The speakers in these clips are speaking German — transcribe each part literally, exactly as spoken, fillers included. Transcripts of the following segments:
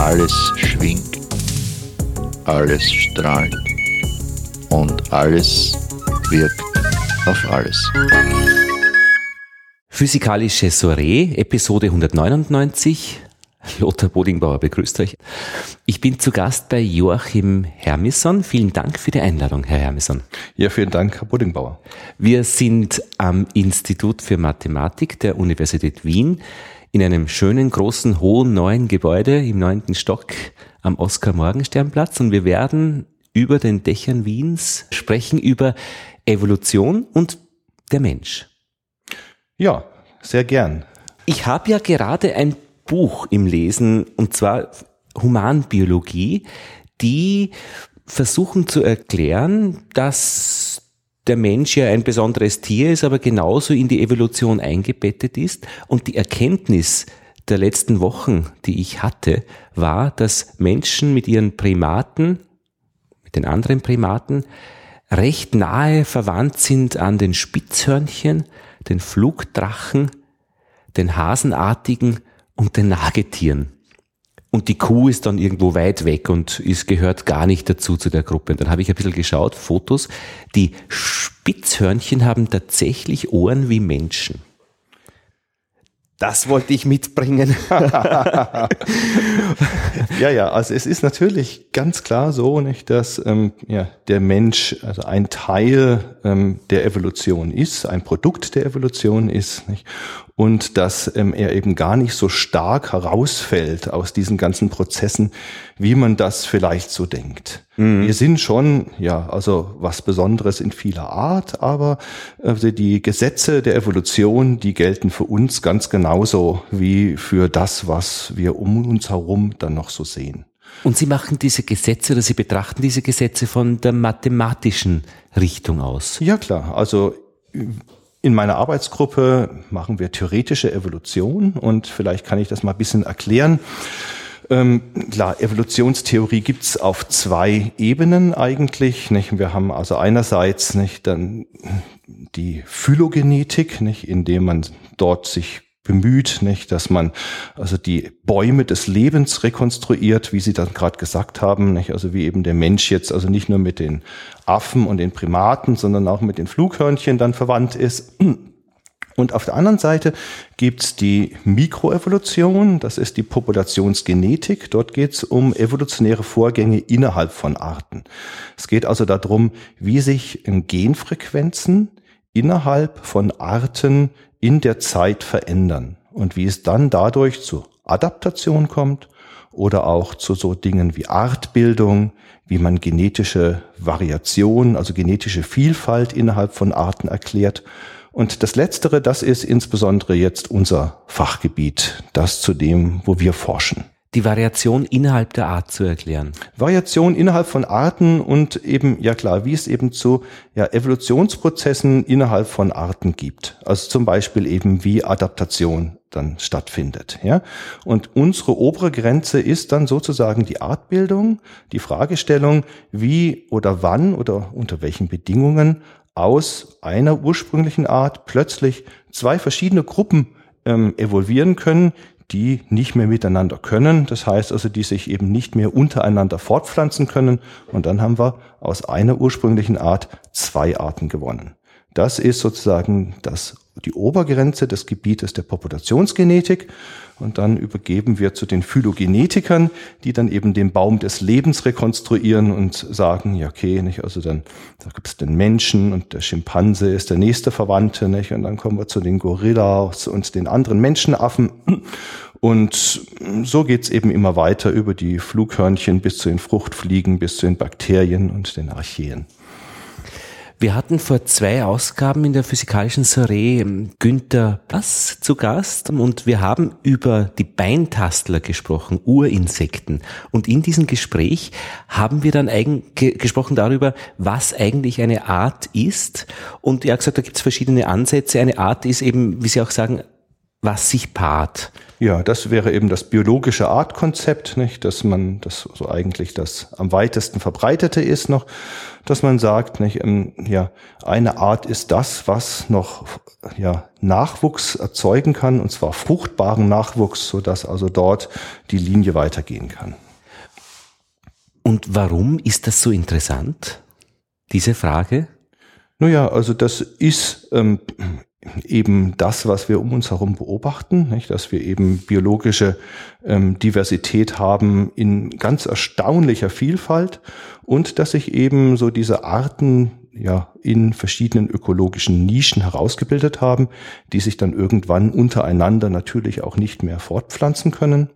Alles schwingt, alles strahlt und alles wirkt auf alles. Physikalische Soiree, Episode hundertneunundneunzig. Lothar Bodingbauer begrüßt euch. Ich bin zu Gast bei Joachim Hermisson. Vielen Dank für die Einladung, Herr Hermisson. Ja, vielen Dank, Herr Bodingbauer. Wir sind am Institut für Mathematik der Universität Wien in einem schönen, großen, hohen, neuen Gebäude im neunten Stock am Oskar-Morgenstern-Platz und wir werden über den Dächern Wiens sprechen über Evolution und der Mensch. Ja, sehr gern. Ich habe ja gerade ein Buch im Lesen, und zwar Humanbiologie, die versuchen zu erklären, dass der Mensch ja ein besonderes Tier ist, aber genauso in die Evolution eingebettet ist. Und die Erkenntnis der letzten Wochen, die ich hatte, war, dass Menschen mit ihren Primaten, mit den anderen Primaten, recht nahe verwandt sind an den Spitzhörnchen, den Flugdrachen, den Hasenartigen und den Nagetieren. Und die Kuh ist dann irgendwo weit weg und ist, gehört gar nicht dazu zu der Gruppe. Und dann habe ich ein bisschen geschaut, Fotos. Die Spitzhörnchen haben tatsächlich Ohren wie Menschen. Das wollte ich mitbringen. Ja, ja, also es ist natürlich ganz klar so, nicht, dass ähm, ja, der Mensch also ein Teil ähm, der Evolution ist, ein Produkt der Evolution ist, nicht? Und dass ähm, er eben gar nicht so stark herausfällt aus diesen ganzen Prozessen, wie man das vielleicht so denkt. Mhm. Wir sind schon, ja, also was Besonderes in vieler Art, aber also die Gesetze der Evolution, die gelten für uns ganz genauso wie für das, was wir um uns herum dann noch so sehen. Und Sie machen diese Gesetze oder Sie betrachten diese Gesetze von der mathematischen Richtung aus? Ja, klar. Also in meiner Arbeitsgruppe machen wir theoretische Evolution und vielleicht kann ich das mal ein bisschen erklären. Ähm, klar, Evolutionstheorie gibt's auf zwei Ebenen eigentlich. Nicht? Wir haben also einerseits nicht dann die Phylogenetik, nicht, indem man dort sich bemüht, nicht, dass man also die Bäume des Lebens rekonstruiert, wie Sie dann gerade gesagt haben, nicht, also wie eben der Mensch jetzt also nicht nur mit den Affen und den Primaten, sondern auch mit den Flughörnchen dann verwandt ist. Und auf der anderen Seite gibt's die Mikroevolution, das ist die Populationsgenetik. Dort geht's um evolutionäre Vorgänge innerhalb von Arten. Es geht also darum, wie sich Genfrequenzen innerhalb von Arten in der Zeit verändern und wie es dann dadurch zu Adaptation kommt oder auch zu so Dingen wie Artbildung, wie man genetische Variation, also genetische Vielfalt innerhalb von Arten erklärt. Und das Letztere, das ist insbesondere jetzt unser Fachgebiet, das zu dem, wo wir forschen. Die Variation innerhalb der Art zu erklären. Variation innerhalb von Arten und eben, ja klar, wie es eben zu ja, Evolutionsprozessen innerhalb von Arten gibt. Also zum Beispiel eben, wie Adaptation dann stattfindet. Ja? Und unsere obere Grenze ist dann sozusagen die Artbildung, die Fragestellung, wie oder wann oder unter welchen Bedingungen aus einer ursprünglichen Art plötzlich zwei verschiedene Gruppen ähm, evolvieren können, die nicht mehr miteinander können. Das heißt also, die sich eben nicht mehr untereinander fortpflanzen können. Und dann haben wir aus einer ursprünglichen Art zwei Arten gewonnen. Das ist sozusagen das, die Obergrenze des Gebietes der Populationsgenetik. Und dann übergeben wir zu den Phylogenetikern, die dann eben den Baum des Lebens rekonstruieren und sagen, ja okay, nicht, also dann da gibt es den Menschen und der Schimpanse ist der nächste Verwandte, nicht, und dann kommen wir zu den Gorillas und den anderen Menschenaffen. Und so geht's eben immer weiter über die Flughörnchen bis zu den Fruchtfliegen, bis zu den Bakterien und den Archeen. Wir hatten vor zwei Ausgaben in der Physikalischen Soiree Günther Blass zu Gast und wir haben über die Beintastler gesprochen, Urinsekten. Und in diesem Gespräch haben wir dann eigen, ge, gesprochen darüber, was eigentlich eine Art ist. Und er hat gesagt, da gibt es verschiedene Ansätze. Eine Art ist eben, wie Sie auch sagen, was sich paart. Ja, das wäre eben das biologische Artkonzept, nicht, dass man das so eigentlich das am weitesten verbreitete ist noch. dass man sagt, nicht, ähm, ja, eine Art ist das, was noch ja, Nachwuchs erzeugen kann, und zwar fruchtbaren Nachwuchs, sodass also dort die Linie weitergehen kann. Und warum ist das so interessant, diese Frage? Naja, also das ist ähm, eben das, was wir um uns herum beobachten, nicht? Dass wir eben biologische ähm, Diversität haben in ganz erstaunlicher Vielfalt und dass sich eben so diese Arten ja in verschiedenen ökologischen Nischen herausgebildet haben, die sich dann irgendwann untereinander natürlich auch nicht mehr fortpflanzen können.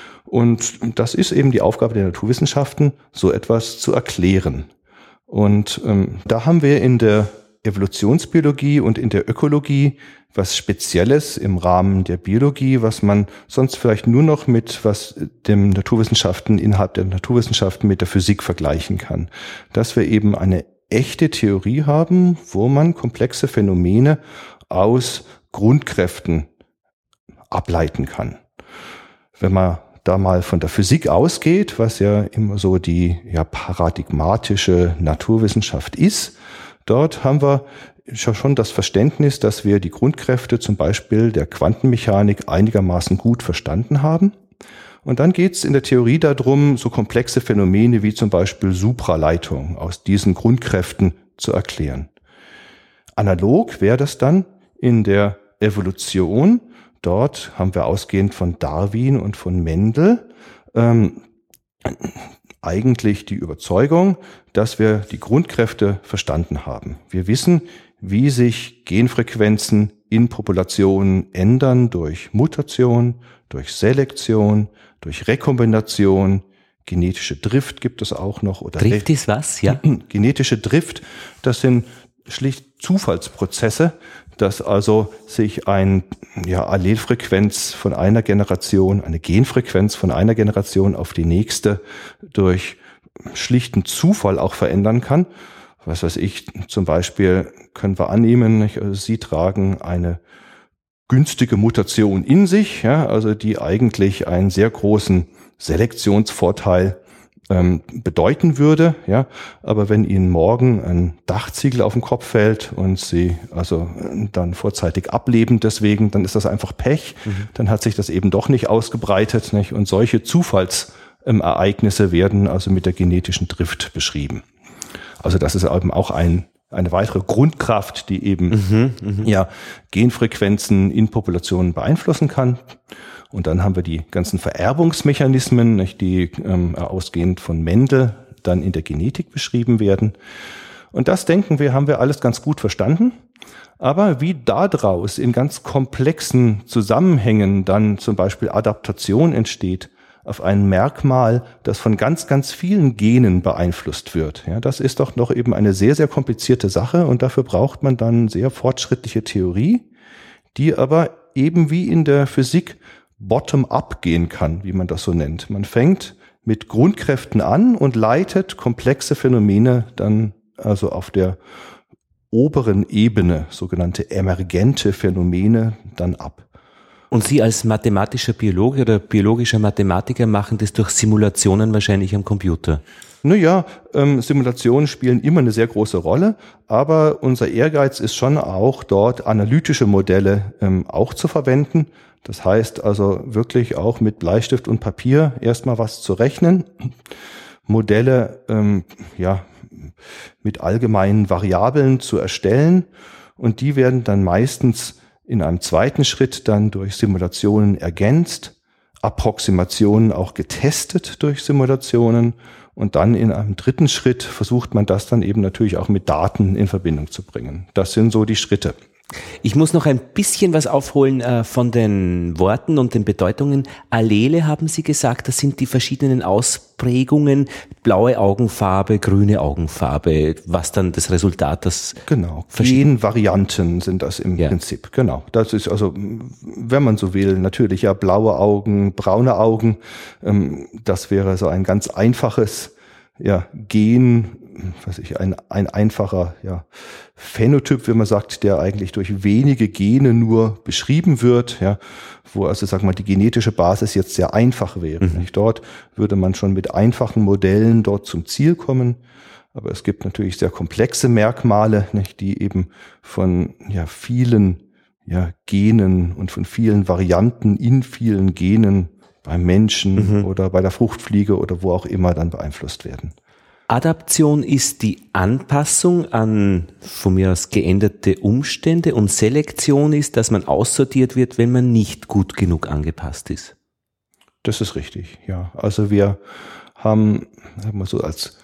Und das ist eben die Aufgabe der Naturwissenschaften, so etwas zu erklären. Und ähm, da haben wir in der Evolutionsbiologie und in der Ökologie was Spezielles im Rahmen der Biologie, was man sonst vielleicht nur noch mit was dem Naturwissenschaften, innerhalb der Naturwissenschaften mit der Physik vergleichen kann. Dass wir eben eine echte Theorie haben, wo man komplexe Phänomene aus Grundkräften ableiten kann. Wenn man da mal von der Physik ausgeht, was ja immer so die ja, paradigmatische Naturwissenschaft ist, dort haben wir schon das Verständnis, dass wir die Grundkräfte zum Beispiel der Quantenmechanik einigermaßen gut verstanden haben. Und dann geht es in der Theorie darum, so komplexe Phänomene wie zum Beispiel Supraleitung aus diesen Grundkräften zu erklären. Analog wäre das dann in der Evolution. Dort haben wir ausgehend von Darwin und von Mendel ähm, eigentlich die Überzeugung, dass wir die Grundkräfte verstanden haben. Wir wissen, wie sich Genfrequenzen in Populationen ändern durch Mutation, durch Selektion, durch Rekombination. Genetische Drift gibt es auch noch. Oder Drift ist was, ja? Genetische Drift, das sind schlicht Zufallsprozesse, dass also sich ein ja, Allelfrequenz von einer Generation, eine Genfrequenz von einer Generation auf die nächste durch schlichten Zufall auch verändern kann. Was weiß ich, zum Beispiel können wir annehmen, nicht, also Sie tragen eine günstige Mutation in sich, ja, also die eigentlich einen sehr großen Selektionsvorteil ähm, bedeuten würde, ja, aber wenn Ihnen morgen ein Dachziegel auf den Kopf fällt und Sie also dann vorzeitig ableben deswegen, dann ist das einfach Pech, mhm. Dann hat sich das eben doch nicht ausgebreitet, nicht? Und solche Zufallsereignisse ähm, werden also mit der genetischen Drift beschrieben. Also das ist eben auch ein eine weitere Grundkraft, die eben mhm, mh. ja Genfrequenzen in Populationen beeinflussen kann. Und dann haben wir die ganzen Vererbungsmechanismen, nicht, die ähm, ausgehend von Mendel dann in der Genetik beschrieben werden. Und das, denken wir, haben wir alles ganz gut verstanden. Aber wie daraus in ganz komplexen Zusammenhängen dann zum Beispiel Adaptation entsteht, auf ein Merkmal, das von ganz, ganz vielen Genen beeinflusst wird. Ja, das ist doch noch eben eine sehr, sehr komplizierte Sache und dafür braucht man dann sehr fortschrittliche Theorie, die aber eben wie in der Physik bottom-up gehen kann, wie man das so nennt. Man fängt mit Grundkräften an und leitet komplexe Phänomene dann also auf der oberen Ebene, sogenannte emergente Phänomene, dann ab. Und Sie als mathematischer Biologe oder biologischer Mathematiker machen das durch Simulationen wahrscheinlich am Computer? Naja, ähm, Simulationen spielen immer eine sehr große Rolle, aber unser Ehrgeiz ist schon auch, dort analytische Modelle ähm, auch zu verwenden. Das heißt also wirklich auch mit Bleistift und Papier erstmal was zu rechnen. Modelle ähm, ja mit allgemeinen Variablen zu erstellen und die werden dann meistens in einem zweiten Schritt dann durch Simulationen ergänzt, Approximationen auch getestet durch Simulationen und dann in einem dritten Schritt versucht man das dann eben natürlich auch mit Daten in Verbindung zu bringen. Das sind so die Schritte. Ich muss noch ein bisschen was aufholen äh, von den Worten und den Bedeutungen. Allele haben Sie gesagt, das sind die verschiedenen Ausprägungen, blaue Augenfarbe, grüne Augenfarbe, was dann das Resultat, das genau, Genvarianten sind das im ja. Prinzip, genau. Das ist also, wenn man so will, natürlich ja blaue Augen, braune Augen, ähm, das wäre so ein ganz einfaches ja, Gen, was ich, ein, ein einfacher ja, Phänotyp, wenn man sagt, der eigentlich durch wenige Gene nur beschrieben wird, ja, wo also, sag mal, die genetische Basis jetzt sehr einfach wäre. Mhm. Nicht? Dort würde man schon mit einfachen Modellen dort zum Ziel kommen. Aber es gibt natürlich sehr komplexe Merkmale, nicht, die eben von ja, vielen ja, Genen und von vielen Varianten in vielen Genen beim Menschen mhm. oder bei der Fruchtfliege oder wo auch immer dann beeinflusst werden. Adaption ist die Anpassung an von mir aus geänderte Umstände und Selektion ist, dass man aussortiert wird, wenn man nicht gut genug angepasst ist. Das ist richtig, ja. Also wir haben, sagen wir so, als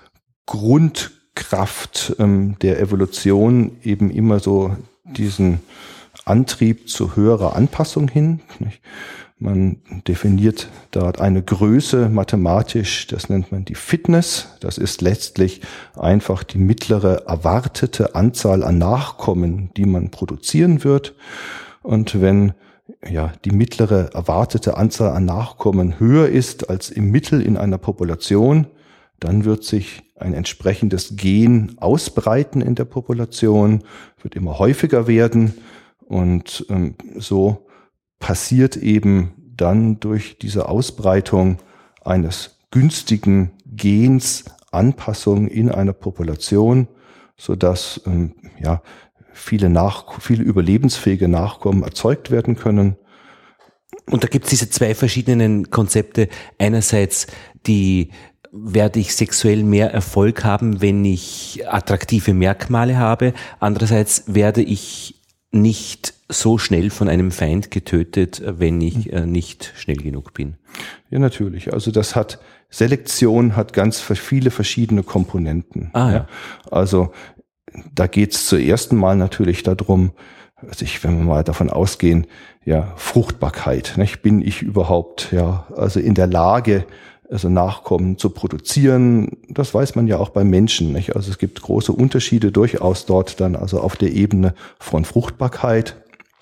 Grundkraft ähm, der Evolution eben immer so diesen Antrieb zu höherer Anpassung hin. Nicht? Man definiert dort eine Größe mathematisch, das nennt man die Fitness. Das ist letztlich einfach die mittlere erwartete Anzahl an Nachkommen, die man produzieren wird. Und wenn ja die mittlere erwartete Anzahl an Nachkommen höher ist als im Mittel in einer Population, dann wird sich ein entsprechendes Gen ausbreiten in der Population, wird immer häufiger werden und ähm, so passiert eben dann durch diese Ausbreitung eines günstigen Gens Anpassung in einer Population, sodass ähm, ja, viele, nach, viele überlebensfähige Nachkommen erzeugt werden können. Und da gibt es diese zwei verschiedenen Konzepte. Einerseits die werde ich sexuell mehr Erfolg haben, wenn ich attraktive Merkmale habe. Andererseits werde ich nicht so schnell von einem Feind getötet, wenn ich äh, nicht schnell genug bin. Ja, natürlich. Also das hat, Selektion hat ganz viele verschiedene Komponenten. Ah, ja. Ja. Also da geht es zuerst mal natürlich darum, also ich, wenn wir mal davon ausgehen, ja, Fruchtbarkeit. Nicht? Bin ich überhaupt ja also in der Lage, also Nachkommen zu produzieren? Das weiß man ja auch bei Menschen. Nicht? Also es gibt große Unterschiede durchaus dort dann, also auf der Ebene von Fruchtbarkeit.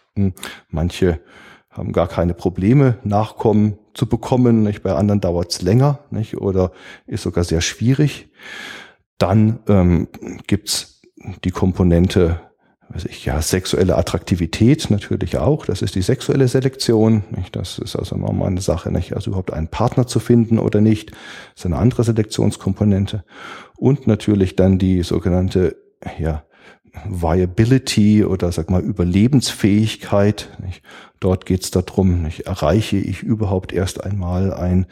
Manche haben gar keine Probleme, Nachkommen zu bekommen. Nicht? Bei anderen dauert es länger, nicht? Oder ist sogar sehr schwierig. Dann ähm, gibt's die Komponente, weiß ich, ja, sexuelle Attraktivität natürlich auch. Das ist die sexuelle Selektion. Nicht? Das ist also mal eine Sache, nicht? Also überhaupt einen Partner zu finden oder nicht, ist eine andere Selektionskomponente. Und natürlich dann die sogenannte, ja, Viability oder sag mal Überlebensfähigkeit. Nicht? Dort geht es darum, nicht, erreiche ich überhaupt erst einmal ein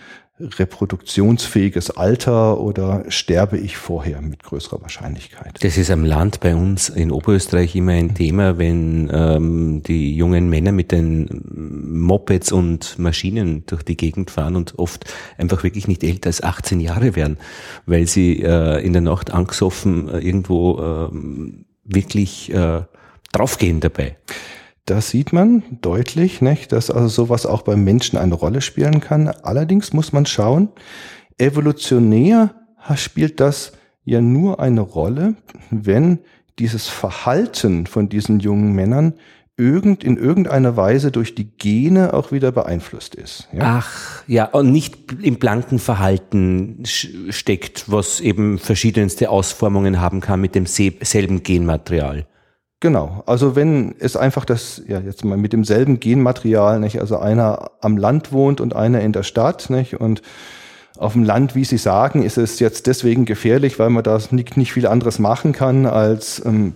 reproduktionsfähiges Alter oder sterbe ich vorher mit größerer Wahrscheinlichkeit? Das ist am Land bei uns in Oberösterreich immer ein Thema, wenn ähm, die jungen Männer mit den Mopeds und Maschinen durch die Gegend fahren und oft einfach wirklich nicht älter als achtzehn Jahre werden, weil sie äh, in der Nacht angesoffen äh, irgendwo äh, wirklich äh, draufgehen dabei. Das sieht man deutlich, nicht, dass also sowas auch beim Menschen eine Rolle spielen kann. Allerdings muss man schauen, evolutionär spielt das ja nur eine Rolle, wenn dieses Verhalten von diesen jungen Männern irgend, in irgendeiner Weise durch die Gene auch wieder beeinflusst ist. Ja? Ach, ja, und nicht im blanken Verhalten steckt, was eben verschiedenste Ausformungen haben kann mit demselben Genmaterial. Genau, also wenn es einfach das, ja jetzt mal mit demselben Genmaterial, nicht, also einer am Land wohnt und einer in der Stadt, nicht, und auf dem Land, wie Sie sagen, ist es jetzt deswegen gefährlich, weil man da nicht, nicht viel anderes machen kann, als ähm,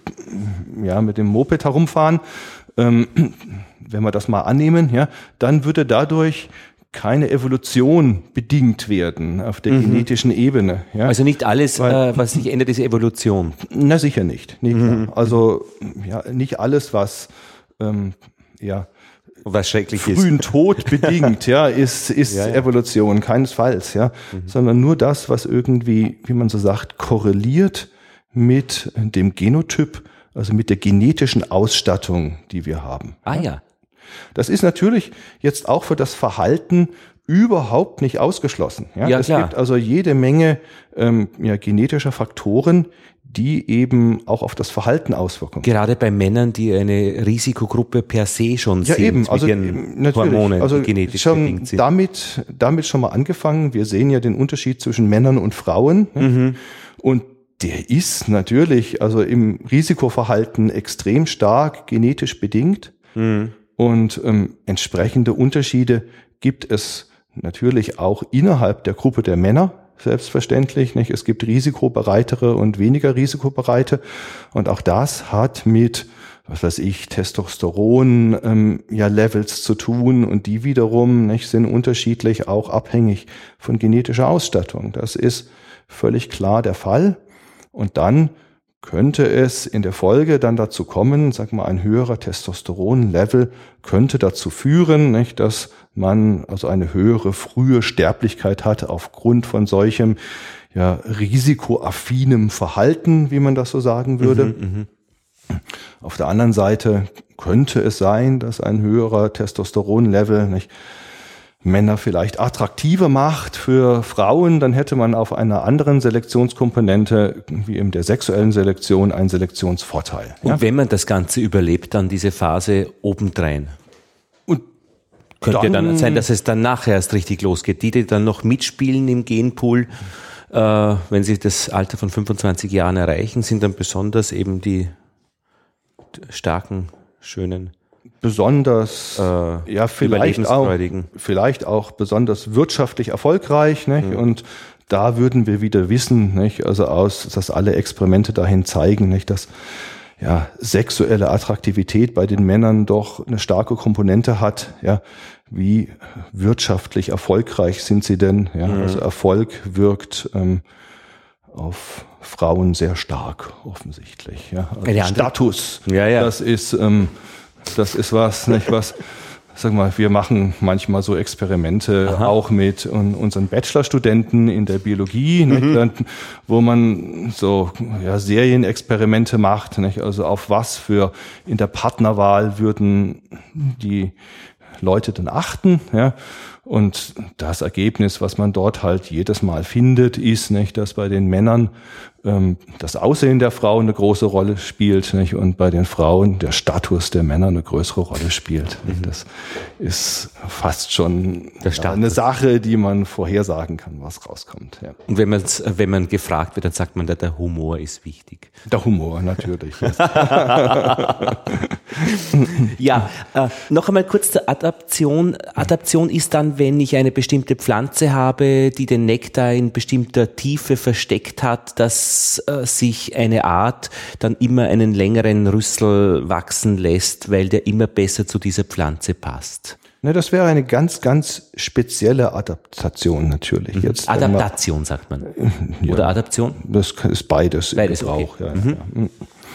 ja mit dem Moped herumfahren. Ähm, wenn wir das mal annehmen, ja, dann würde dadurch keine Evolution bedingt werden auf der mhm. genetischen Ebene. Ja. Also nicht alles, Weil, äh, was sich ändert, ist Evolution. Na sicher nicht. nicht mhm. Also ja, nicht alles, was ähm, ja was schrecklich frühen ist. Tod bedingt, ja, ist ist ja, ja. Evolution, keinesfalls, ja, mhm. sondern nur das, was irgendwie, wie man so sagt, korreliert mit dem Genotyp, also mit der genetischen Ausstattung, die wir haben. Ah ja. Das ist natürlich jetzt auch für das Verhalten überhaupt nicht ausgeschlossen. Ja, ja, es klar. gibt also jede Menge ähm, ja, genetischer Faktoren, die eben auch auf das Verhalten auswirken. Gerade bei Männern, die eine Risikogruppe per se schon ja, sind, eben. Also, mit ihren natürlich. Hormonen, also die genetisch schon bedingt sind. Damit, damit schon mal angefangen. Wir sehen ja den Unterschied zwischen Männern und Frauen. Mhm. Und der ist natürlich also im Risikoverhalten extrem stark genetisch bedingt. Mhm. Und ähm, entsprechende Unterschiede gibt es natürlich auch innerhalb der Gruppe der Männer. selbstverständlich, nicht? Es gibt risikobereitere und weniger risikobereite. Und auch das hat mit, was weiß ich, Testosteron, ähm, ja, Levels zu tun. Und die wiederum, nicht, sind unterschiedlich auch abhängig von genetischer Ausstattung. Das ist völlig klar der Fall. Und dann könnte es in der Folge dann dazu kommen, sag mal, ein höherer Testosteronlevel könnte dazu führen, nicht, dass man also eine höhere frühe Sterblichkeit hat aufgrund von solchem, ja, risikoaffinem Verhalten, wie man das so sagen würde. Mhm, Auf der anderen Seite könnte es sein, dass ein höherer Testosteronlevel, nicht, Männer vielleicht attraktiver macht für Frauen, dann hätte man auf einer anderen Selektionskomponente, wie in der sexuellen Selektion, einen Selektionsvorteil. Und ja? wenn man das Ganze überlebt, dann diese Phase obendrein. Und könnte dann, ja dann sein, dass es dann nachher erst richtig losgeht. Die, die dann noch mitspielen im Genpool, äh, wenn sie das Alter von fünfundzwanzig Jahren erreichen, sind dann besonders eben die starken, schönen, besonders, äh, ja, vielleicht auch, vielleicht auch besonders wirtschaftlich erfolgreich, nicht? Mhm. Und da würden wir wieder wissen, nicht? Also aus, dass alle Experimente dahin zeigen, nicht? Dass, ja, sexuelle Attraktivität bei den Männern doch eine starke Komponente hat, ja. Wie wirtschaftlich erfolgreich sind sie denn? Ja, mhm. Also Erfolg wirkt, ähm, auf Frauen sehr stark, offensichtlich, ja. Also ja, Status, ja, ja. das ist, ähm, Das ist was, nicht was, sag mal, wir machen manchmal so Experimente Aha. auch mit unseren Bachelorstudenten in der Biologie, mhm. nicht, wo man so, ja, Serienexperimente macht, nicht, also auf was für in der Partnerwahl würden die Leute dann achten, ja. Und das Ergebnis, was man dort halt jedes Mal findet, ist, nicht, dass bei den Männern ähm, das Aussehen der Frau eine große Rolle spielt, nicht, und bei den Frauen der Status der Männer eine größere Rolle spielt. Mhm. Das ist fast schon ja, eine Sache, die man vorhersagen kann, was rauskommt. Ja. Und wenn man wenn man gefragt wird, dann sagt man, der Humor ist wichtig. Der Humor, natürlich. Ja, äh, noch einmal kurz zur Adaption. Adaption ist dann, wenn ich eine bestimmte Pflanze habe, die den Nektar in bestimmter Tiefe versteckt hat, dass äh, sich eine Art dann immer einen längeren Rüssel wachsen lässt, weil der immer besser zu dieser Pflanze passt. Ne, das wäre eine ganz, ganz spezielle Adaptation natürlich. Mhm. Jetzt, Adaptation man, sagt man. Ja, oder Adaption? Das ist beides. Beides auch. Okay. Ja, mhm. ja.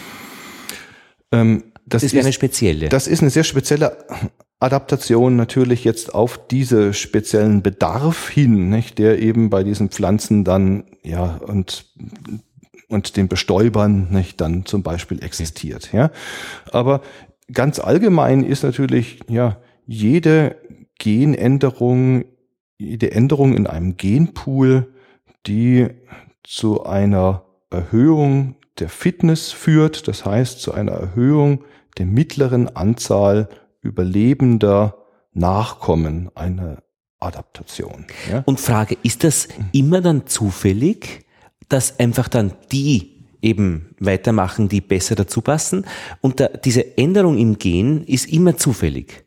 Ähm, das das wäre ist eine spezielle. Das ist eine sehr spezielle Adaptation natürlich jetzt auf diese speziellen Bedarf hin, nicht, der eben bei diesen Pflanzen dann, ja, und und den Bestäubern, nicht, dann zum Beispiel existiert, ja. Aber ganz allgemein ist natürlich, ja, jede Genänderung, jede Änderung in einem Genpool, die zu einer Erhöhung der Fitness führt, das heißt zu einer Erhöhung der mittleren Anzahl überlebender Nachkommen, eine Adaptation. Ja? Und Frage, ist das immer dann zufällig, dass einfach dann die eben weitermachen, die besser dazu passen? Und da, diese Änderung im Gen ist immer zufällig?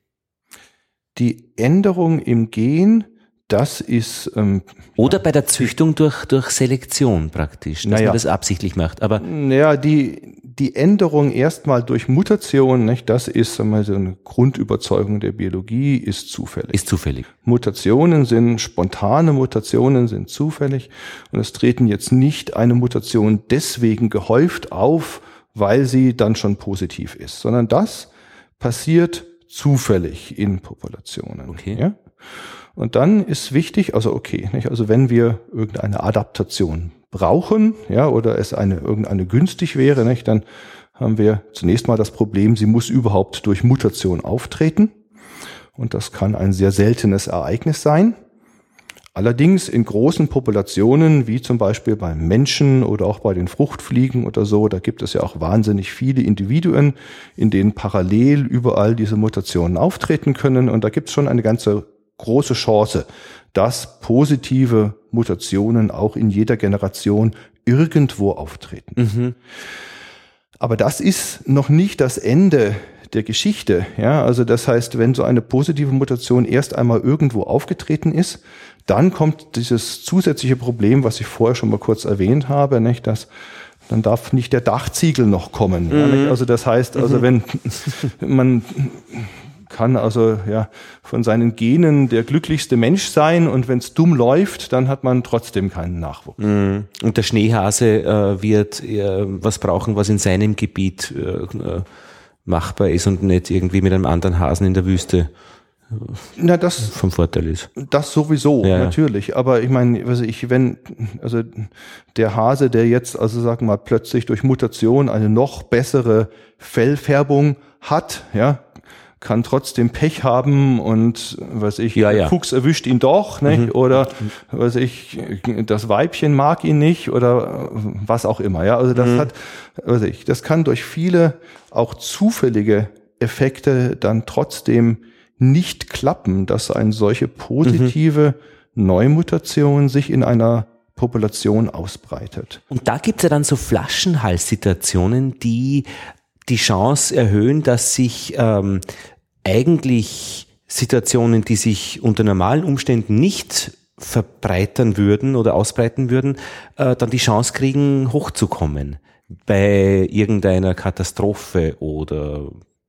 Die Änderung im Gen, das ist... Ähm, Oder bei der Züchtung durch, durch Selektion praktisch, dass naja. man das absichtlich macht. Aber naja, die, die Änderung erstmal durch Mutation, nicht, das ist, sagen wir mal, so eine Grundüberzeugung der Biologie, ist zufällig. Ist zufällig. Mutationen sind, spontane Mutationen sind zufällig und es treten jetzt nicht eine Mutation deswegen gehäuft auf, weil sie dann schon positiv ist, sondern das passiert zufällig in Populationen. Okay. Ja? Und dann ist wichtig, also okay, nicht? Also wenn wir irgendeine Adaptation brauchen, ja, oder es eine irgendeine günstig wäre, nicht, dann haben wir zunächst mal das Problem, sie muss überhaupt durch Mutation auftreten. Und das kann ein sehr seltenes Ereignis sein. Allerdings in großen Populationen, wie zum Beispiel beim Menschen oder auch bei den Fruchtfliegen oder so, da gibt es ja auch wahnsinnig viele Individuen, in denen parallel überall diese Mutationen auftreten können. Und da gibt es schon eine ganze große Chance, dass positive Mutationen auch in jeder Generation irgendwo auftreten. Mhm. Aber das ist noch nicht das Ende der Geschichte. Ja, also das heißt, wenn so eine positive Mutation erst einmal irgendwo aufgetreten ist, dann kommt dieses zusätzliche Problem, was ich vorher schon mal kurz erwähnt habe, nicht, dass dann darf nicht der Dachziegel noch kommen. Mhm. Ja, nicht? Also das heißt, also mhm. wenn man kann also ja von seinen Genen der glücklichste Mensch sein und wenn es dumm läuft, dann hat man trotzdem keinen Nachwuchs. Mhm. Und der Schneehase äh, wird äh, was brauchen, was in seinem Gebiet äh, machbar ist und nicht irgendwie mit einem anderen Hasen in der Wüste Na, das vom Vorteil ist. Das sowieso, ja, natürlich. Aber ich meine, also ich, wenn, also der Hase, der jetzt, also sagen wir mal, plötzlich durch Mutation eine noch bessere Fellfärbung hat, ja, kann trotzdem Pech haben und, weiß ich, ja, der ja. Fuchs erwischt ihn doch, nicht? Mhm. Oder, weiß ich, das Weibchen mag ihn nicht oder was auch immer, ja. Also das mhm. hat, weiß ich, das kann durch viele auch zufällige Effekte dann trotzdem nicht klappen, dass eine solche positive mhm. Neumutation sich in einer Population ausbreitet. Und da gibt es ja dann so Flaschenhalssituationen, die die Chance erhöhen, dass sich ähm, eigentlich Situationen, die sich unter normalen Umständen nicht verbreitern würden oder ausbreiten würden, äh, dann die Chance kriegen, hochzukommen bei irgendeiner Katastrophe oder...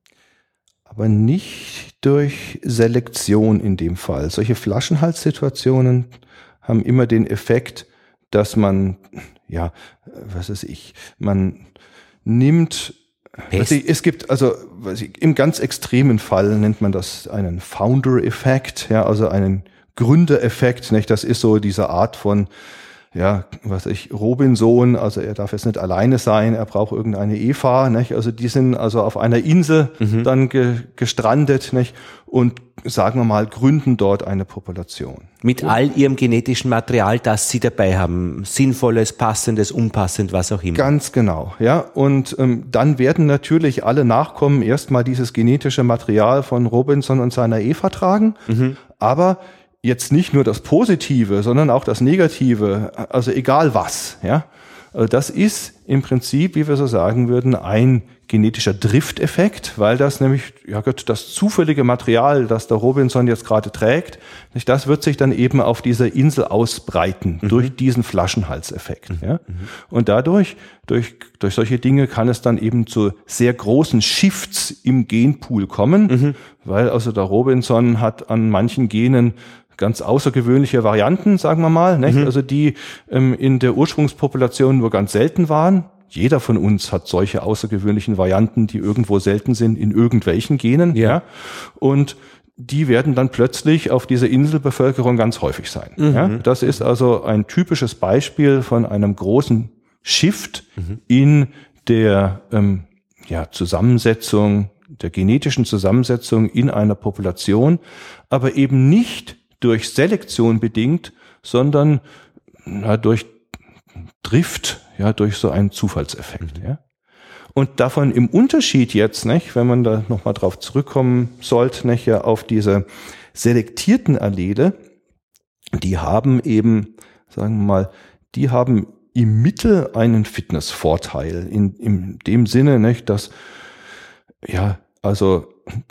Aber nicht durch Selektion in dem Fall. Solche Flaschenhalssituationen haben immer den Effekt, dass man, ja, was weiß ich, man nimmt, weiß ich, es gibt, also weiß ich, im ganz extremen Fall nennt man das einen Founder-Effekt, ja, also einen Gründereffekt, nicht? Das ist so diese Art von, ja, was ich, Robinson, also er darf jetzt nicht alleine sein, er braucht irgendeine Eva, nicht? Also die sind also auf einer Insel mhm. dann ge, gestrandet, nicht? Und sagen wir mal, gründen dort eine Population. Mit ja. all ihrem genetischen Material, das sie dabei haben. Sinnvolles, passendes, unpassend, was auch immer. Ganz genau, ja. Und ähm, dann werden natürlich alle Nachkommen erstmal dieses genetische Material von Robinson und seiner Eva tragen, mhm. aber jetzt nicht nur das Positive, sondern auch das Negative, also egal was, ja. Das ist im Prinzip, wie wir so sagen würden, ein genetischer Drifteffekt, weil das nämlich, ja Gott, das zufällige Material, das der Robinson jetzt gerade trägt, das wird sich dann eben auf dieser Insel ausbreiten, mhm. durch diesen Flaschenhalseffekt, mhm. ja. Und dadurch, durch, durch solche Dinge kann es dann eben zu sehr großen Shifts im Genpool kommen, mhm. weil also der Robinson hat an manchen Genen ganz außergewöhnliche Varianten, sagen wir mal, nicht? Mhm. Also die ähm, in der Ursprungspopulation nur ganz selten waren. Jeder von uns hat solche außergewöhnlichen Varianten, die irgendwo selten sind, in irgendwelchen Genen. Ja. ja. Und die werden dann plötzlich auf dieser Inselbevölkerung ganz häufig sein. Mhm. Ja. Das ist also ein typisches Beispiel von einem großen Shift mhm. in der ähm, ja, Zusammensetzung, der genetischen Zusammensetzung in einer Population, aber eben nicht durch Selektion bedingt, sondern na, durch Drift, ja, durch so einen Zufallseffekt. Mhm. Ja. Und davon im Unterschied jetzt, nicht, wenn man da nochmal drauf zurückkommen sollte, nicht, ja, auf diese selektierten Allele, die haben eben, sagen wir mal, die haben im Mittel einen Fitnessvorteil, in, in dem Sinne, nicht, dass, ja, also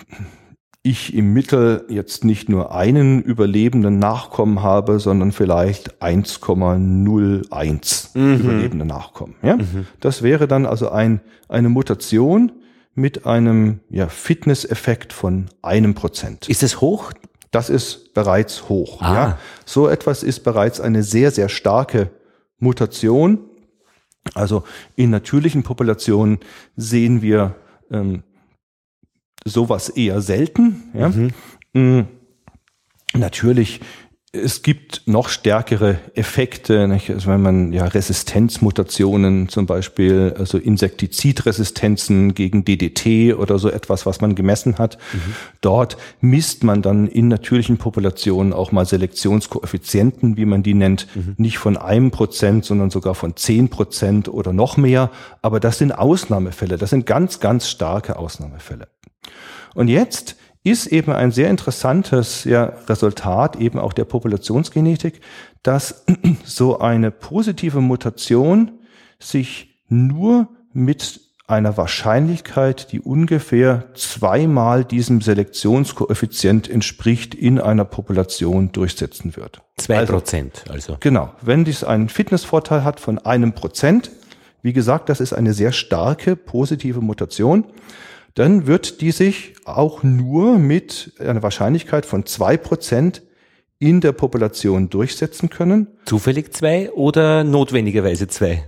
ich im Mittel jetzt nicht nur einen überlebenden Nachkommen habe, sondern vielleicht eins Komma null eins mhm. überlebende Nachkommen. Ja? Mhm. Das wäre dann also ein, eine Mutation mit einem ja, Fitnesseffekt von einem Prozent. Ist es hoch? Das ist bereits hoch. Ah. Ja? So etwas ist bereits eine sehr, sehr starke Mutation. Also in natürlichen Populationen sehen wir ähm, sowas eher selten. Ja? Mhm. Natürlich, es gibt noch stärkere Effekte, nicht? Also wenn man ja Resistenzmutationen zum Beispiel, also Insektizidresistenzen gegen D D T oder so etwas, was man gemessen hat, mhm. dort misst man dann in natürlichen Populationen auch mal Selektionskoeffizienten, wie man die nennt, mhm. nicht von einem Prozent, sondern sogar von zehn Prozent oder noch mehr. Aber das sind Ausnahmefälle, das sind ganz, ganz starke Ausnahmefälle. Und jetzt ist eben ein sehr interessantes ja, Resultat eben auch der Populationsgenetik, dass so eine positive Mutation sich nur mit einer Wahrscheinlichkeit, die ungefähr zweimal diesem Selektionskoeffizient entspricht, in einer Population durchsetzen wird. Zwei Prozent also. Genau. Wenn dies einen Fitnessvorteil hat von einem Prozent, wie gesagt, das ist eine sehr starke positive Mutation, dann wird die sich auch nur mit einer Wahrscheinlichkeit von zwei Prozent in der Population durchsetzen können. Zufällig zwei oder notwendigerweise zwei?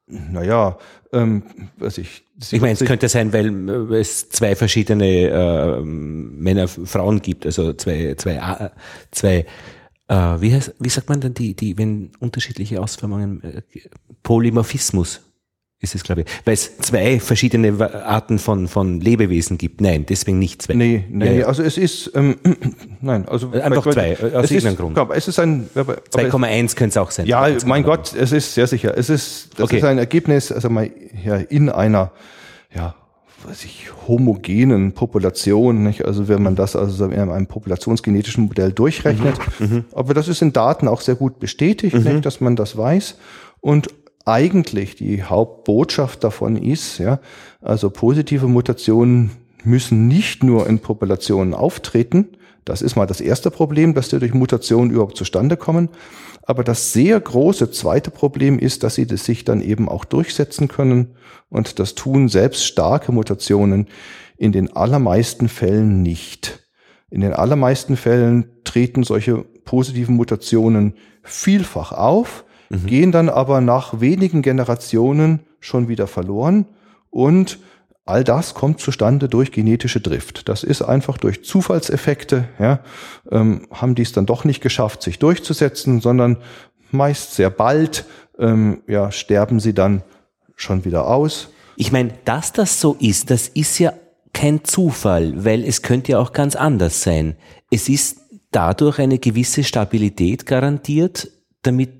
Naja, ähm, was ich... Ich meine, es könnte sein, weil es zwei verschiedene äh, Männer, Frauen gibt, also zwei, zwei, zwei äh, wie heißt, wie sagt man dann die, die, wenn unterschiedliche Ausformungen, äh, Polymorphismus ist es, glaube ich, weil es zwei verschiedene Arten von von Lebewesen gibt. Nein, deswegen nicht zwei. Nee, nee, ja. Also es ist, ähm, nein, also einfach zwei, aus irgendeinem Grund. Glaub, es ist ein zwei Komma eins könnte es auch sein. Ja, mein Gott, es ist sehr sicher. Es ist, das okay. ist ein Ergebnis, also mal ja, in einer, ja, weiß ich, homogenen Population, nicht? Also wenn man das also in einem populationsgenetischen Modell durchrechnet. Mhm. Aber das ist in Daten auch sehr gut bestätigt, mhm. nicht, dass man das weiß. Und eigentlich die Hauptbotschaft davon ist, ja, also positive Mutationen müssen nicht nur in Populationen auftreten. Das ist mal das erste Problem, dass die durch Mutationen überhaupt zustande kommen. Aber das sehr große zweite Problem ist, dass sie das sich dann eben auch durchsetzen können. Und das tun selbst starke Mutationen in den allermeisten Fällen nicht. In den allermeisten Fällen treten solche positiven Mutationen vielfach auf, mhm. gehen dann aber nach wenigen Generationen schon wieder verloren, und all das kommt zustande durch genetische Drift. Das ist einfach durch Zufallseffekte, ja, ähm, haben die es dann doch nicht geschafft, sich durchzusetzen, sondern meist sehr bald ähm, ja, sterben sie dann schon wieder aus. Ich meine, dass das so ist, das ist ja kein Zufall, weil es könnte ja auch ganz anders sein. Es ist dadurch eine gewisse Stabilität garantiert, damit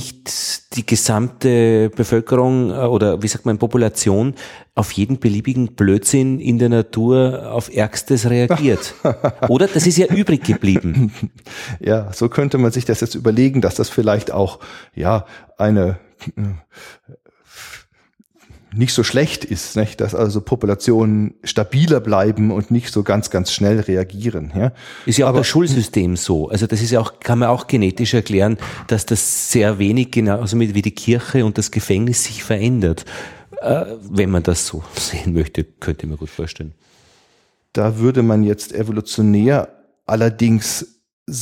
nicht die gesamte Bevölkerung oder wie sagt man Population auf jeden beliebigen Blödsinn in der Natur auf Ärgstes reagiert. Oder? Das ist ja übrig geblieben. Ja, so könnte man sich das jetzt überlegen, dass das vielleicht auch ja eine nicht so schlecht ist, nicht? Dass also Populationen stabiler bleiben und nicht so ganz, ganz schnell reagieren. Ja? Ist ja auch Aber, das Schulsystem so. Also das ist ja auch, kann man auch genetisch erklären, dass das sehr wenig genauso wie die Kirche und das Gefängnis sich verändert. Äh, wenn man das so sehen möchte, könnte ich mir gut vorstellen. Da würde man jetzt evolutionär allerdings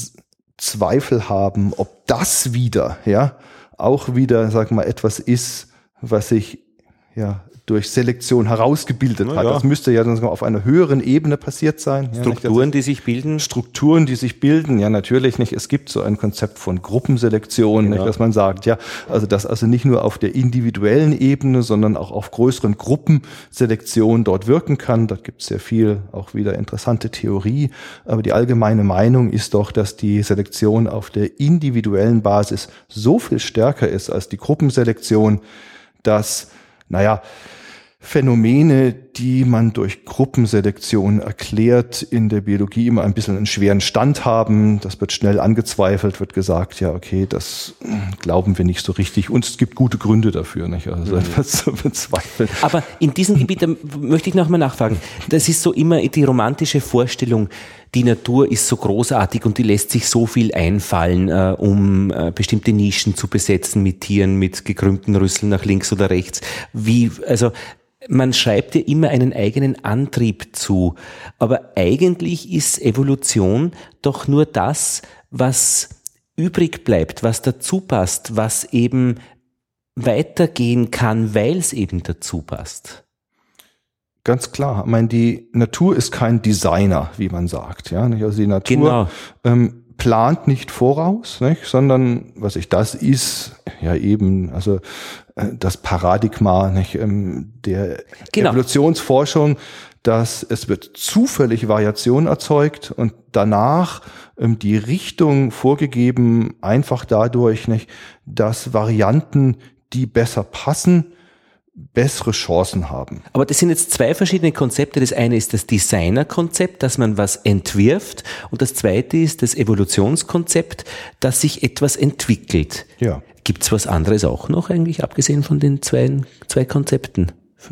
Zweifel haben, ob das wieder, ja, auch wieder, sag mal, etwas ist, was sich ja, durch Selektion herausgebildet hat. Ja. Das müsste ja dann auf einer höheren Ebene passiert sein. Strukturen, ja, die sich bilden? Strukturen, die sich bilden, ja, natürlich nicht. Es gibt so ein Konzept von Gruppenselektion, ja. nicht, dass man sagt, ja, also dass also nicht nur auf der individuellen Ebene, sondern auch auf größeren Gruppenselektion dort wirken kann. Da gibt es sehr viel, auch wieder interessante Theorie. Aber die allgemeine Meinung ist doch, dass die Selektion auf der individuellen Basis so viel stärker ist als die Gruppenselektion, dass naja, Phänomene, die man durch Gruppenselektion erklärt, in der Biologie immer ein bisschen einen schweren Stand haben. Das wird schnell angezweifelt, wird gesagt, ja, okay, das glauben wir nicht so richtig. Und es gibt gute Gründe dafür, nicht? Also etwas zu bezweifeln. Aber in diesem Gebiet, da möchte ich nochmal nachfragen. Das ist so immer die romantische Vorstellung, die Natur ist so großartig und die lässt sich so viel einfallen, äh, um äh, bestimmte Nischen zu besetzen mit Tieren, mit gekrümmten Rüsseln nach links oder rechts. Wie, also, man schreibt ja immer einen eigenen Antrieb zu, aber eigentlich ist Evolution doch nur das, was übrig bleibt, was dazu passt, was eben weitergehen kann, weil es eben dazu passt. Ganz klar. Ich meine, die Natur ist kein Designer, wie man sagt. Ja, also die Natur genau. ähm, plant nicht voraus, nicht? Sondern was ich das ist, ja eben, also äh, das Paradigma nicht, ähm, der genau. Evolutionsforschung, dass es wird zufällig Variation erzeugt und danach ähm, die Richtung vorgegeben, einfach dadurch, nicht, dass Varianten, die besser passen, bessere Chancen haben. Aber das sind jetzt zwei verschiedene Konzepte. Das eine ist das Designer-Konzept, dass man was entwirft, und das zweite ist das Evolutionskonzept, dass sich etwas entwickelt. Ja. Gibt's was anderes auch noch eigentlich, abgesehen von den zwei, zwei Konzepten?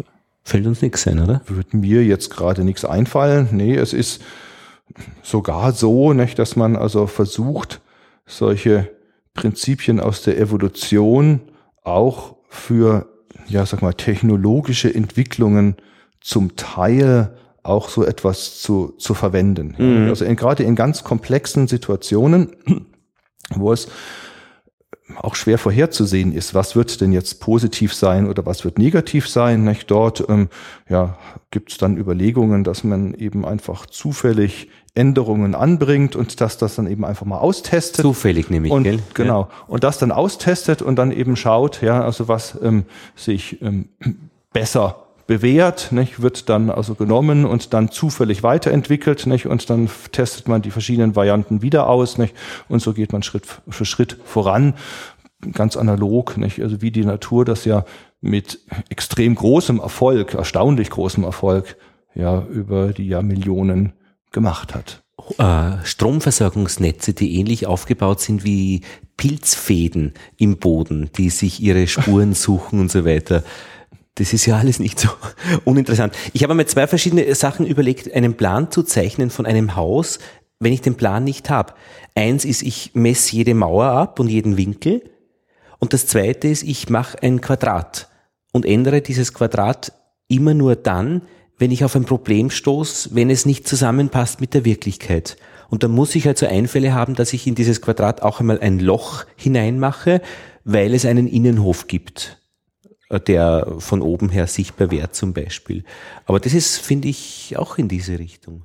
Fällt uns nichts ein, oder? Würde mir jetzt gerade nichts einfallen. Nee, es ist sogar so, nicht, dass man also versucht, solche Prinzipien aus der Evolution auch für, ja, sag mal, technologische Entwicklungen zum Teil auch so etwas zu, zu verwenden. Mhm. Also in, gerade in ganz komplexen Situationen, wo es auch schwer vorherzusehen ist, was wird denn jetzt positiv sein oder was wird negativ sein. Nicht? Dort ähm, ja, gibt es dann Überlegungen, dass man eben einfach zufällig Änderungen anbringt und dass das dann eben einfach mal austestet. Zufällig nämlich, und, gell? Genau. Ja. Und das dann austestet und dann eben schaut, ja, also was ähm, sich ähm, besser bewährt, nicht, wird dann also genommen und dann zufällig weiterentwickelt, nicht, und dann testet man die verschiedenen Varianten wieder aus, nicht, und so geht man Schritt für Schritt voran, ganz analog, nicht, also wie die Natur das ja mit extrem großem Erfolg, erstaunlich großem Erfolg, ja, über die Jahrmillionen gemacht hat. Stromversorgungsnetze, die ähnlich aufgebaut sind wie Pilzfäden im Boden, die sich ihre Spuren suchen und so weiter. Das ist ja alles nicht so uninteressant. Ich habe mir zwei verschiedene Sachen überlegt, einen Plan zu zeichnen von einem Haus, wenn ich den Plan nicht habe. Eins ist, ich messe jede Mauer ab und jeden Winkel. Und das zweite ist, ich mache ein Quadrat und ändere dieses Quadrat immer nur dann, wenn ich auf ein Problem stoße, wenn es nicht zusammenpasst mit der Wirklichkeit. Und dann muss ich halt so Einfälle haben, dass ich in dieses Quadrat auch einmal ein Loch hineinmache, weil es einen Innenhof gibt, der von oben her sichtbar wird zum Beispiel. Aber das ist, finde ich, auch in diese Richtung.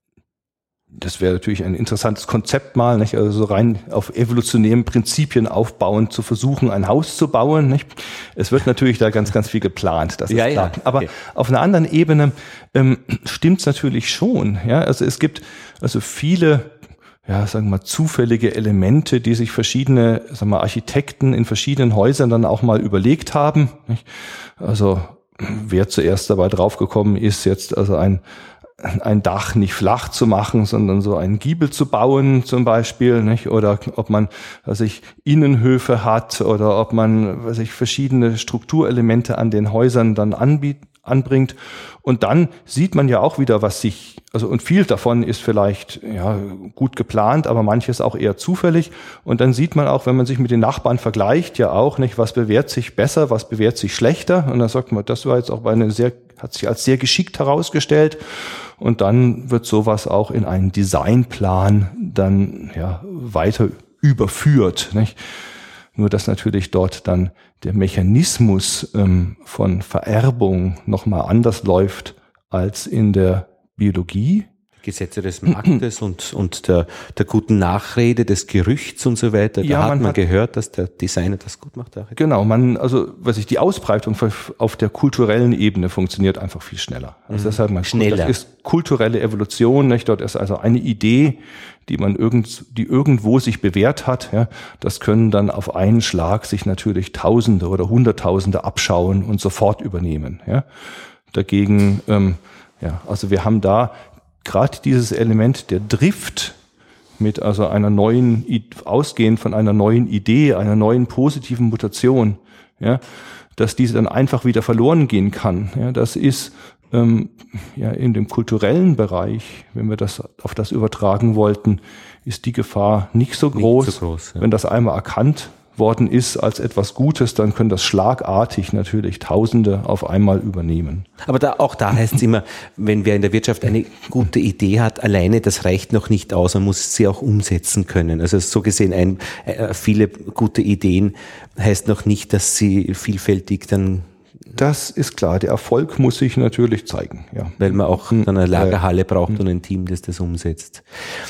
Das wäre natürlich ein interessantes Konzept mal, nicht? Also so rein auf evolutionären Prinzipien aufbauend zu versuchen, ein Haus zu bauen. Nicht? Es wird natürlich da ganz, ganz viel geplant, das ist ja, klar. Ja. Aber okay. Auf einer anderen Ebene ähm, stimmt es natürlich schon. Ja? Also es gibt also viele, ja, sagen wir mal, zufällige Elemente, die sich verschiedene, sagen wir, Architekten in verschiedenen Häusern dann auch mal überlegt haben. Nicht? Also wer zuerst dabei draufgekommen ist, jetzt also ein ein Dach nicht flach zu machen, sondern so einen Giebel zu bauen zum Beispiel, nicht? Oder ob man, was ich, Innenhöfe hat oder ob man, was ich, verschiedene Strukturelemente an den Häusern dann anbietet, anbringt. Und dann sieht man ja auch wieder, was sich, also und viel davon ist vielleicht ja gut geplant, aber manches auch eher zufällig. Und dann sieht man auch, wenn man sich mit den Nachbarn vergleicht, ja auch, nicht, was bewährt sich besser, was bewährt sich schlechter. Und dann sagt man, das war jetzt auch bei einer sehr, hat sich als sehr geschickt herausgestellt. Und dann wird sowas auch in einen Designplan dann ja weiter überführt, nicht? Nur dass natürlich dort dann der Mechanismus ähm, von Vererbung nochmal anders läuft als in der Biologie. Gesetze des Marktes und, und der, der guten Nachrede, des Gerüchts und so weiter. Da ja, hat man, man hat, gehört, dass der Designer das gut macht. Genau, man, also, was ich, die Ausbreitung auf der kulturellen Ebene funktioniert einfach viel schneller. Also mhm. deshalb, man, schneller. Das ist kulturelle Evolution, nicht? Dort ist also eine Idee, die man irgend, die irgendwo sich bewährt hat, ja. Das können dann auf einen Schlag sich natürlich Tausende oder Hunderttausende abschauen und sofort übernehmen, ja. Dagegen, ähm, ja, also wir haben da gerade dieses Element der Drift mit also einer neuen, ausgehend von einer neuen Idee, einer neuen positiven Mutation, ja, dass diese dann einfach wieder verloren gehen kann. Ja, das ist ähm, ja in dem kulturellen Bereich, wenn wir das auf das übertragen wollten, ist die Gefahr nicht so groß. Nicht so groß, ja. Wenn das einmal erkannt worden ist als etwas Gutes, dann können das schlagartig natürlich Tausende auf einmal übernehmen. Aber da, auch da heißt es immer, wenn wer in der Wirtschaft eine gute Idee hat, alleine, das reicht noch nicht aus, man muss sie auch umsetzen können. Also so gesehen, ein, äh, viele gute Ideen heißt noch nicht, dass sie vielfältig dann... Das ist klar, der Erfolg muss sich natürlich zeigen. Ja. Weil man auch dann eine Lagerhalle braucht und ein Team, das das umsetzt.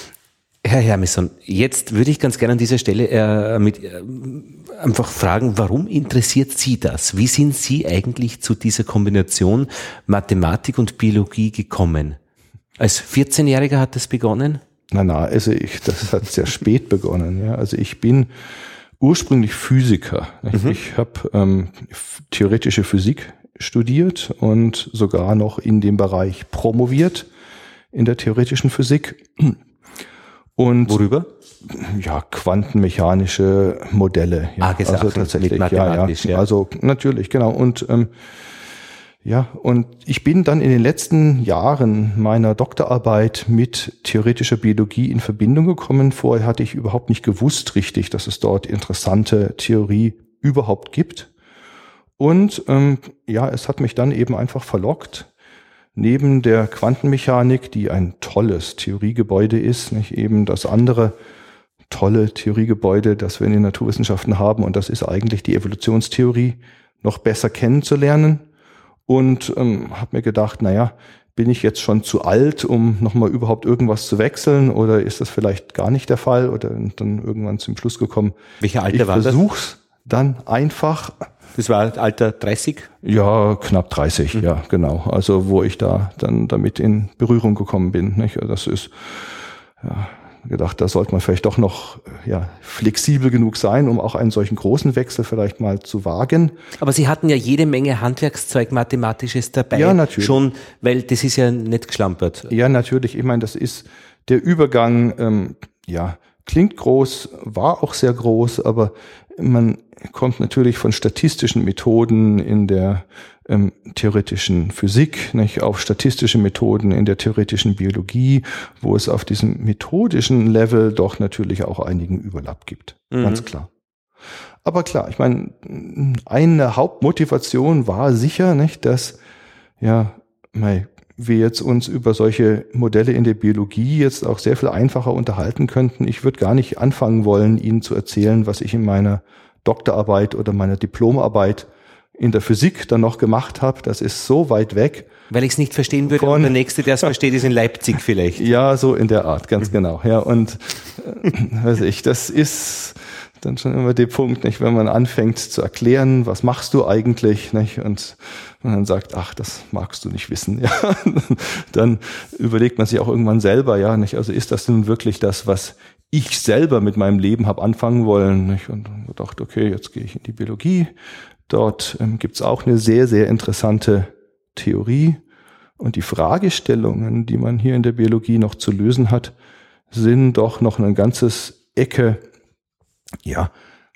Herr Hermisson, jetzt würde ich ganz gerne an dieser Stelle äh, mit, äh, einfach fragen, warum interessiert Sie das? Wie sind Sie eigentlich zu dieser Kombination Mathematik und Biologie gekommen? Als vierzehnjähriger hat das begonnen? Na, na, also ich, das hat sehr spät begonnen. Ja. Also ich bin ursprünglich Physiker. Mhm. Ich habe ähm, theoretische Physik studiert und sogar noch in dem Bereich promoviert in der theoretischen Physik. Und worüber? Ja, quantenmechanische Modelle. Ja. Ah, gesagt, also tatsächlich, mathematisch, ja, ja. ja. Also natürlich, genau. Und ähm, Ja, und ich bin dann in den letzten Jahren meiner Doktorarbeit mit theoretischer Biologie in Verbindung gekommen. Vorher hatte ich überhaupt nicht gewusst richtig, dass es dort interessante Theorie überhaupt gibt. Und ähm, ja, es hat mich dann eben einfach verlockt, neben der Quantenmechanik, die ein tolles Theoriegebäude ist, nicht eben das andere tolle Theoriegebäude, das wir in den Naturwissenschaften haben, und das ist eigentlich die Evolutionstheorie, noch besser kennenzulernen. Und ähm, habe mir gedacht, naja, bin ich jetzt schon zu alt, um nochmal überhaupt irgendwas zu wechseln, oder ist das vielleicht gar nicht der Fall? Oder dann irgendwann zum Schluss gekommen, welcher Alter ich war das? Ich versuch's dann einfach. Das war Alter dreißig? Ja, knapp dreißig, mhm. ja, genau. Also wo ich da dann damit in Berührung gekommen bin. Nicht? Das ist, ja, gedacht, da sollte man vielleicht doch noch ja, flexibel genug sein, um auch einen solchen großen Wechsel vielleicht mal zu wagen. Aber Sie hatten ja jede Menge Handwerkszeug, Mathematisches dabei. Ja, natürlich. Schon, weil das ist ja nicht geschlampert. Ja, natürlich. Ich meine, das ist der Übergang, ähm, ja, klingt groß, war auch sehr groß, aber man kommt natürlich von statistischen Methoden in der ähm, theoretischen Physik, nicht, auf statistische Methoden in der theoretischen Biologie, wo es auf diesem methodischen Level doch natürlich auch einigen Überlapp gibt. Mhm. Ganz klar. Aber klar, ich meine, eine Hauptmotivation war sicher, nicht, dass ja, wir jetzt uns über solche Modelle in der Biologie jetzt auch sehr viel einfacher unterhalten könnten. Ich würde gar nicht anfangen wollen, Ihnen zu erzählen, was ich in meiner Doktorarbeit oder meiner Diplomarbeit in der Physik dann noch gemacht habe. Das ist so weit weg. Weil ich es nicht verstehen würde, von, und der Nächste, der es versteht, ist in Leipzig vielleicht. Ja, so in der Art, ganz mhm. genau. Ja, und äh, weiß ich, das ist dann schon immer der Punkt, nicht, wenn man anfängt zu erklären, was machst du eigentlich, nicht, und man dann sagt, ach, das magst du nicht wissen, ja, dann überlegt man sich auch irgendwann selber, ja, nicht, also ist das nun wirklich das, was ich selber mit meinem Leben habe anfangen wollen, nicht, und dann gedacht, okay, jetzt gehe ich in die Biologie, dort ähm, gibt's auch eine sehr, sehr interessante Theorie, und die Fragestellungen, die man hier in der Biologie noch zu lösen hat, sind doch noch ein ganzes Ecke, ja,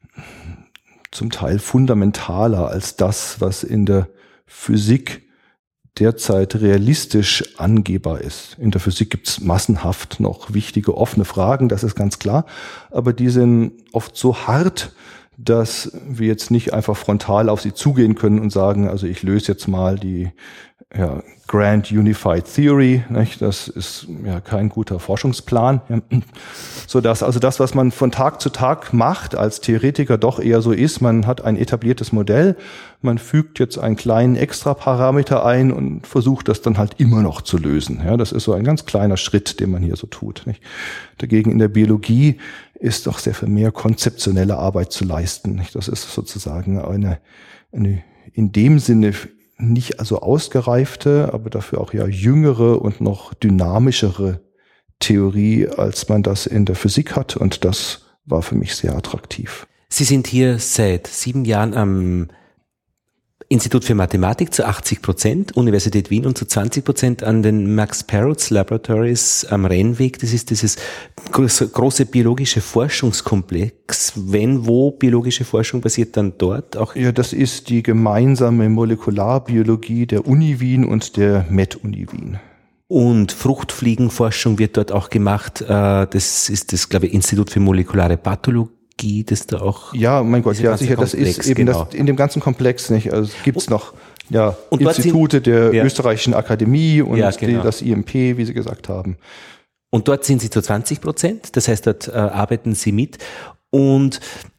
zum Teil fundamentaler als das, was in der Physik derzeit realistisch angehbar ist. In der Physik gibt's massenhaft noch wichtige offene Fragen, das ist ganz klar, aber die sind oft so hart, dass wir jetzt nicht einfach frontal auf sie zugehen können und sagen, also ich löse jetzt mal die ja, Grand Unified Theory, nicht? Das ist ja kein guter Forschungsplan, ja. So dass also das, was man von Tag zu Tag macht, als Theoretiker doch eher so ist, man hat ein etabliertes Modell, man fügt jetzt einen kleinen Extraparameter ein und versucht das dann halt immer noch zu lösen. Ja, das ist so ein ganz kleiner Schritt, den man hier so tut, nicht? Dagegen in der Biologie ist doch sehr viel mehr konzeptionelle Arbeit zu leisten, nicht? Das ist sozusagen eine, eine in dem Sinne nicht also ausgereifte, aber dafür auch ja jüngere und noch dynamischere Theorie, als man das in der Physik hat. Und das war für mich sehr attraktiv. Sie sind hier seit sieben Jahren am Institut für Mathematik zu achtzig Prozent, Universität Wien, und zu zwanzig Prozent an den Max Perutz Laboratories am Rennweg. Das ist dieses große biologische Forschungskomplex. Wenn, wo biologische Forschung passiert, dann dort auch? Ja, das ist die gemeinsame Molekularbiologie der Uni Wien und der Med-Uni Wien. Und Fruchtfliegenforschung wird dort auch gemacht. Das ist das, glaube ich, Institut für molekulare Pathologie. Das da auch. Ja, mein Gott, ja, sicher, das ist eben genau. Das in dem ganzen Komplex nicht. Also es gibt's noch ja, und Institute sind, der ja. österreichischen Akademie und ja, genau. die, das I M P, wie Sie gesagt haben. Und dort sind Sie zu zwanzig Prozent, das heißt, dort äh, arbeiten Sie mit. Und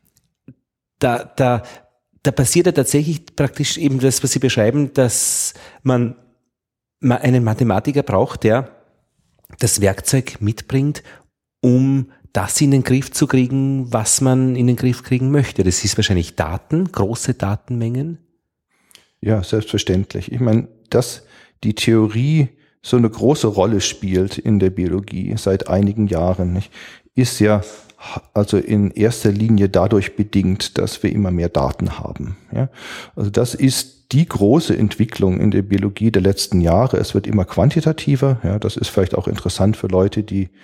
da, da, da passiert ja tatsächlich praktisch eben das, was Sie beschreiben, dass man einen Mathematiker braucht, der das Werkzeug mitbringt, um das in den Griff zu kriegen, was man in den Griff kriegen möchte. Das ist wahrscheinlich Daten, große Datenmengen. Ja, selbstverständlich. Ich meine, dass die Theorie so eine große Rolle spielt in der Biologie seit einigen Jahren, nicht, ist ja also in erster Linie dadurch bedingt, dass wir immer mehr Daten haben. Ja? Also das ist die große Entwicklung in der Biologie der letzten Jahre. Es wird immer quantitativer. Ja, das ist vielleicht auch interessant für Leute, die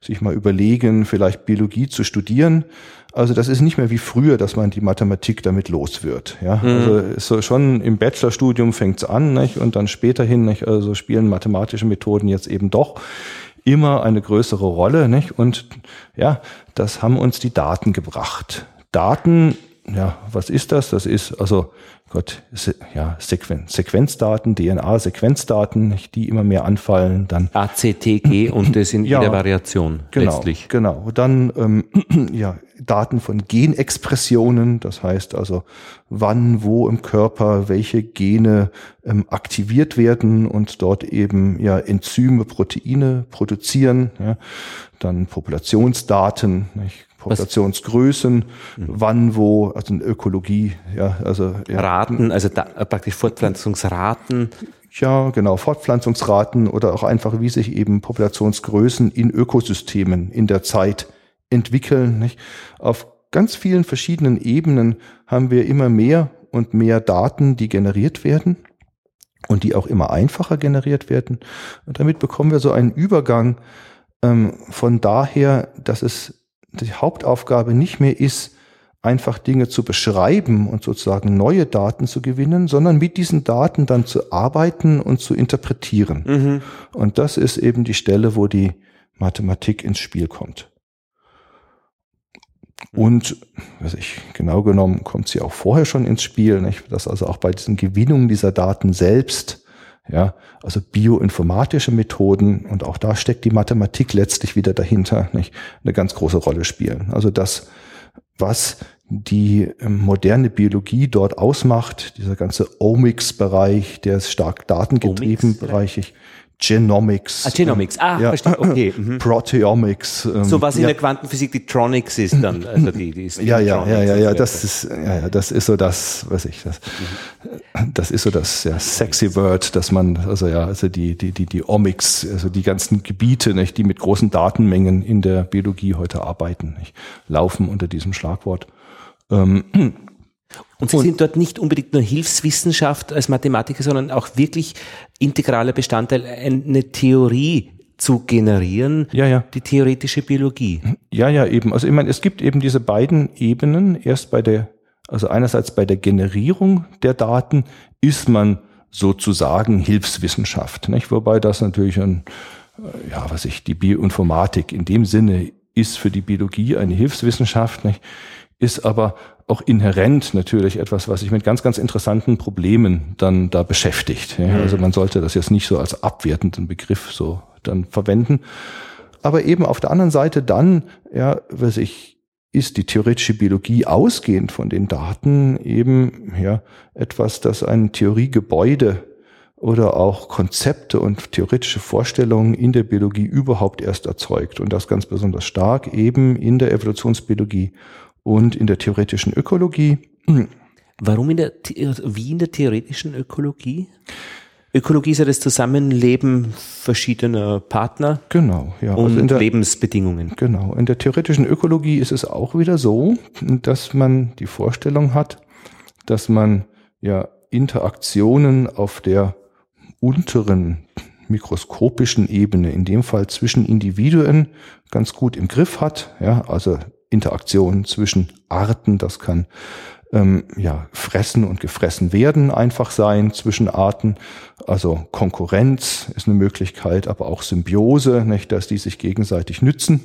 sich mal überlegen, vielleicht Biologie zu studieren. Also das ist nicht mehr wie früher, dass man die Mathematik damit los wird. Ja, mhm. Also ist so schon im Bachelorstudium fängt's an, nicht? Und dann späterhin, nicht? Also spielen mathematische Methoden jetzt eben doch immer eine größere Rolle, nicht? Und ja, das haben uns die Daten gebracht. Daten, ja, was ist das? Das ist also Gott, ja, Sequen, Sequenzdaten, D N A-Sequenzdaten, die immer mehr anfallen, dann A C T G und das in ja, jeder Variation genau, letztlich. Genau, dann ähm, ja, Daten von Genexpressionen, das heißt also, wann, wo im Körper welche Gene ähm, aktiviert werden und dort eben ja Enzyme, Proteine produzieren, ja, dann Populationsdaten, nicht? Populationsgrößen, was? wann, wo, also in Ökologie, ja, also ja. Raten, also da, praktisch Fortpflanzungsraten. Ja, genau, Fortpflanzungsraten oder auch einfach, wie sich eben Populationsgrößen in Ökosystemen in der Zeit entwickeln, nicht? Auf ganz vielen verschiedenen Ebenen haben wir immer mehr und mehr Daten, die generiert werden und die auch immer einfacher generiert werden. Und damit bekommen wir so einen Übergang ähm, von daher, dass es die Hauptaufgabe nicht mehr ist, einfach Dinge zu beschreiben und sozusagen neue Daten zu gewinnen, sondern mit diesen Daten dann zu arbeiten und zu interpretieren. Mhm. Und das ist eben die Stelle, wo die Mathematik ins Spiel kommt. Und, weiß ich, genau genommen kommt sie auch vorher schon ins Spiel, nicht? Dass also auch bei diesen Gewinnungen dieser Daten selbst, ja, also bioinformatische Methoden, und auch da steckt die Mathematik letztlich wieder dahinter, nicht, eine ganz große Rolle spielen. Also das, was die moderne Biologie dort ausmacht, dieser ganze Omics-Bereich, der ist stark datengetrieben, Bereich, Genomics. Ah, Genomics, ah, ja, verstehe, okay. Mhm. Proteomics. Ähm, so was in ja. der Quantenphysik die Tronics ist dann, also die, die ist ja, ja, ja, ja, ja, das ist, ja, ja, das ist so das, weiß ich, das, mhm. das ist so das, ja, sexy Word, dass man, also ja, also die, die, die, die Omics, also die ganzen Gebiete, nicht, die mit großen Datenmengen in der Biologie heute arbeiten, nicht, laufen unter diesem Schlagwort. Ähm, Und Sie und, sind dort nicht unbedingt nur Hilfswissenschaft als Mathematiker, sondern auch wirklich integraler Bestandteil, eine Theorie zu generieren, ja, ja. die theoretische Biologie. Ja, ja, eben. Also ich meine, es gibt eben diese beiden Ebenen. Erst bei der, also einerseits bei der Generierung der Daten ist man sozusagen Hilfswissenschaft, nicht? Wobei das natürlich ein, ja, was ich, die Bioinformatik in dem Sinne ist für die Biologie eine Hilfswissenschaft, nicht? Ist aber auch inhärent natürlich etwas, was sich mit ganz, ganz interessanten Problemen dann da beschäftigt. Ja, also man sollte das jetzt nicht so als abwertenden Begriff so dann verwenden. Aber eben auf der anderen Seite dann, ja, weiß ich, ist die theoretische Biologie ausgehend von den Daten eben, ja, etwas, das ein Theoriegebäude oder auch Konzepte und theoretische Vorstellungen in der Biologie überhaupt erst erzeugt. Und das ganz besonders stark eben in der Evolutionsbiologie und in der theoretischen Ökologie. Warum in der, wie in der theoretischen Ökologie? Ökologie ist ja das Zusammenleben verschiedener Partner. Genau, ja. Und also in der, Lebensbedingungen. Genau. In der theoretischen Ökologie ist es auch wieder so, dass man die Vorstellung hat, dass man ja Interaktionen auf der unteren mikroskopischen Ebene, in dem Fall zwischen Individuen, ganz gut im Griff hat. Ja, also Interaktionen zwischen Arten, das kann ähm, ja fressen und gefressen werden einfach sein zwischen Arten. Also Konkurrenz ist eine Möglichkeit, aber auch Symbiose, nicht, dass die sich gegenseitig nützen.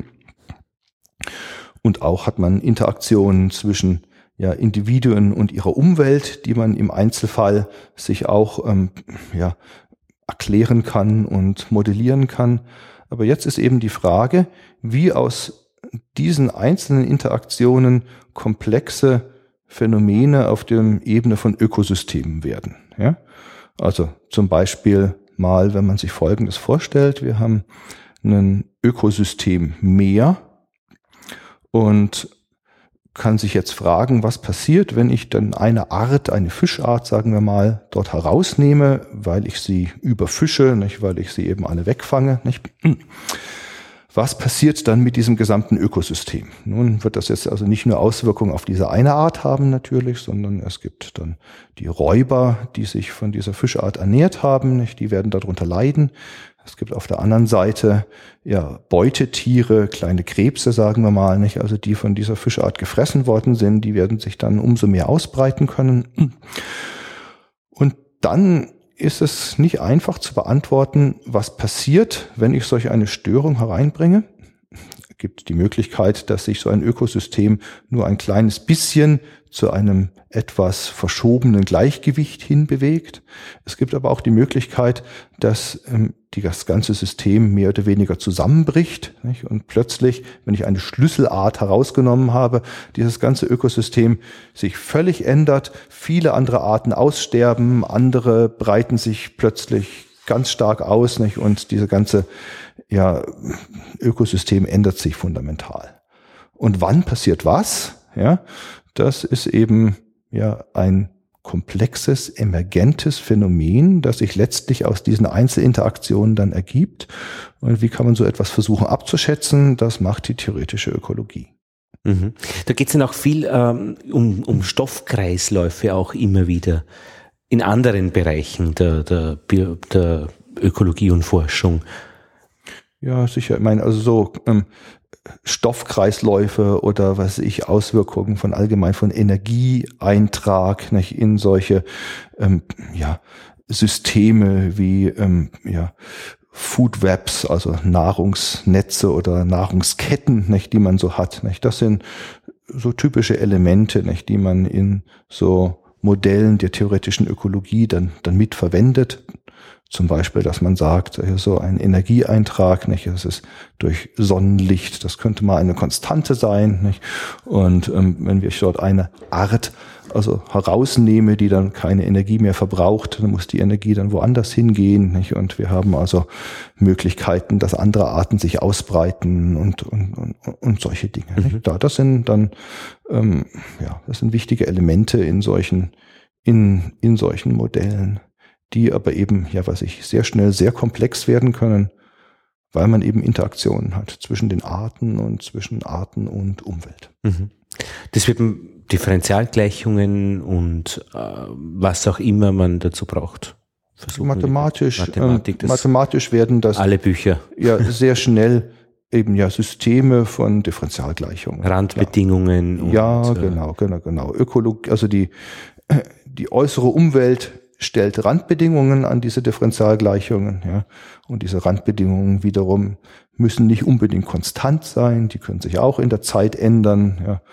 Und auch hat man Interaktionen zwischen ja, Individuen und ihrer Umwelt, die man im Einzelfall sich auch ähm, ja, erklären kann und modellieren kann. Aber jetzt ist eben die Frage, wie aus diesen einzelnen Interaktionen komplexe Phänomene auf der Ebene von Ökosystemen werden. Ja? Also zum Beispiel mal, wenn man sich Folgendes vorstellt, wir haben ein Ökosystem Meer und kann sich jetzt fragen, was passiert, wenn ich dann eine Art, eine Fischart, sagen wir mal, dort herausnehme, weil ich sie überfische, nicht, weil ich sie eben alle wegfange, nicht? Was passiert dann mit diesem gesamten Ökosystem? Nun wird das jetzt also nicht nur Auswirkungen auf diese eine Art haben natürlich, sondern es gibt dann die Räuber, die sich von dieser Fischart ernährt haben, nicht? Die werden darunter leiden. Es gibt auf der anderen Seite ja Beutetiere, kleine Krebse, sagen wir mal, nicht? Also die von dieser Fischart gefressen worden sind, die werden sich dann umso mehr ausbreiten können. Und dann ist es nicht einfach zu beantworten, was passiert, wenn ich solch eine Störung hereinbringe. Es gibt die Möglichkeit, dass sich so ein Ökosystem nur ein kleines bisschen zu einem etwas verschobenen Gleichgewicht hinbewegt. Es gibt aber auch die Möglichkeit, dass ähm, die, das ganze System mehr oder weniger zusammenbricht, nicht? Und plötzlich, wenn ich eine Schlüsselart herausgenommen habe, dieses ganze Ökosystem sich völlig ändert, viele andere Arten aussterben, andere breiten sich plötzlich ganz stark aus, nicht? Und diese ganze ja, Ökosystem ändert sich fundamental. Und wann passiert was? Ja, das ist eben ja ein komplexes, emergentes Phänomen, das sich letztlich aus diesen Einzelinteraktionen dann ergibt. Und wie kann man so etwas versuchen abzuschätzen? Das macht die theoretische Ökologie. Mhm. Da geht es dann auch viel ähm, um, um Stoffkreisläufe auch immer wieder in anderen Bereichen der, der, Bio, der Ökologie und Forschung. Ja, sicher. Ich meine, also so ähm, Stoffkreisläufe oder was weiß ich, Auswirkungen von allgemein von Energieeintrag, nicht, in solche ähm, ja, Systeme wie ähm, ja, Food Webs, also Nahrungsnetze oder Nahrungsketten, nicht, die man so hat. Nicht. Das sind so typische Elemente, nicht, die man in so Modellen der theoretischen Ökologie dann, dann mitverwendet. Zum Beispiel, dass man sagt, so ein Energieeintrag, nicht, das ist durch Sonnenlicht, das könnte mal eine Konstante sein, nicht? Und ähm, wenn ich dort eine Art also herausnehme, die dann keine Energie mehr verbraucht, dann muss die Energie dann woanders hingehen, nicht? Und wir haben also Möglichkeiten, dass andere Arten sich ausbreiten und und und, und solche Dinge. Mhm. Nicht? Da, das sind dann ähm, ja, das sind wichtige Elemente in solchen in in solchen Modellen, die aber eben, ja, was ich, sehr schnell sehr komplex werden können, weil man eben Interaktionen hat zwischen den Arten und zwischen Arten und Umwelt. Das wird Differentialgleichungen und äh, was auch immer man dazu braucht. Versuchen mathematisch, Mathematik, ähm, mathematisch werden das alle Bücher ja sehr schnell eben ja Systeme von Differentialgleichungen. Randbedingungen. Ja, und, ja genau, genau, genau. Ökologie, also die, die äußere Umwelt stellt Randbedingungen an diese Differentialgleichungen, ja, und diese Randbedingungen wiederum müssen nicht unbedingt konstant sein, die können sich auch in der Zeit ändern, ja.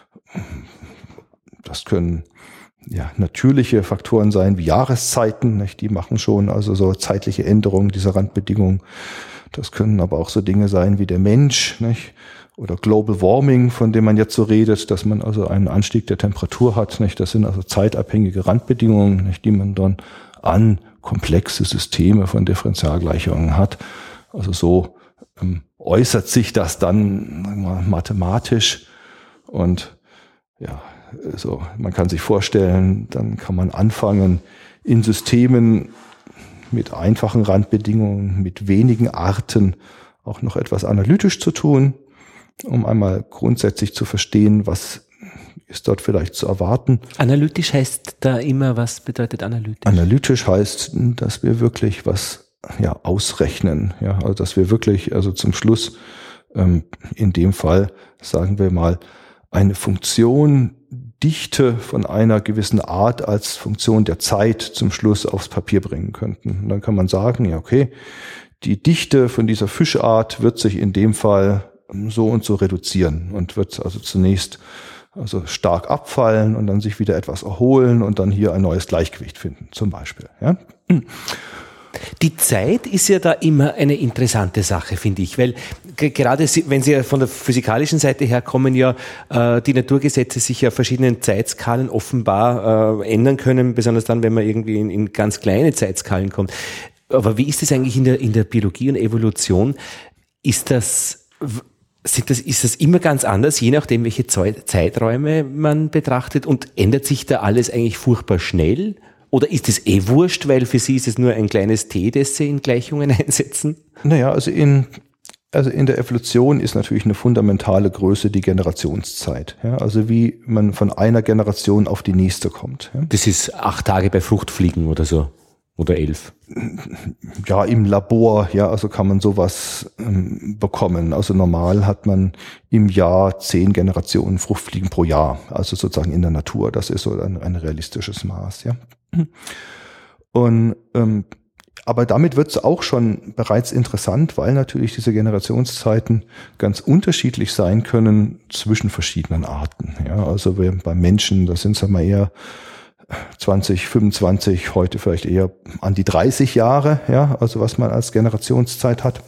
Das können ja natürliche Faktoren sein wie Jahreszeiten, nicht? Die machen schon also so zeitliche Änderungen dieser Randbedingungen. Das können aber auch so Dinge sein wie der Mensch, nicht? Oder Global Warming, von dem man jetzt so redet, dass man also einen Anstieg der Temperatur hat, nicht? Das sind also zeitabhängige Randbedingungen, nicht? Die man dann an komplexe Systeme von Differentialgleichungen hat. Also so ähm, äußert sich das dann, sagen wir mal, mathematisch und ja, so man kann sich vorstellen, dann kann man anfangen in Systemen mit einfachen Randbedingungen, mit wenigen Arten auch noch etwas analytisch zu tun, um einmal grundsätzlich zu verstehen, was ist dort vielleicht zu erwarten. Analytisch heißt da immer, was bedeutet analytisch? Analytisch heißt, dass wir wirklich was ja ausrechnen, ja, also dass wir wirklich also zum Schluss ähm, in dem Fall sagen wir mal eine Funktion Dichte von einer gewissen Art als Funktion der Zeit zum Schluss aufs Papier bringen könnten. Und dann kann man sagen, ja okay, die Dichte von dieser Fischart wird sich in dem Fall so und so reduzieren und wird also zunächst also stark abfallen und dann sich wieder etwas erholen und dann hier ein neues Gleichgewicht finden, zum Beispiel. Ja? Die Zeit ist ja da immer eine interessante Sache, finde ich, weil g- gerade wenn Sie von der physikalischen Seite her kommen, ja äh, die Naturgesetze sich ja verschiedenen Zeitskalen offenbar äh, ändern können, besonders dann, wenn man irgendwie in, in ganz kleine Zeitskalen kommt. Aber wie ist das eigentlich in der, in der Biologie und Evolution? Ist das, sind das, ist das immer ganz anders, je nachdem, welche Zeiträume man betrachtet, und ändert sich da alles eigentlich furchtbar schnell? Oder ist es eh wurscht, weil für Sie ist es nur ein kleines T, das Sie in Gleichungen einsetzen? Naja, also in, Also in der Evolution ist natürlich eine fundamentale Größe die Generationszeit. Ja, also wie man von einer Generation auf die nächste kommt. Ja. Das ist acht Tage bei Fruchtfliegen oder so. Oder elf. Ja, im Labor, ja, also kann man sowas ähm, bekommen. Also normal hat man im Jahr zehn Generationen Fruchtfliegen pro Jahr. Also sozusagen in der Natur. Das ist so ein, ein realistisches Maß, ja. Und ähm, aber damit wird es auch schon bereits interessant, weil natürlich diese Generationszeiten ganz unterschiedlich sein können zwischen verschiedenen Arten. Ja, also wir, beim Menschen, da sind es ja mal eher zwanzig, fünfundzwanzig, heute vielleicht eher an die dreißig Jahre, ja, also was man als Generationszeit hat.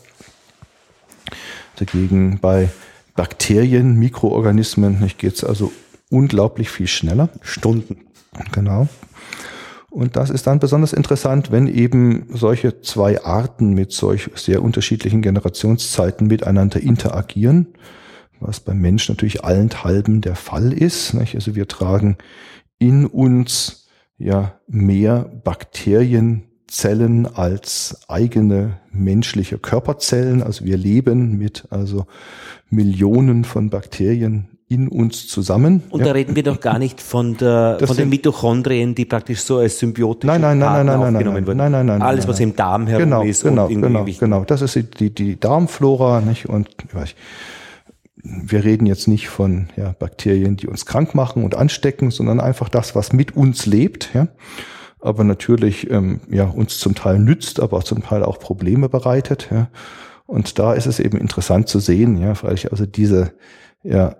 Dagegen bei Bakterien, Mikroorganismen geht es also unglaublich viel schneller. Stunden. Genau. Und das ist dann besonders interessant, wenn eben solche zwei Arten mit solch sehr unterschiedlichen Generationszeiten miteinander interagieren, was beim Menschen natürlich allenthalben der Fall ist. Also wir tragen in uns ja mehr Bakterienzellen als eigene menschliche Körperzellen. Also wir leben mit also Millionen von Bakterien in uns zusammen. Und ja. da reden wir doch gar nicht von der Das von den sind- Mitochondrien, die praktisch so als symbiotische Nein, nein, nein, Partner nein, nein, nein, aufgenommen nein, wurden. nein, nein, nein, Alles, nein, was nein. im Darm herum Genau, ist genau, und in genau, irgendwelchen- genau. Das ist die, die, die Darmflora, nicht? Und ich weiß, wir reden jetzt nicht von ja, Bakterien, die uns krank machen und anstecken, sondern einfach das, was mit uns lebt, ja. Aber natürlich ähm, ja uns zum Teil nützt, aber auch zum Teil auch Probleme bereitet, ja. Und da ist es eben interessant zu sehen, ja, weil ich also diese ja,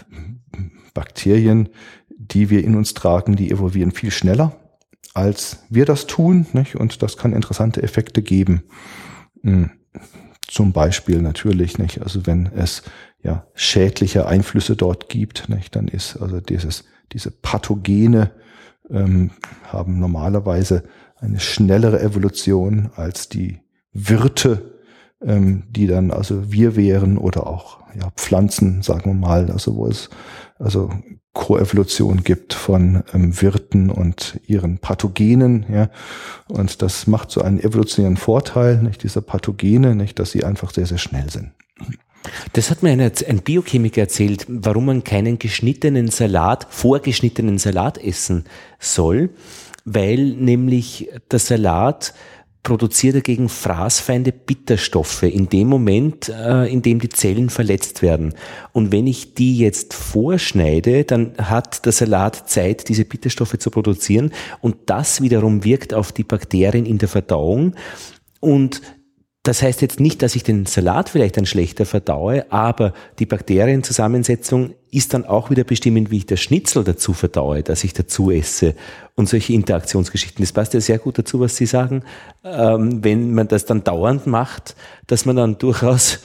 Bakterien, die wir in uns tragen, die evolvieren viel schneller, als wir das tun, nicht? Und das kann interessante Effekte geben. Hm. Zum Beispiel natürlich, nicht? Also wenn es ja schädliche Einflüsse dort gibt, nicht? Dann ist also dieses diese Pathogene ähm, haben normalerweise eine schnellere Evolution als die Wirte, ähm, die dann also wir wären oder auch ja Pflanzen, sagen wir mal, also wo es also Koevolution gibt von ähm, Wirten und ihren Pathogenen, ja, und das macht so einen evolutionären Vorteil, nicht, dieser Pathogene, nicht, dass sie einfach sehr, sehr schnell sind. Das hat mir ein, ein Biochemiker erzählt, warum man keinen geschnittenen Salat, vorgeschnittenen Salat essen soll, weil nämlich der Salat produziert dagegen fraßfeinde Bitterstoffe in dem Moment, äh, in dem die Zellen verletzt werden. Und wenn ich die jetzt vorschneide, dann hat der Salat Zeit, diese Bitterstoffe zu produzieren, und das wiederum wirkt auf die Bakterien in der Verdauung. Und das heißt jetzt nicht, dass ich den Salat vielleicht dann schlechter verdaue, aber die Bakterienzusammensetzung ist dann auch wieder bestimmend, wie ich das Schnitzel dazu verdaue, dass ich dazu esse, und solche Interaktionsgeschichten. Das passt ja sehr gut dazu, was Sie sagen, ähm, wenn man das dann dauernd macht, dass man dann durchaus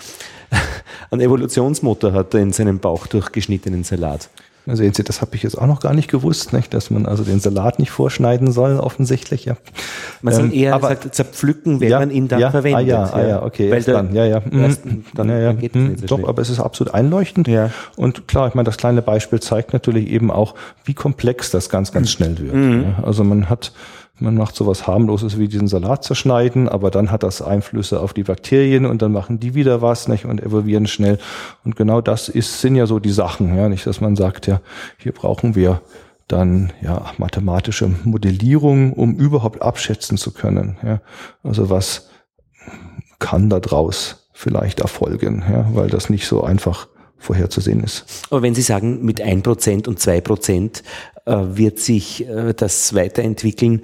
einen Evolutionsmotor hat in seinem Bauch durch geschnittenen Salat. Sehen Sie, das habe ich jetzt auch noch gar nicht gewusst, nicht, dass man also den Salat nicht vorschneiden soll, offensichtlich, ja. Man soll Ähm, eher aber- sagt, zerpflücken, wenn ja, man ihn dann ja, verwendet. Ah ja, ah ja, okay, Weil erst der, dann, ja, ja. Mhm. erst dann, ja, ja. dann geht es Mhm. nicht so Doch, schnell. aber es ist absolut einleuchtend. Ja. Und klar, ich meine, das kleine Beispiel zeigt natürlich eben auch, wie komplex das ganz, ganz schnell wird. Mhm. Ja, also man hat, man macht sowas harmloses wie diesen Salat zerschneiden, aber dann hat das Einflüsse auf die Bakterien und dann machen die wieder was, nicht, und evolvieren schnell. Und genau das ist, sind ja so die Sachen, ja, nicht, dass man sagt, ja, hier brauchen wir dann ja mathematische Modellierung, um überhaupt abschätzen zu können. Ja, also was kann da draus vielleicht erfolgen, ja, weil das nicht so einfach vorherzusehen ist. Aber wenn Sie sagen, mit ein Prozent und zwei Prozent äh, wird sich äh, das weiterentwickeln,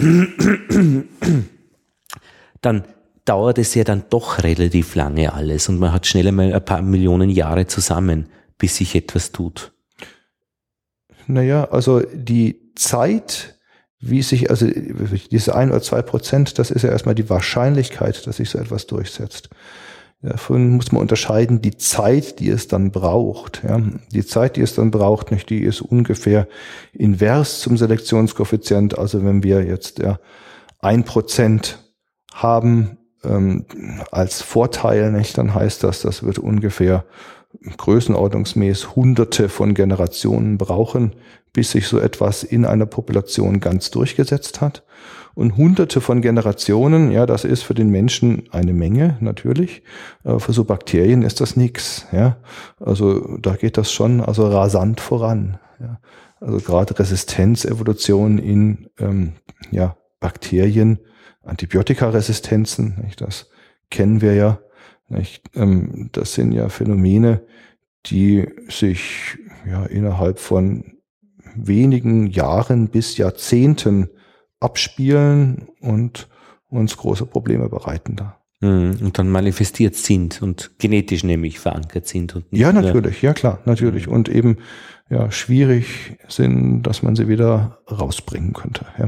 dann dauert es ja dann doch relativ lange alles und man hat schnell einmal ein paar Millionen Jahre zusammen, bis sich etwas tut. Naja, also die Zeit, wie sich, also diese ein oder zwei Prozent, das ist ja erstmal die Wahrscheinlichkeit, dass sich so etwas durchsetzt. Davon muss man unterscheiden, die Zeit, die es dann braucht. Ja. Die Zeit, die es dann braucht, nicht, die ist ungefähr invers zum Selektionskoeffizient. Also wenn wir jetzt ja, ein Prozent haben ähm, als Vorteil, nicht, dann heißt das, das wird ungefähr größenordnungsmäßig Hunderte von Generationen brauchen, bis sich so etwas in einer Population ganz durchgesetzt hat. Und hunderte von Generationen, ja, das ist für den Menschen eine Menge, natürlich. Aber für so Bakterien ist das nix, ja. Also da geht das schon also rasant voran, ja. Also gerade Resistenzevolution in ähm, ja, Bakterien, Antibiotikaresistenzen, nicht, das kennen wir ja. Nicht, ähm, das sind ja Phänomene, die sich ja innerhalb von wenigen Jahren bis Jahrzehnten abspielen und uns große Probleme bereiten da. Und dann manifestiert sind und genetisch nämlich verankert sind. Und nicht ja, natürlich, ja klar, natürlich. Und eben ja schwierig sind, dass man sie wieder rausbringen könnte. Ja.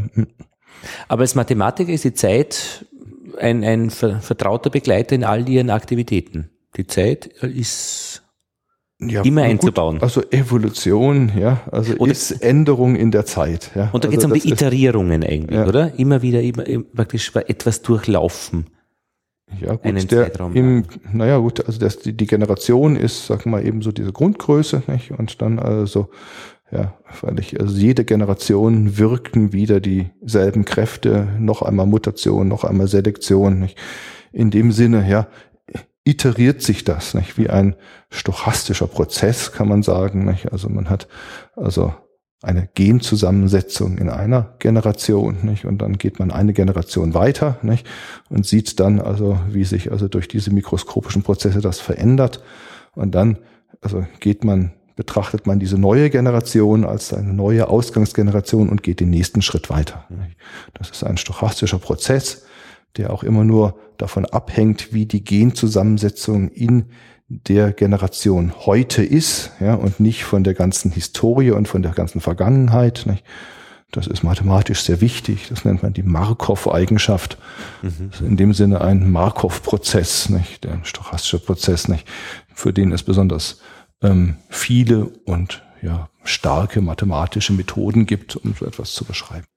Aber als Mathematiker ist die Zeit ein, ein vertrauter Begleiter in all ihren Aktivitäten. Die Zeit ist ja, immer einzubauen. Gut, also Evolution, ja, also oder ist Änderung in der Zeit. Ja. Und da geht es also um die Iterierungen eigentlich, ja. Oder? Immer wieder immer, praktisch etwas durchlaufen. Ja, gut, einen der Zeitraum. Im, naja, gut, also das, die, die Generation ist, sag mal, eben so diese Grundgröße, nicht? Und dann also, ja, freilich, also jede Generation wirken wieder dieselben Kräfte, noch einmal Mutation, noch einmal Selektion, nicht? In dem Sinne, ja, iteriert sich das, nicht? Wie ein stochastischer Prozess, kann man sagen, nicht? Also man hat, also, eine Genzusammensetzung in einer Generation, nicht? Und dann geht man eine Generation weiter, nicht? Und sieht dann also, wie sich also durch diese mikroskopischen Prozesse das verändert. Und dann also geht man, betrachtet man diese neue Generation als eine neue Ausgangsgeneration und geht den nächsten Schritt weiter. Nicht? Das ist ein stochastischer Prozess, der auch immer nur davon abhängt, wie die Genzusammensetzung in der Generation heute ist, ja, und nicht von der ganzen Historie und von der ganzen Vergangenheit. Nicht? Das ist mathematisch sehr wichtig. Das nennt man die Markov-Eigenschaft. Mhm. Das ist in dem Sinne ein Markov-Prozess, nicht? Der stochastische Prozess, nicht? Für den es besonders ähm, viele und ja starke mathematische Methoden gibt, um so etwas zu beschreiben.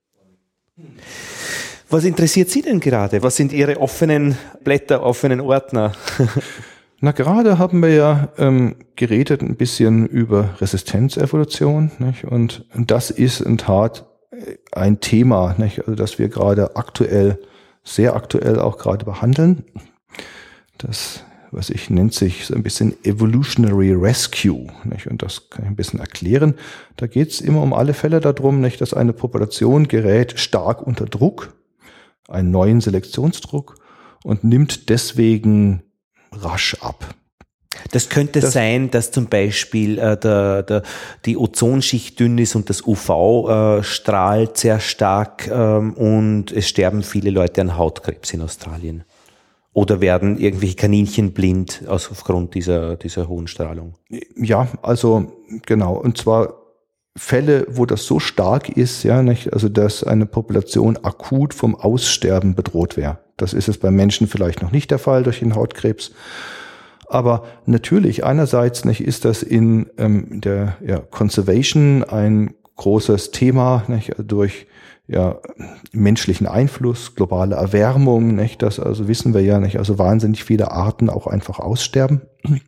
Was interessiert Sie denn gerade? Was sind Ihre offenen Blätter, offenen Ordner? Na, gerade haben wir ja ähm, geredet ein bisschen über Resistenzevolution, nicht? Und das ist in Tat ein Thema, nicht? Also das wir gerade aktuell, sehr aktuell auch gerade behandeln. Das, was ich nennt sich so ein bisschen Evolutionary Rescue, nicht? Und das kann ich ein bisschen erklären. Da geht es immer um alle Fälle darum, nicht, dass eine Population gerät stark unter Druck, einen neuen Selektionsdruck und nimmt deswegen rasch ab. Das könnte das sein, dass zum Beispiel äh, der, der, die Ozonschicht dünn ist und das U V äh, strahlt sehr stark ähm, und es sterben viele Leute an Hautkrebs in Australien. Oder werden irgendwelche Kaninchen blind aus, aufgrund dieser, dieser hohen Strahlung? Ja, also genau. Und zwar Fälle, wo das so stark ist, ja, nicht, also dass eine Population akut vom Aussterben bedroht wäre. Das ist es bei Menschen vielleicht noch nicht der Fall durch den Hautkrebs. Aber natürlich, einerseits nicht, ist das in ähm, der ja, Conservation ein großes Thema, nicht, durch ja, menschlichen Einfluss, globale Erwärmung, nicht, das also wissen wir ja nicht, also wahnsinnig viele Arten auch einfach aussterben.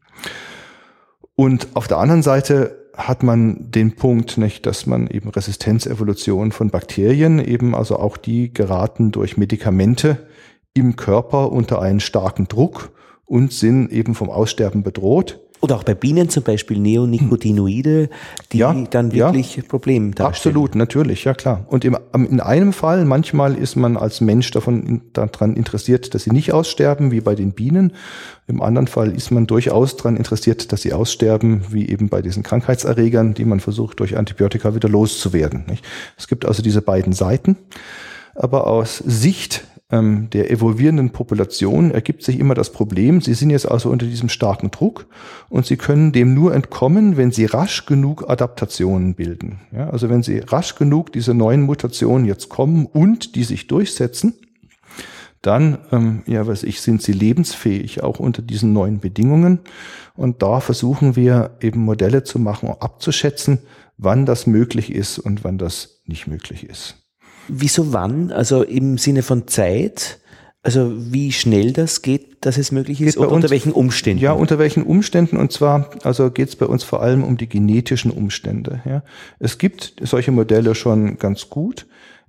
Und auf der anderen Seite hat man den Punkt, nicht, dass man eben Resistenzevolution von Bakterien, eben also auch die geraten durch Medikamente im Körper unter einen starken Druck und sind eben vom Aussterben bedroht. Oder auch bei Bienen zum Beispiel Neonicotinoide, die ja, dann wirklich ja, Probleme darstellen. Absolut, natürlich, ja klar. Und im, in einem Fall, manchmal ist man als Mensch davon daran interessiert, dass sie nicht aussterben, wie bei den Bienen. Im anderen Fall ist man durchaus daran interessiert, dass sie aussterben, wie eben bei diesen Krankheitserregern, die man versucht, durch Antibiotika wieder loszuwerden. Nicht? Es gibt also diese beiden Seiten. Aber aus Sicht der evolvierenden Population ergibt sich immer das Problem, sie sind jetzt also unter diesem starken Druck und sie können dem nur entkommen, wenn sie rasch genug Adaptationen bilden. Ja, also wenn sie rasch genug diese neuen Mutationen jetzt kommen und die sich durchsetzen, dann, ähm, ja, weiß ich, sind sie lebensfähig, auch unter diesen neuen Bedingungen. Und da versuchen wir eben Modelle zu machen, um abzuschätzen, wann das möglich ist und wann das nicht möglich ist. Wieso wann? Also im Sinne von Zeit? Also wie schnell das geht, dass es möglich ist? Oder unter welchen Umständen? Ja, unter welchen Umständen? Und zwar, also geht es bei uns vor allem um die genetischen Umstände. Ja. Es gibt solche Modelle schon ganz gut.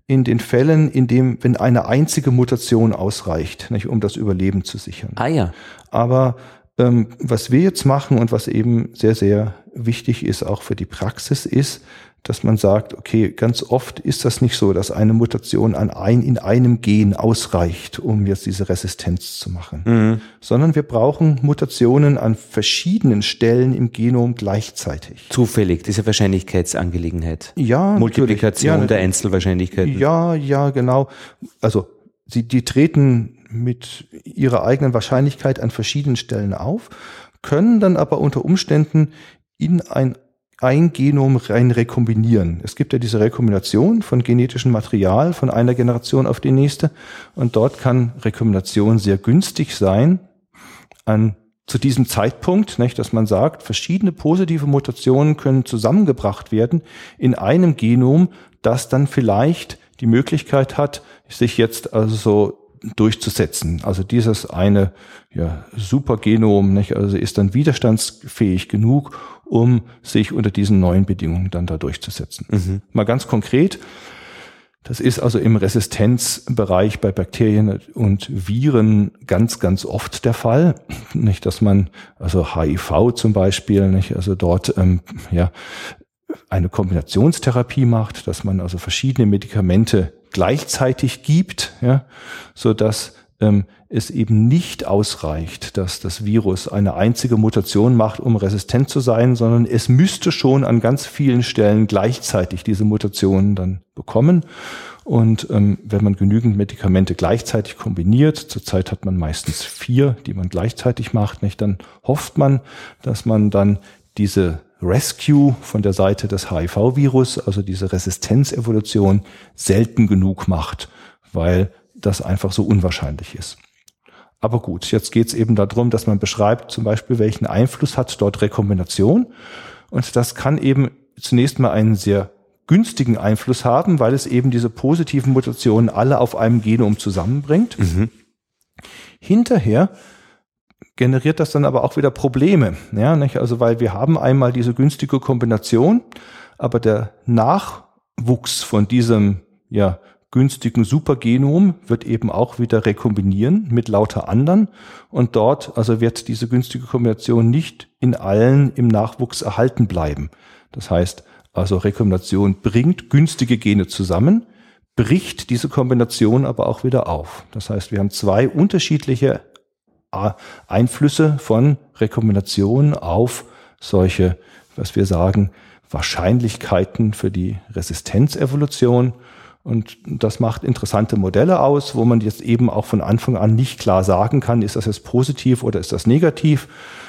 in den Fällen, in dem, wenn eine einzige Mutation ausreicht, nicht, um das Überleben zu sichern. Ah ja. Aber ähm, was wir jetzt machen und was eben sehr, sehr wichtig ist, auch für die Praxis, ist, dass man sagt, okay, ganz oft ist das nicht so, dass eine Mutation an ein, in einem Gen ausreicht, um jetzt diese Resistenz zu machen, mhm. sondern wir brauchen Mutationen an verschiedenen Stellen im Genom gleichzeitig. Zufällig, diese Wahrscheinlichkeitsangelegenheit. Ja, Multiplikation ja, der Einzelwahrscheinlichkeiten. Ja, ja, genau. Also sie, die treten mit ihrer eigenen Wahrscheinlichkeit an verschiedenen Stellen auf, können dann aber unter Umständen in ein ein Genom rein rekombinieren. Es gibt ja diese Rekombination von genetischem Material von einer Generation auf die nächste und dort kann Rekombination sehr günstig sein an zu diesem Zeitpunkt, nicht, dass man sagt, verschiedene positive Mutationen können zusammengebracht werden in einem Genom, das dann vielleicht die Möglichkeit hat, sich jetzt also so durchzusetzen. Also dieses eine ja, Supergenom, nicht, also ist dann widerstandsfähig genug, um sich unter diesen neuen Bedingungen dann da durchzusetzen. Mhm. Mal ganz konkret, das ist also im Resistenzbereich bei Bakterien und Viren ganz, ganz oft der Fall, nicht, dass man also H I V zum Beispiel, nicht, also dort ähm, ja eine Kombinationstherapie macht, dass man also verschiedene Medikamente gleichzeitig gibt, ja, so dass ähm, es eben nicht ausreicht, dass das Virus eine einzige Mutation macht, um resistent zu sein, sondern es müsste schon an ganz vielen Stellen gleichzeitig diese Mutationen dann bekommen. Und ähm, wenn man genügend Medikamente gleichzeitig kombiniert, zurzeit hat man meistens vier, die man gleichzeitig macht, nicht, dann hofft man, dass man dann diese Rescue von der Seite des H I V-Virus, also diese Resistenzevolution, selten genug macht, weil das einfach so unwahrscheinlich ist. Aber gut, jetzt geht es eben darum, dass man beschreibt zum Beispiel, welchen Einfluss hat dort Rekombination. Und das kann eben zunächst mal einen sehr günstigen Einfluss haben, weil es eben diese positiven Mutationen alle auf einem Genom zusammenbringt. Mhm. Hinterher generiert das dann aber auch wieder Probleme, ja, nicht? Also weil wir haben einmal diese günstige Kombination, aber der Nachwuchs von diesem ja günstigen Supergenom wird eben auch wieder rekombinieren mit lauter anderen und dort also wird diese günstige Kombination nicht in allen im Nachwuchs erhalten bleiben. Das heißt, also Rekombination bringt günstige Gene zusammen, bricht diese Kombination aber auch wieder auf. Das heißt, wir haben zwei unterschiedliche Einflüsse von Rekombination auf solche, was wir sagen, Wahrscheinlichkeiten für die Resistenzevolution. Und das macht interessante Modelle aus, wo man jetzt eben auch von Anfang an nicht klar sagen kann, ist das jetzt positiv oder ist das negativ,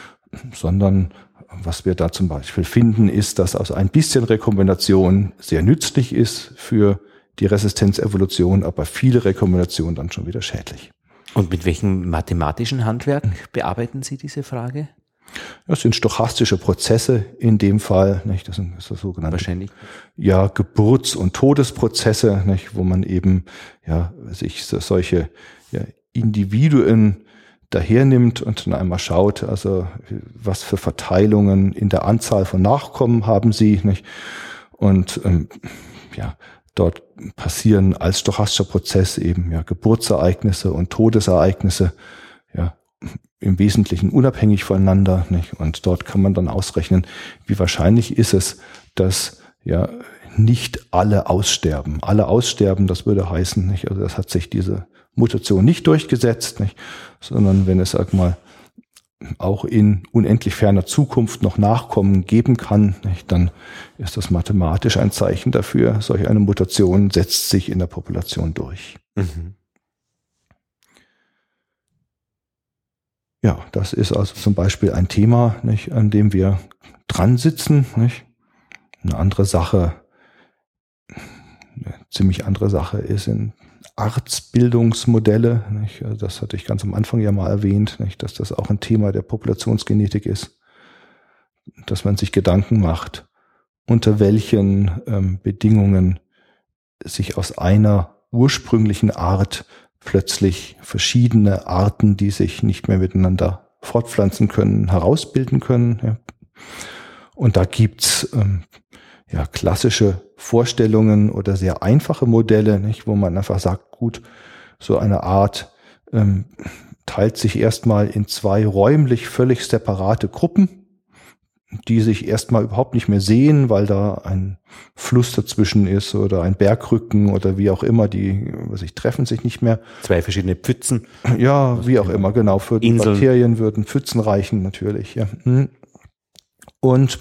sondern was wir da zum Beispiel finden, ist, dass also ein bisschen Rekombination sehr nützlich ist für die Resistenzevolution, aber viele Rekombinationen dann schon wieder schädlich. Und mit welchem mathematischen Handwerk bearbeiten Sie diese Frage? Das sind stochastische Prozesse in dem Fall, nicht? Das sind das sogenannte wahrscheinlich ja Geburts- und Todesprozesse, nicht? Wo man eben ja sich so, solche ja, Individuen dahernimmt und dann einmal schaut, also was für Verteilungen in der Anzahl von Nachkommen haben sie, nicht? Und ähm, ja dort passieren als stochastischer Prozess eben ja Geburtsereignisse und Todesereignisse, ja im Wesentlichen unabhängig voneinander, nicht? Und dort kann man dann ausrechnen, wie wahrscheinlich ist es, dass ja nicht alle aussterben. Alle aussterben, das würde heißen, nicht? Also das hat sich diese Mutation nicht durchgesetzt, nicht? Sondern wenn es, sag mal, auch in unendlich ferner Zukunft noch Nachkommen geben kann, nicht? Dann ist das mathematisch ein Zeichen dafür, solch eine Mutation setzt sich in der Population durch. Mhm. Ja, das ist also zum Beispiel ein Thema, nicht, an dem wir dran sitzen. Nicht? Eine andere Sache, eine ziemlich andere Sache ist in Artsbildungsmodelle. Nicht? Das hatte ich ganz am Anfang ja mal erwähnt, nicht? Dass das auch ein Thema der Populationsgenetik ist. Dass man sich Gedanken macht, unter welchen ähm, Bedingungen sich aus einer ursprünglichen Art plötzlich verschiedene Arten, die sich nicht mehr miteinander fortpflanzen können, herausbilden können. Ja. Und da gibt's ähm, ja, klassische Vorstellungen oder sehr einfache Modelle, nicht, wo man einfach sagt, gut, so eine Art ähm, teilt sich erstmal in zwei räumlich völlig separate Gruppen, die sich erstmal überhaupt nicht mehr sehen, weil da ein Fluss dazwischen ist oder ein Bergrücken oder wie auch immer, die, was ich, treffen sich nicht mehr. Zwei verschiedene Pfützen. Ja, wie auch immer, genau. Für die Inseln. Bakterien würden Pfützen reichen, natürlich, ja. Und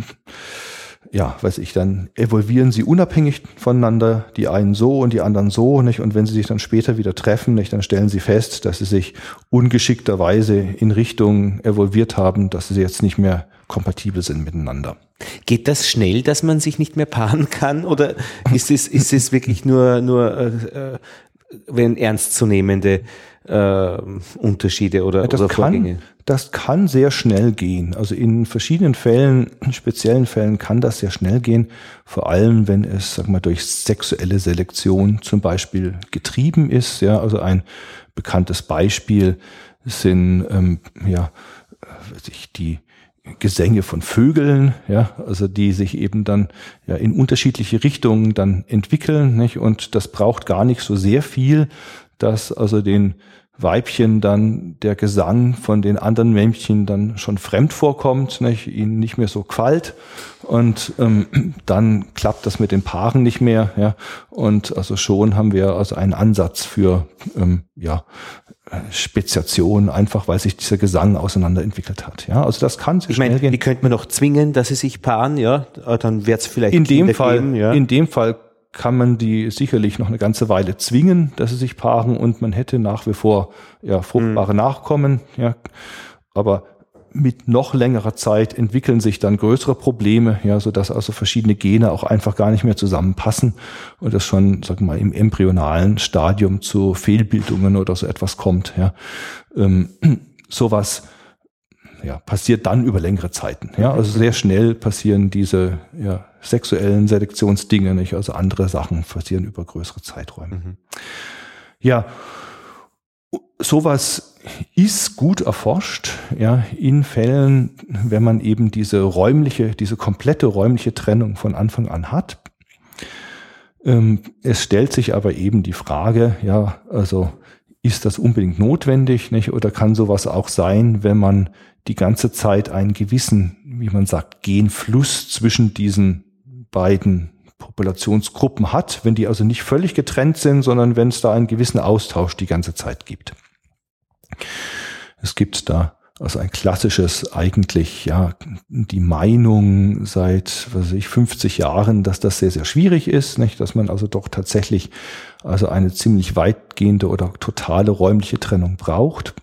ja, weiß ich, dann evolvieren sie unabhängig voneinander, die einen so und die anderen so, nicht? Und wenn sie sich dann später wieder treffen, nicht, dann stellen sie fest, dass sie sich ungeschickterweise in Richtung evolviert haben, dass sie jetzt nicht mehr kompatibel sind miteinander. Geht das schnell, dass man sich nicht mehr paaren kann, oder ist es, ist es wirklich nur, nur äh, wenn ernstzunehmende äh, Unterschiede oder, das oder kann, Vorgänge? Das kann sehr schnell gehen. Also in verschiedenen Fällen, in speziellen Fällen kann das sehr schnell gehen. Vor allem, wenn es, sag mal, durch sexuelle Selektion zum Beispiel getrieben ist. Ja, also ein bekanntes Beispiel sind ähm, ja, weiß ich, die Gesänge von Vögeln, ja, also die sich eben dann ja in unterschiedliche Richtungen dann entwickeln, nicht? Und das braucht gar nicht so sehr viel, dass also den Weibchen dann der Gesang von den anderen Männchen dann schon fremd vorkommt, nicht? Ihnen nicht mehr so gefällt, und ähm, dann klappt das mit den Paaren nicht mehr, ja, und also schon haben wir also einen Ansatz für ähm, ja Speziation, einfach weil sich dieser Gesang auseinanderentwickelt hat. Ja, also das kann sehr Ich schnell meine, gehen. die könnte man noch zwingen, dass sie sich paaren, ja, dann wird es vielleicht In Kinder dem Fall, geben, ja. in dem Fall kann man die sicherlich noch eine ganze Weile zwingen, dass sie sich paaren, und man hätte nach wie vor ja fruchtbare mhm. Nachkommen. Ja, aber mit noch längerer Zeit entwickeln sich dann größere Probleme, ja, so dass also verschiedene Gene auch einfach gar nicht mehr zusammenpassen und das schon, sagen wir mal, im embryonalen Stadium zu Fehlbildungen oder so etwas kommt. Ja, ähm, sowas ja passiert dann über längere Zeiten. Ja, also sehr schnell passieren diese ja sexuellen Selektionsdinge nicht, also andere Sachen passieren über größere Zeiträume. Mhm. Ja. Sowas ist gut erforscht, ja, in Fällen, wenn man eben diese räumliche, diese komplette räumliche Trennung von Anfang an hat. Ähm, es stellt sich aber eben die Frage, ja, also ist das unbedingt notwendig, nicht? Oder kann sowas auch sein, wenn man die ganze Zeit einen gewissen, wie man sagt, Genfluss zwischen diesen beiden Populationsgruppen hat, wenn die also nicht völlig getrennt sind, sondern wenn es da einen gewissen Austausch die ganze Zeit gibt. Es gibt da also ein klassisches, eigentlich ja die Meinung seit, was weiß ich, fünfzig Jahren, dass das sehr, sehr schwierig ist, nicht, dass man also doch tatsächlich also eine ziemlich weitgehende oder totale räumliche Trennung braucht.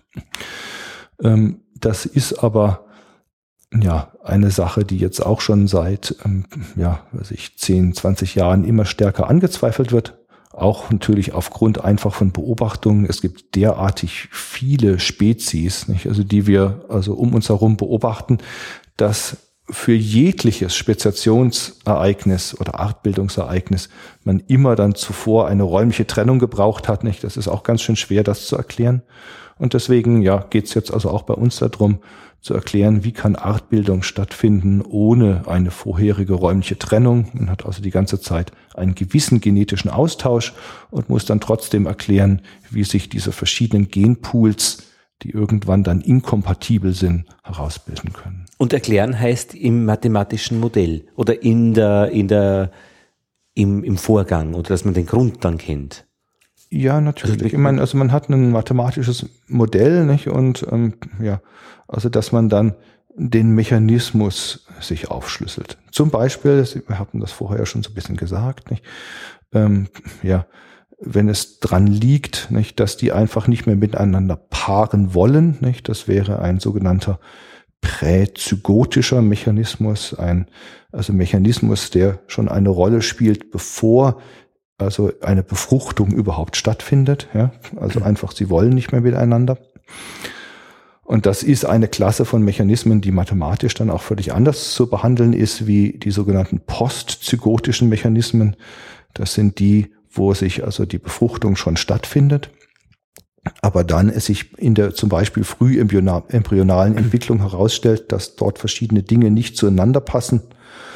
Das ist aber ja eine Sache, die jetzt auch schon seit ja, weiß ich, zehn, zwanzig Jahren immer stärker angezweifelt wird. Auch natürlich aufgrund einfach von Beobachtungen. Es gibt derartig viele Spezies, nicht, also die wir also um uns herum beobachten, dass für jegliches Speziationsereignis oder Artbildungsereignis man immer dann zuvor eine räumliche Trennung gebraucht hat, nicht? Das ist auch ganz schön schwer, das zu erklären. Und deswegen ja geht es jetzt also auch bei uns darum, zu erklären, wie kann Artbildung stattfinden ohne eine vorherige räumliche Trennung. Man hat also die ganze Zeit einen gewissen genetischen Austausch und muss dann trotzdem erklären, wie sich diese verschiedenen Genpools, die irgendwann dann inkompatibel sind, herausbilden können. Und erklären heißt im mathematischen Modell oder in der, in der, im, im Vorgang, oder dass man den Grund dann kennt. Ja, natürlich. Also, ich meine, also man hat ein mathematisches Modell, nicht? Und ähm, ja, also dass man dann den Mechanismus sich aufschlüsselt. Zum Beispiel, wir hatten das vorher ja schon so ein bisschen gesagt, nicht? Ähm, ja, wenn es dran liegt, nicht, dass die einfach nicht mehr miteinander paaren wollen, nicht? Das wäre ein sogenannter präzygotischer Mechanismus, ein also Mechanismus, der schon eine Rolle spielt, bevor also eine Befruchtung überhaupt stattfindet. Ja? Also einfach, sie wollen nicht mehr miteinander. Und das ist eine Klasse von Mechanismen, die mathematisch dann auch völlig anders zu behandeln ist, wie die sogenannten postzygotischen Mechanismen. Das sind die, wo sich also die Befruchtung schon stattfindet, aber dann es sich in der zum Beispiel frühembryonalen Entwicklung herausstellt, dass dort verschiedene Dinge nicht zueinander passen.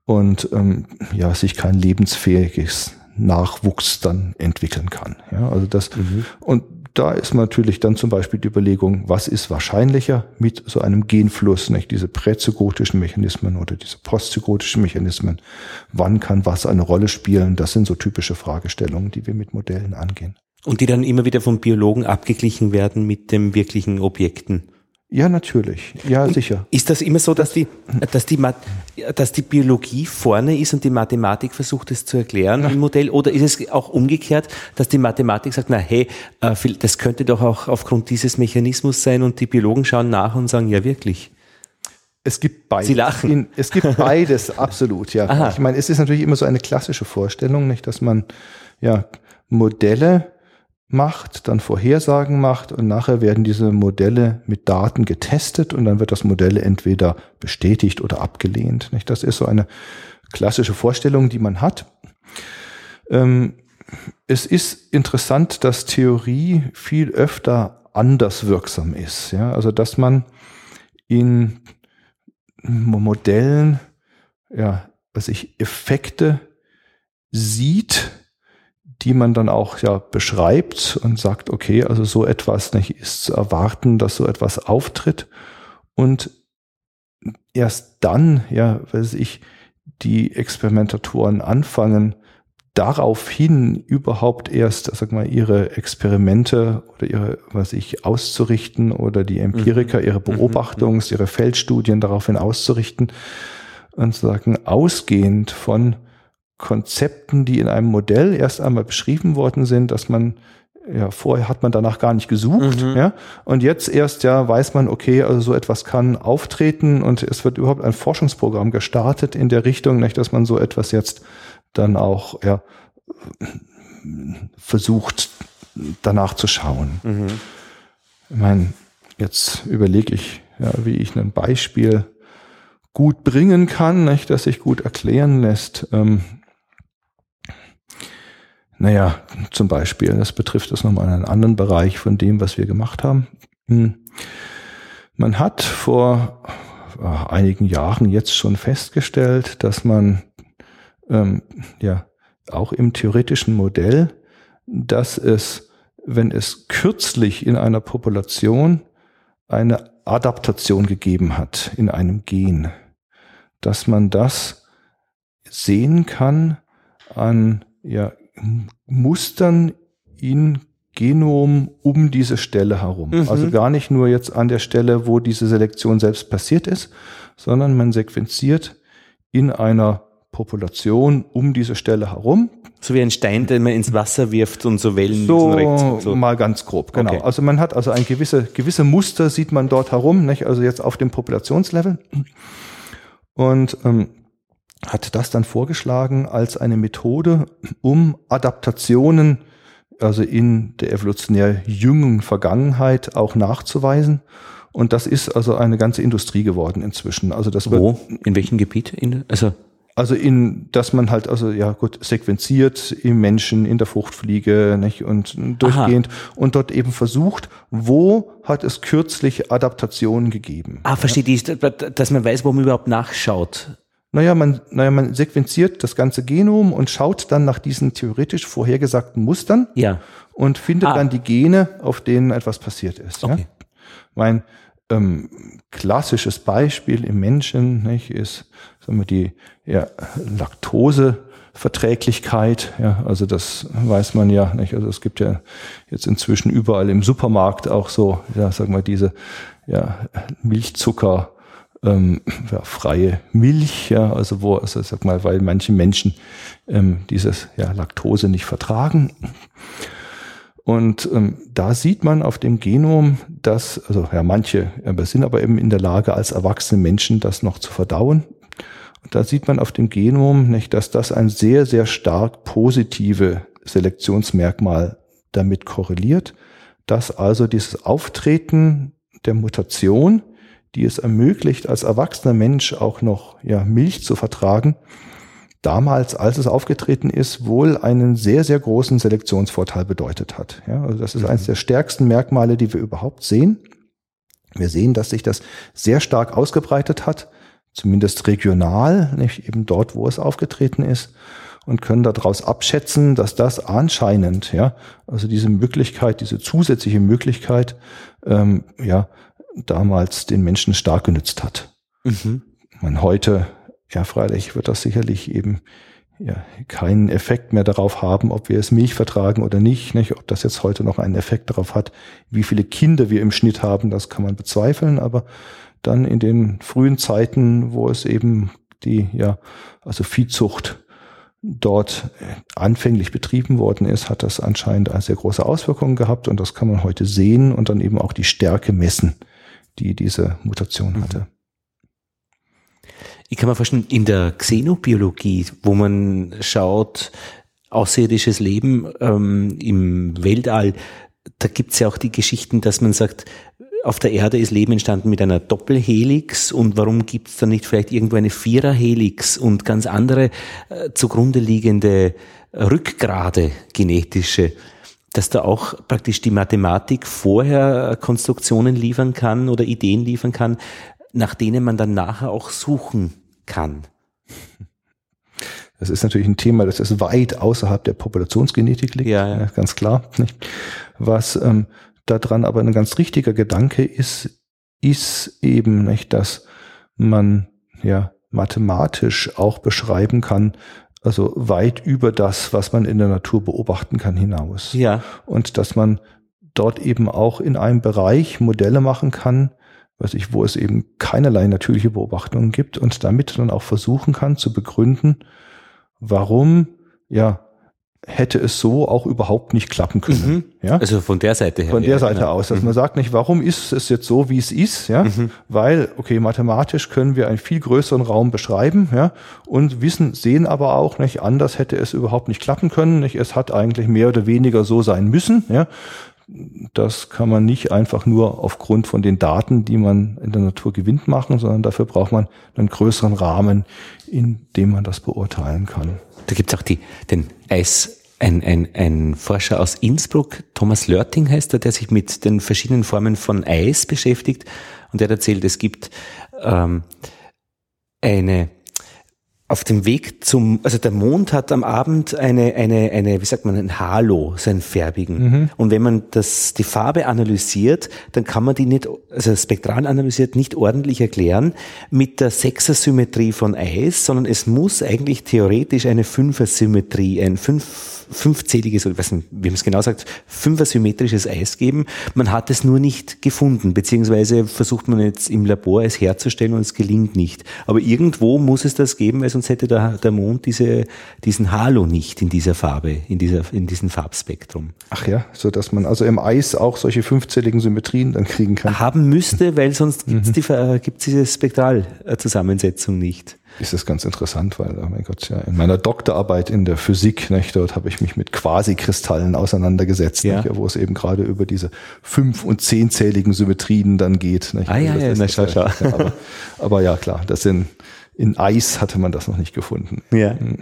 und ähm, ja, sich kein lebensfähiges Nachwuchs dann entwickeln kann. Ja, also das, mhm. und da ist natürlich dann zum Beispiel die Überlegung, was ist wahrscheinlicher mit so einem Genfluss, nicht diese präzygotischen Mechanismen oder diese postzygotischen Mechanismen, wann kann was eine Rolle spielen, das sind so typische Fragestellungen, die wir mit Modellen angehen. Und die dann immer wieder vom Biologen abgeglichen werden mit den wirklichen Objekten. Ja, natürlich. Ja, und sicher. Ist das immer so, dass die, dass die, dass die Biologie vorne ist und die Mathematik versucht, es zu erklären ja. im Modell? Oder ist es auch umgekehrt, dass die Mathematik sagt, na hey, das könnte doch auch aufgrund dieses Mechanismus sein und die Biologen schauen nach und sagen, ja wirklich? Es gibt beides. Sie lachen. Es gibt beides, absolut, ja. Aha. Ich meine, es ist natürlich immer so eine klassische Vorstellung, nicht, dass man, ja, Modelle macht, dann Vorhersagen macht und nachher werden diese Modelle mit Daten getestet und dann wird das Modell entweder bestätigt oder abgelehnt. Nicht? Das ist so eine klassische Vorstellung, die man hat. Ähm, es ist interessant, dass Theorie viel öfter anders wirksam ist. Ja? Also dass man in Modellen, ja, was ich Effekte sieht, die man dann auch ja beschreibt und sagt, okay, also so etwas nicht ist zu erwarten, dass so etwas auftritt und erst dann, ja, weiß ich, die Experimentatoren anfangen, daraufhin überhaupt erst, sag mal, ihre Experimente oder ihre, was ich, auszurichten oder die Empiriker ihre Beobachtungs-, ihre Feldstudien daraufhin auszurichten und sagen, ausgehend von Konzepten, die in einem Modell erst einmal beschrieben worden sind, dass man, ja, vorher hat man danach gar nicht gesucht, mhm. ja, und jetzt erst, ja, weiß man, okay, also so etwas kann auftreten und es wird überhaupt ein Forschungsprogramm gestartet in der Richtung, nicht, dass man so etwas jetzt dann auch, ja, versucht, danach zu schauen. Mhm. Ich meine, jetzt überlege ich, ja, wie ich ein Beispiel gut bringen kann, nicht, das sich gut erklären lässt. Ähm, Naja, zum Beispiel, das betrifft es nochmal einen anderen Bereich von dem, was wir gemacht haben. Man hat vor einigen Jahren jetzt schon festgestellt, dass man ähm, ja auch im theoretischen Modell, dass es, wenn es kürzlich in einer Population eine Adaptation gegeben hat in einem Gen, dass man das sehen kann an ja Mustern in Genom um diese Stelle herum. Mhm. Also gar nicht nur jetzt an der Stelle, wo diese Selektion selbst passiert ist, sondern man sequenziert in einer Population um diese Stelle herum. So wie ein Stein, den man ins Wasser wirft und so Wellen so, rechts und so. Mal ganz grob, genau. Okay. Also man hat also ein gewisse, gewisse Muster sieht man dort herum, nicht? Also jetzt auf dem Populationslevel. Und ähm, hat das dann vorgeschlagen als eine Methode, um Adaptationen, also in der evolutionär jungen Vergangenheit auch nachzuweisen. Und das ist also eine ganze Industrie geworden inzwischen. Also das wird, wo? In welchem Gebiet? In, also Also in, dass man halt, also ja gut, sequenziert im Menschen, in der Fruchtfliege, nicht, und durchgehend. Aha. Und dort eben versucht, wo hat es kürzlich Adaptationen gegeben. Ah, verstehe ich, dass man weiß, wo man überhaupt nachschaut. Naja, man, naja, man sequenziert das ganze Genom und schaut dann nach diesen theoretisch vorhergesagten Mustern ja. und findet ah. dann die Gene, auf denen etwas passiert ist. Okay. Ja? Mein ähm, klassisches Beispiel im Menschen, nicht, ist, sagen wir, die ja, Laktoseverträglichkeit. Ja, also das weiß man ja nicht. Also es gibt ja jetzt inzwischen überall im Supermarkt auch so, ja, sagen wir, diese ja, Milchzucker. Ähm, ja, freie Milch, ja, also wo, also sag mal, weil manche Menschen ähm, dieses ja, Laktose nicht vertragen. Und ähm, da sieht man auf dem Genom, dass, also ja, manche ja, sind aber eben in der Lage, als erwachsene Menschen das noch zu verdauen. Und da sieht man auf dem Genom, nicht, dass das ein sehr, sehr stark positive Selektionsmerkmal damit korreliert, dass also dieses Auftreten der Mutation, die es ermöglicht, als erwachsener Mensch auch noch ja, Milch zu vertragen, damals, als es aufgetreten ist, wohl einen sehr, sehr großen Selektionsvorteil bedeutet hat. Ja, also das ist mhm. eines der stärksten Merkmale, die wir überhaupt sehen. Wir sehen, dass sich das sehr stark ausgebreitet hat zumindest regional, nicht eben dort, wo es aufgetreten ist, und können daraus abschätzen, dass das anscheinend, ja, also diese Möglichkeit, diese zusätzliche Möglichkeit, ähm, ja, damals den Menschen stark genützt hat. Mhm. Man heute, ja, freilich wird das sicherlich eben ja keinen Effekt mehr darauf haben, ob wir es Milch vertragen oder nicht, nicht, ob das jetzt heute noch einen Effekt darauf hat, wie viele Kinder wir im Schnitt haben, das kann man bezweifeln, aber dann in den frühen Zeiten, wo es eben die, ja, also Viehzucht dort anfänglich betrieben worden ist, hat das anscheinend eine sehr große Auswirkungen gehabt und das kann man heute sehen und dann eben auch die Stärke messen, die diese Mutation hatte. Ich kann mir vorstellen, in der Xenobiologie, wo man schaut, außerirdisches Leben ähm, im Weltall, da gibt's ja auch die Geschichten, dass man sagt, auf der Erde ist Leben entstanden mit einer Doppelhelix und warum gibt es dann nicht vielleicht irgendwo eine Viererhelix und ganz andere äh, zugrunde liegende Rückgrade genetische, dass da auch praktisch die Mathematik vorher Konstruktionen liefern kann oder Ideen liefern kann, nach denen man dann nachher auch suchen kann. Das ist natürlich ein Thema, das ist weit außerhalb der Populationsgenetik liegt, ja, ja. Ja, ganz klar. Nicht? Was ähm, daran aber ein ganz richtiger Gedanke ist, ist eben nicht, dass man ja mathematisch auch beschreiben kann, also weit über das, was man in der Natur beobachten kann, hinaus. Ja. Und dass man dort eben auch in einem Bereich Modelle machen kann, weiß ich, wo es eben keinerlei natürliche Beobachtungen gibt und damit dann auch versuchen kann zu begründen, warum ja hätte es so auch überhaupt nicht klappen können. Mhm. Ja? Also von der Seite her. Von der ja, Seite genau. aus, dass mhm. man sagt nicht, warum ist es jetzt so, wie es ist, ja? Mhm. Weil, okay, mathematisch können wir einen viel größeren Raum beschreiben, ja, und wissen, sehen aber auch nicht, anders hätte es überhaupt nicht klappen können, nicht? Es hat eigentlich mehr oder weniger so sein müssen, ja. Das kann man nicht einfach nur aufgrund von den Daten, die man in der Natur gewinnt, machen, sondern dafür braucht man einen größeren Rahmen, in dem man das beurteilen kann. Da gibt's auch die, den Eis, ein, ein, ein Forscher aus Innsbruck, Thomas Lörting heißt er, der sich mit den verschiedenen Formen von Eis beschäftigt und der hat erzählt, es gibt ähm, eine auf dem Weg zum, also der Mond hat am Abend eine, eine, eine, wie sagt man, ein Halo, so einen färbigen. Mhm. Und wenn man das, die Farbe analysiert, dann kann man die nicht, also spektral analysiert, nicht ordentlich erklären mit der Sechser-Symmetrie von Eis, sondern es muss eigentlich theoretisch eine Fünfer-Symmetrie, ein fünf, fünfzähliges, oder was, wie man es genau sagt, fünfer-symmetrisches Eis geben. Man hat es nur nicht gefunden, beziehungsweise versucht man jetzt im Labor es herzustellen und es gelingt nicht. Aber irgendwo muss es das geben, weil sonst hätte der, der Mond diese, diesen Halo nicht in dieser Farbe, in dieser, in diesem Farbspektrum. Ach ja, so dass man also im Eis auch solche fünfzähligen Symmetrien dann kriegen kann. Haben müsste, weil sonst gibt's die, äh, gibt's diese Spektralzusammensetzung nicht. Ist das ganz interessant, weil, oh mein Gott, ja, in meiner Doktorarbeit in der Physik, nicht, dort habe ich mich mit Quasikristallen auseinandergesetzt, ja. nicht, wo es eben gerade über diese fünf- und zehnzähligen Symmetrien dann geht. Nicht, ah ja, das ja, ist na, das schau, schau. Ja, aber, aber ja, klar, das sind, in Eis hatte man das noch nicht gefunden. Ja. Hm.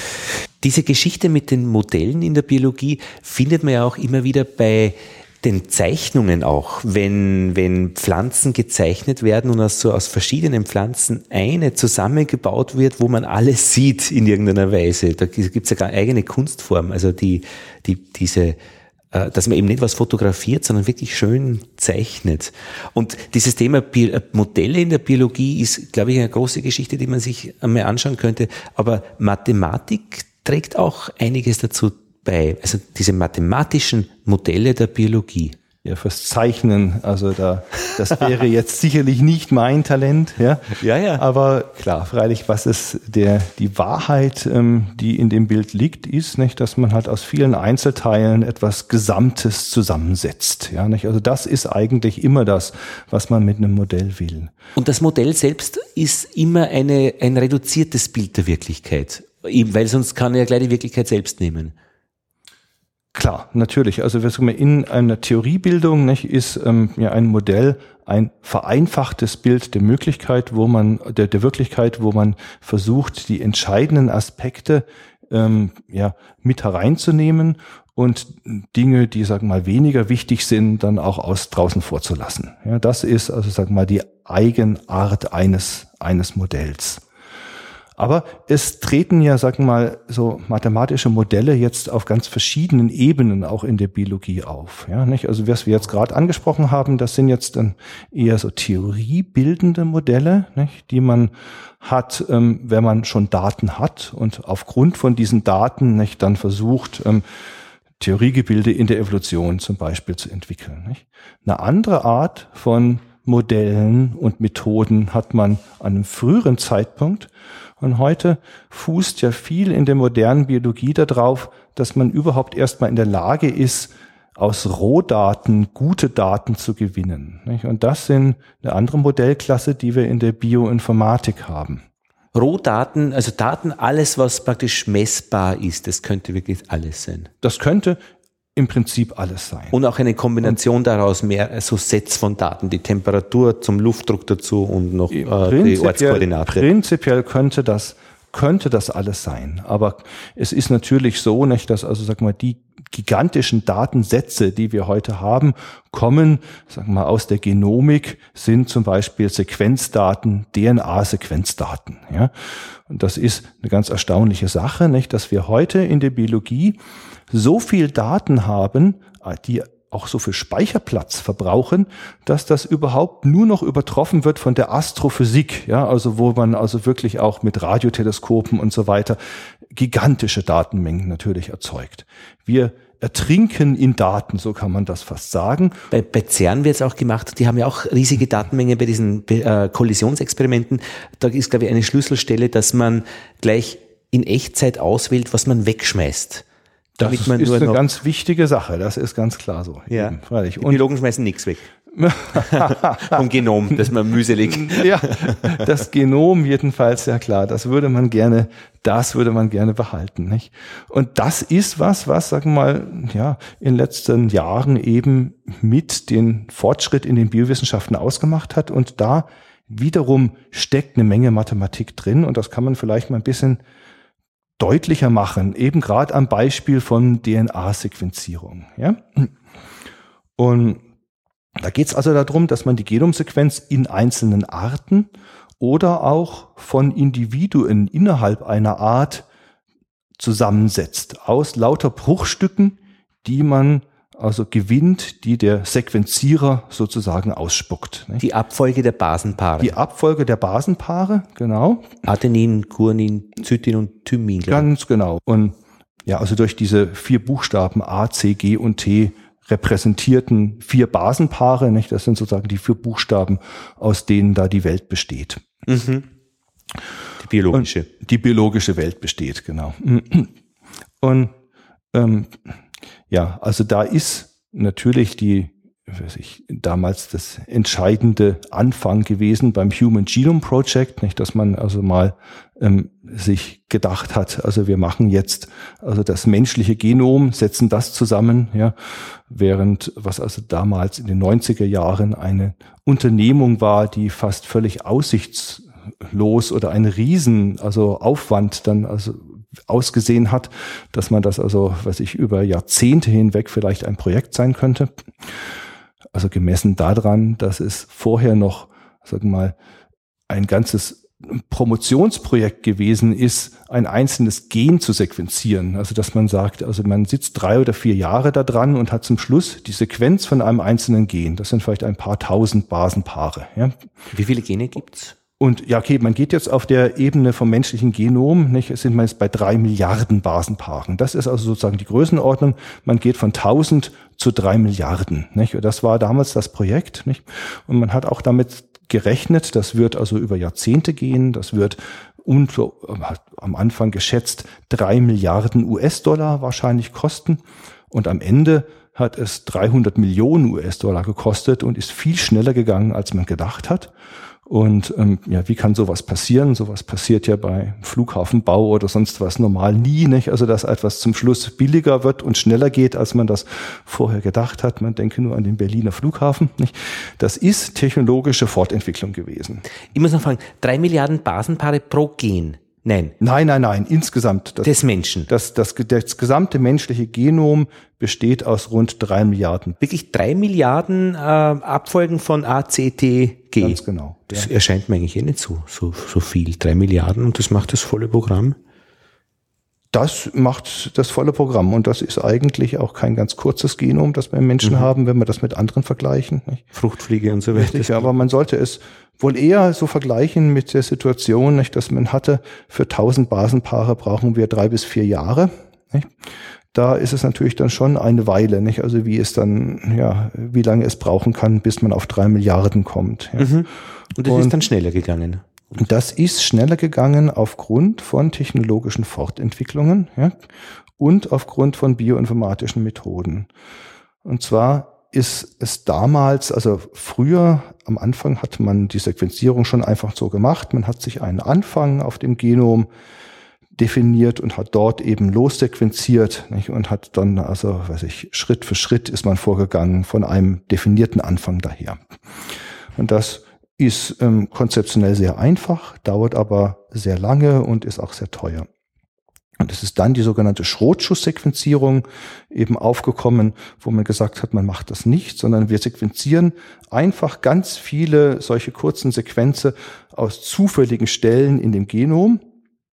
Diese Geschichte mit den Modellen in der Biologie findet man ja auch immer wieder bei den Zeichnungen auch, wenn, wenn Pflanzen gezeichnet werden und aus, so aus verschiedenen Pflanzen eine zusammengebaut wird, wo man alles sieht in irgendeiner Weise. Da gibt es ja gar eine eigene Kunstform, also die, die, diese, äh, dass man eben nicht was fotografiert, sondern wirklich schön zeichnet. Und dieses Thema Bi- Modelle in der Biologie ist, glaube ich, eine große Geschichte, die man sich einmal anschauen könnte. Aber Mathematik trägt auch einiges dazu bei, also diese mathematischen Modelle der Biologie. Ja, fürs Zeichnen, also da, das wäre jetzt sicherlich nicht mein Talent, ja. Ja, ja. Aber klar, freilich, was ist der, die Wahrheit, ähm, die in dem Bild liegt, ist, nicht, dass man halt aus vielen Einzelteilen etwas Gesamtes zusammensetzt, ja, nicht. Also das ist eigentlich immer das, was man mit einem Modell will. Und das Modell selbst ist immer eine, ein reduziertes Bild der Wirklichkeit, weil sonst kann er ja gleich die Wirklichkeit selbst nehmen. Klar, natürlich. Also wir sagen mal, in einer Theoriebildung, nicht, ist ähm, ja ein Modell ein vereinfachtes Bild der Möglichkeit, wo man der, der Wirklichkeit, wo man versucht, die entscheidenden Aspekte ähm, ja mit hereinzunehmen und Dinge, die, sagen wir mal, weniger wichtig sind, dann auch aus draußen vorzulassen. Ja, das ist also, sagen wir mal, die Eigenart eines, eines Modells. Aber es treten ja, sagen wir mal, so mathematische Modelle jetzt auf ganz verschiedenen Ebenen auch in der Biologie auf. Ja, nicht? Also was wir jetzt gerade angesprochen haben, das sind jetzt dann eher so theoriebildende Modelle, nicht? Die man hat, ähm, wenn man schon Daten hat und aufgrund von diesen Daten nicht, dann versucht, ähm, Theoriegebilde in der Evolution zum Beispiel zu entwickeln. Nicht? Eine andere Art von Modellen und Methoden hat man an einem früheren Zeitpunkt. Und heute fußt ja viel in der modernen Biologie darauf, dass man überhaupt erstmal in der Lage ist, aus Rohdaten gute Daten zu gewinnen. Und das sind eine andere Modellklasse, die wir in der Bioinformatik haben. Rohdaten, also Daten, alles, was praktisch messbar ist, das könnte wirklich alles sein. Das könnte im Prinzip alles sein. Und auch eine Kombination und daraus, mehr so Sets von Daten, die Temperatur zum Luftdruck dazu und noch äh, die Ortskoordinate. Prinzipiell könnte das, könnte das alles sein. Aber es ist natürlich so, nicht, dass also, sag mal, die gigantischen Datensätze, die wir heute haben, kommen, sagen wir mal, aus der Genomik, sind zum Beispiel Sequenzdaten, D N A-Sequenzdaten. Ja? Und das ist eine ganz erstaunliche Sache, nicht, dass wir heute in der Biologie so viel Daten haben, die auch so viel Speicherplatz verbrauchen, dass das überhaupt nur noch übertroffen wird von der Astrophysik, ja, also wo man also wirklich auch mit Radioteleskopen und so weiter gigantische Datenmengen natürlich erzeugt. Wir ertrinken in Daten, so kann man das fast sagen. Bei, bei CERN wird es auch gemacht, die haben ja auch riesige Datenmengen bei diesen äh, Kollisionsexperimenten. Da ist, glaube ich, eine Schlüsselstelle, dass man gleich in Echtzeit auswählt, was man wegschmeißt. Das ist eine ganz wichtige Sache, das ist ganz klar so. Ja. Eben, freilich. Und die Biologen schmeißen nichts weg. Vom Genom, das man mühselig. Ja, das Genom jedenfalls, ja klar, das würde man gerne, das würde man gerne behalten, nicht? Und das ist was, was, sagen wir mal, ja, in den letzten Jahren eben mit den Fortschritt in den Biowissenschaften ausgemacht hat. Und da wiederum steckt eine Menge Mathematik drin. Und das kann man vielleicht mal ein bisschen deutlicher machen, eben gerade am Beispiel von D N A-Sequenzierung. Ja? Und da geht es also darum, dass man die Genomsequenz in einzelnen Arten oder auch von Individuen innerhalb einer Art zusammensetzt, aus lauter Bruchstücken, die man also gewinnt, die der Sequenzierer sozusagen ausspuckt. Nicht? Die Abfolge der Basenpaare. Die Abfolge der Basenpaare, genau. Adenin, Guanin, Cytin und Thymin. Ganz genau. Und ja, also durch diese vier Buchstaben A, C, G und T repräsentierten vier Basenpaare, nicht? Das sind sozusagen die vier Buchstaben, aus denen da die Welt besteht. Mhm. Die biologische. Und die biologische Welt besteht, genau. Und ähm, ja, also da ist natürlich die, weiß ich, damals das entscheidende Anfang gewesen beim Human Genome Project, nicht, dass man also mal ähm, sich gedacht hat, also wir machen jetzt also das menschliche Genom, setzen das zusammen, ja, während was also damals in den neunziger Jahren eine Unternehmung war, die fast völlig aussichtslos oder ein Riesen, also Aufwand dann also ausgesehen hat, dass man das also, weiß ich, über Jahrzehnte hinweg vielleicht ein Projekt sein könnte. Also gemessen daran, dass es vorher noch, sagen wir mal, ein ganzes Promotionsprojekt gewesen ist, ein einzelnes Gen zu sequenzieren. Also dass man sagt, also man sitzt drei oder vier Jahre da dran und hat zum Schluss die Sequenz von einem einzelnen Gen. Das sind vielleicht ein paar tausend Basenpaare. Ja. Wie viele Gene gibt's? Und ja, okay, man geht jetzt auf der Ebene vom menschlichen Genom, nicht, sind wir jetzt bei drei Milliarden Basenpaaren. Das ist also sozusagen die Größenordnung. Man geht von tausend zu drei Milliarden. Nicht? Und das war damals das Projekt. Nicht? Und man hat auch damit gerechnet, das wird also über Jahrzehnte gehen. Das wird unter, am Anfang geschätzt drei Milliarden U S-Dollar wahrscheinlich kosten. Und am Ende hat es dreihundert Millionen U S-Dollar gekostet und ist viel schneller gegangen, als man gedacht hat. Und ähm, ja, wie kann sowas passieren? Sowas passiert ja bei Flughafenbau oder sonst was normal nie, nicht? Also dass etwas zum Schluss billiger wird und schneller geht, als man das vorher gedacht hat. Man denke nur an den Berliner Flughafen, nicht? Das ist technologische Fortentwicklung gewesen. Ich muss noch fragen, drei Milliarden Basenpaare pro Gen. Nein. Nein, nein, nein, insgesamt. Das, des Menschen. Das, das, das gesamte menschliche Genom besteht aus rund drei Milliarden. Wirklich drei Milliarden äh, Abfolgen von A, C, T, G. Ganz genau. Das ja. erscheint mir eigentlich eh nicht so, so, so viel. Drei Milliarden und das macht das volle Programm? Das macht das volle Programm und das ist eigentlich auch kein ganz kurzes Genom, das wir im Menschen mhm. haben, wenn wir das mit anderen vergleichen. Nicht? Fruchtfliege und so weiter. Richtig, aber man sollte es wohl eher so vergleichen mit der Situation, nicht, dass man hatte, für tausend Basenpaare brauchen wir drei bis vier Jahre. Nicht? Da ist es natürlich dann schon eine Weile, nicht? Also wie es dann, ja, wie lange es brauchen kann, bis man auf drei Milliarden kommt. Ja. Mhm. Und das und ist dann schneller gegangen. Das ist schneller gegangen aufgrund von technologischen Fortentwicklungen, ja, und aufgrund von bioinformatischen Methoden. Und zwar ist es damals, also früher am Anfang hat man die Sequenzierung schon einfach so gemacht. Man hat sich einen Anfang auf dem Genom definiert und hat dort eben lossequenziert, nicht, und hat dann, also weiß ich, Schritt für Schritt ist man vorgegangen von einem definierten Anfang daher. Und das ist ähm, konzeptionell sehr einfach, dauert aber sehr lange und ist auch sehr teuer. Und es ist dann die sogenannte Schrotschusssequenzierung eben aufgekommen, wo man gesagt hat, man macht das nicht, sondern wir sequenzieren einfach ganz viele solche kurzen Sequenzen aus zufälligen Stellen in dem Genom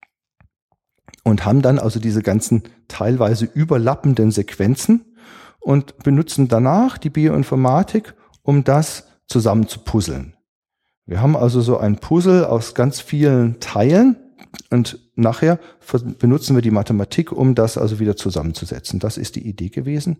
und haben dann also diese ganzen teilweise überlappenden Sequenzen und benutzen danach die Bioinformatik, um das zusammen zu puzzeln. Wir haben also so ein Puzzle aus ganz vielen Teilen und nachher benutzen wir die Mathematik, um das also wieder zusammenzusetzen. Das ist die Idee gewesen.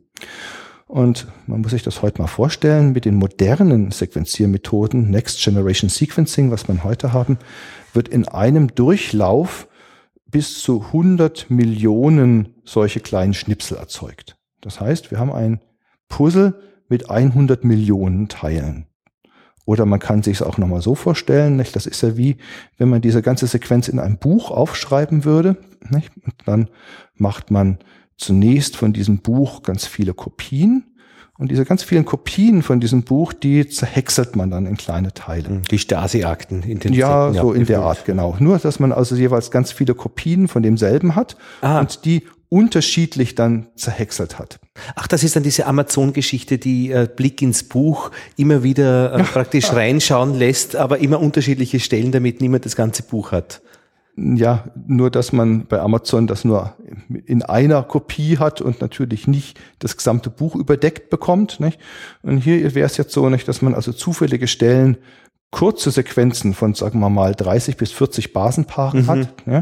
Und man muss sich das heute mal vorstellen, mit den modernen Sequenziermethoden, Next Generation Sequencing, was wir heute haben, wird in einem Durchlauf bis zu hundert Millionen solche kleinen Schnipsel erzeugt. Das heißt, wir haben ein Puzzle mit hundert Millionen Teilen. Oder man kann sich es auch nochmal so vorstellen, nicht? Das ist ja wie, wenn man diese ganze Sequenz in einem Buch aufschreiben würde. Nicht? Und dann macht man zunächst von diesem Buch ganz viele Kopien. Und diese ganz vielen Kopien von diesem Buch, die zerhäckselt man dann in kleine Teile. Die Stasi-Akten in den Ja, so in der Art, genau. Nur, dass man also jeweils ganz viele Kopien von demselben hat ah. und die unterschiedlich dann zerhäckselt hat. Ach, das ist dann diese Amazon-Geschichte, die äh, Blick ins Buch immer wieder äh, praktisch reinschauen lässt, aber immer unterschiedliche Stellen, damit niemand das ganze Buch hat. Ja, nur dass man bei Amazon das nur in einer Kopie hat und natürlich nicht das gesamte Buch überdeckt bekommt. Nicht? Und hier wäre es jetzt so, nicht, dass man also zufällige Stellen, kurze Sequenzen von, sagen wir mal, dreißig bis vierzig Basenpaaren mhm. hat. Ja?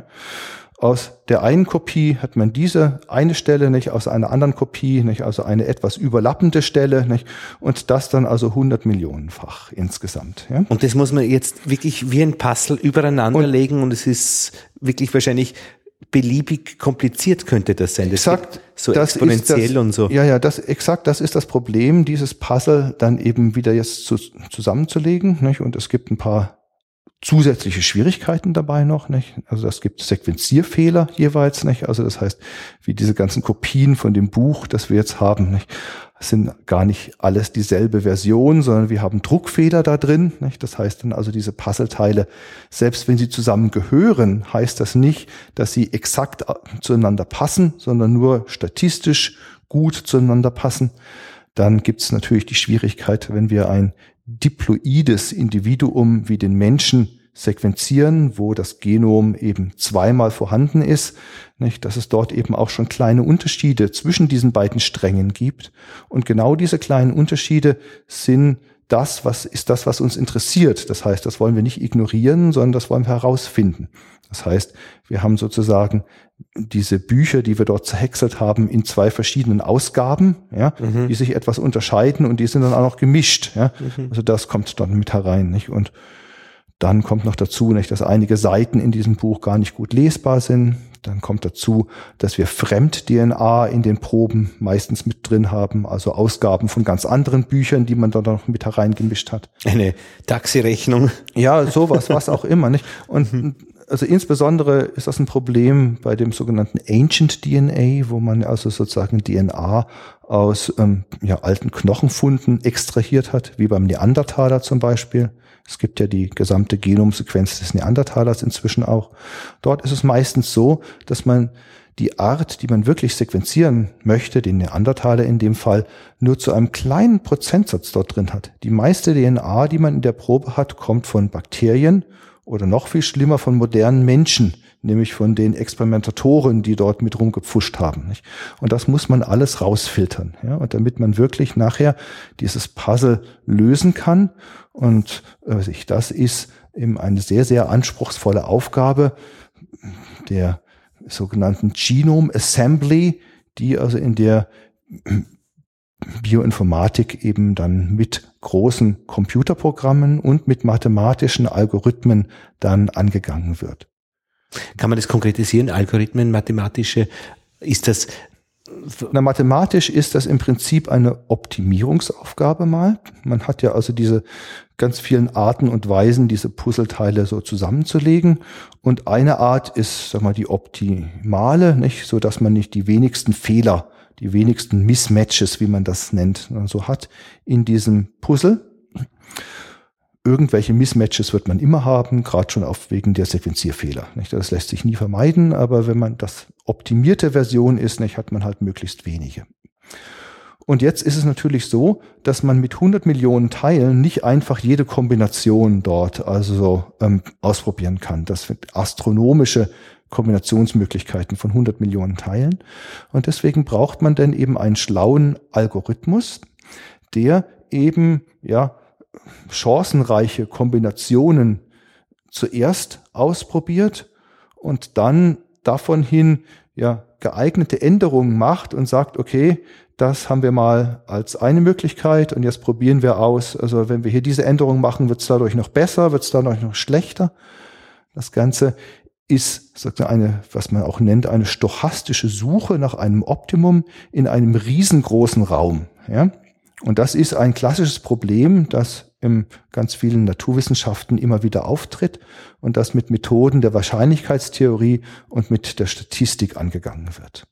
Aus der einen Kopie hat man diese eine Stelle, nicht, aus einer anderen Kopie, nicht, also eine etwas überlappende Stelle, nicht, und das dann also hundert Millionenfach insgesamt. Ja. Und das muss man jetzt wirklich wie ein Puzzle übereinander und legen und es ist wirklich wahrscheinlich beliebig kompliziert könnte das sein. Das exakt, so das exponentiell ist das, und so. Ja, ja, das exakt, das ist das Problem, dieses Puzzle dann eben wieder jetzt zu, zusammenzulegen, nicht, und es gibt ein paar zusätzliche Schwierigkeiten dabei noch, nicht? Also es gibt Sequenzierfehler jeweils, nicht? Also das heißt, wie diese ganzen Kopien von dem Buch, das wir jetzt haben, nicht? Das sind gar nicht alles dieselbe Version, sondern wir haben Druckfehler da drin, nicht? Das heißt dann also diese Puzzleteile, selbst wenn sie zusammen gehören, heißt das nicht, dass sie exakt zueinander passen, sondern nur statistisch gut zueinander passen. Dann gibt es natürlich die Schwierigkeit, wenn wir ein diploides Individuum wie den Menschen sequenzieren, wo das Genom eben zweimal vorhanden ist, nicht, dass es dort eben auch schon kleine Unterschiede zwischen diesen beiden Strängen gibt. Und genau diese kleinen Unterschiede sind das, was ist das, was uns interessiert. Das heißt, das wollen wir nicht ignorieren, sondern das wollen wir herausfinden. Das heißt, wir haben sozusagen diese Bücher, die wir dort zerhäckselt haben, in zwei verschiedenen Ausgaben, ja, mhm. die sich etwas unterscheiden und die sind dann auch noch gemischt. Ja. Mhm. Also das kommt dann mit herein, nicht? Und dann kommt noch dazu, nicht, dass einige Seiten in diesem Buch gar nicht gut lesbar sind. Dann kommt dazu, dass wir Fremd-D N A in den Proben meistens mit drin haben, also Ausgaben von ganz anderen Büchern, die man dann noch mit hereingemischt hat. Eine Taxirechnung. Ja, sowas, was auch immer, nicht? Und mhm. also insbesondere ist das ein Problem bei dem sogenannten Ancient D N A, wo man also sozusagen D N A aus ähm, ja, alten Knochenfunden extrahiert hat, wie beim Neandertaler zum Beispiel. Es gibt ja die gesamte Genomsequenz des Neandertalers inzwischen auch. Dort ist es meistens so, dass man die Art, die man wirklich sequenzieren möchte, den Neandertaler in dem Fall, nur zu einem kleinen Prozentsatz dort drin hat. Die meiste D N A, die man in der Probe hat, kommt von Bakterien oder noch viel schlimmer von modernen Menschen, nämlich von den Experimentatoren, die dort mit rumgepfuscht haben. Und das muss man alles rausfiltern. Ja? Und damit man wirklich nachher dieses Puzzle lösen kann, und äh, das ist eben eine sehr, sehr anspruchsvolle Aufgabe der sogenannten Genome Assembly, die also in der Bioinformatik eben dann mit großen Computerprogrammen und mit mathematischen Algorithmen dann angegangen wird. Kann man das konkretisieren? Algorithmen, mathematische, ist das? Na, mathematisch ist das im Prinzip eine Optimierungsaufgabe mal. Man hat ja also diese ganz vielen Arten und Weisen, diese Puzzleteile so zusammenzulegen. Und eine Art ist, sag mal, die optimale, nicht, so dass man nicht die wenigsten Fehler, die wenigsten Mismatches, wie man das nennt, so hat in diesem Puzzle. Irgendwelche Mismatches wird man immer haben, gerade schon auf wegen der Sequenzierfehler. Nicht? Das lässt sich nie vermeiden, aber wenn man das optimierte Version ist, nicht, hat man halt möglichst wenige. Und jetzt ist es natürlich so, dass man mit hundert Millionen Teilen nicht einfach jede Kombination dort also ähm, ausprobieren kann. Das sind astronomische Kombinationsmöglichkeiten von hundert Millionen Teilen. Und deswegen braucht man dann eben einen schlauen Algorithmus, der eben ja chancenreiche Kombinationen zuerst ausprobiert und dann davon hin ja geeignete Änderungen macht und sagt, okay, das haben wir mal als eine Möglichkeit und jetzt probieren wir aus. Also wenn wir hier diese Änderung machen, wird es dadurch noch besser, wird es dadurch noch schlechter. Das Ganze ist sozusagen eine, was man auch nennt, eine stochastische Suche nach einem Optimum in einem riesengroßen Raum. Ja? Und das ist ein klassisches Problem, das in ganz vielen Naturwissenschaften immer wieder auftritt und das mit Methoden der Wahrscheinlichkeitstheorie und mit der Statistik angegangen wird.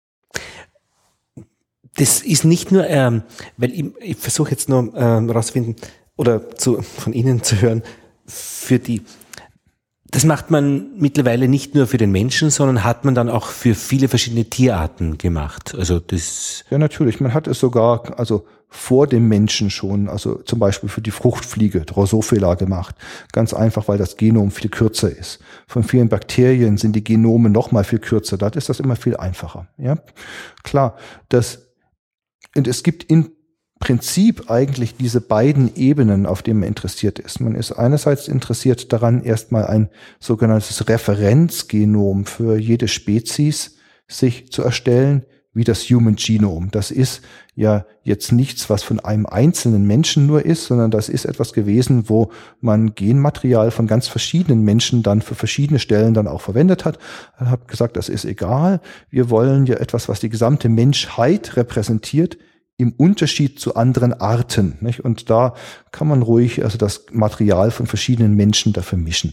Das ist nicht nur, ähm, weil ich, ich versuche jetzt nur ähm, rauszufinden oder zu, von Ihnen zu hören, für die, das macht man mittlerweile nicht nur für den Menschen, sondern hat man dann auch für viele verschiedene Tierarten gemacht. Also das. Ja, natürlich. Man hat es sogar, also vor dem Menschen schon, also zum Beispiel für die Fruchtfliege, Drosophila gemacht. Ganz einfach, weil das Genom viel kürzer ist. Von vielen Bakterien sind die Genome noch mal viel kürzer. Da ist das immer viel einfacher. Ja, klar. Das Und es gibt im Prinzip eigentlich diese beiden Ebenen, auf denen man interessiert ist. Man ist einerseits interessiert daran, erstmal ein sogenanntes Referenzgenom für jede Spezies sich zu erstellen, wie das Human Genome. Das ist ja jetzt nichts, was von einem einzelnen Menschen nur ist, sondern das ist etwas gewesen, wo man Genmaterial von ganz verschiedenen Menschen dann für verschiedene Stellen dann auch verwendet hat. Ich habe gesagt, das ist egal. Wir wollen ja etwas, was die gesamte Menschheit repräsentiert, im Unterschied zu anderen Arten. Nicht? Und da kann man ruhig also das Material von verschiedenen Menschen dafür mischen.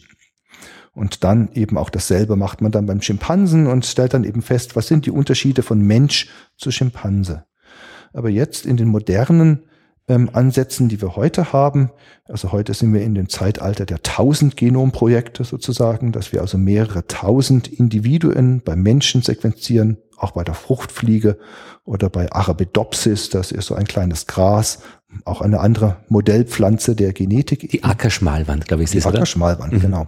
Und dann eben auch dasselbe macht man dann beim Schimpansen und stellt dann eben fest, was sind die Unterschiede von Mensch zu Schimpanse. Aber jetzt in den modernen ähm, Ansätzen, die wir heute haben, also heute sind wir in dem Zeitalter der tausend-Genom-Projekte sozusagen, dass wir also mehrere tausend Individuen beim Menschen sequenzieren, auch bei der Fruchtfliege oder bei Arabidopsis, das ist so ein kleines Gras, auch eine andere Modellpflanze der Genetik. Die Ackerschmalwand, glaube ich, ist Die es, oder? Ackerschmalwand, Mhm. genau.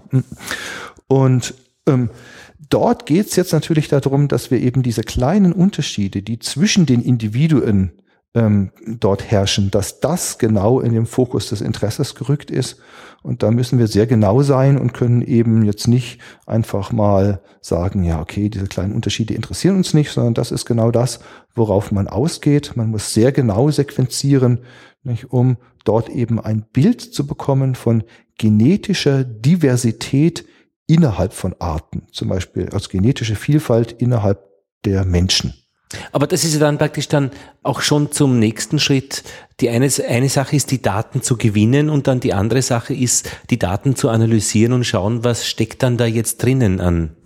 Und ähm, dort geht es jetzt natürlich darum, dass wir eben diese kleinen Unterschiede, die zwischen den Individuen ähm, dort herrschen, dass das genau in den Fokus des Interesses gerückt ist. Und da müssen wir sehr genau sein und können eben jetzt nicht einfach mal sagen, ja, okay, diese kleinen Unterschiede interessieren uns nicht, sondern das ist genau das, worauf man ausgeht. Man muss sehr genau sequenzieren, nicht, um dort eben ein Bild zu bekommen von genetischer Diversität innerhalb von Arten, zum Beispiel als genetische Vielfalt innerhalb der Menschen. Aber das ist ja dann praktisch dann auch schon zum nächsten Schritt. Die eine, eine Sache ist, die Daten zu gewinnen und dann die andere Sache ist, die Daten zu analysieren und schauen, was steckt dann da jetzt drinnen an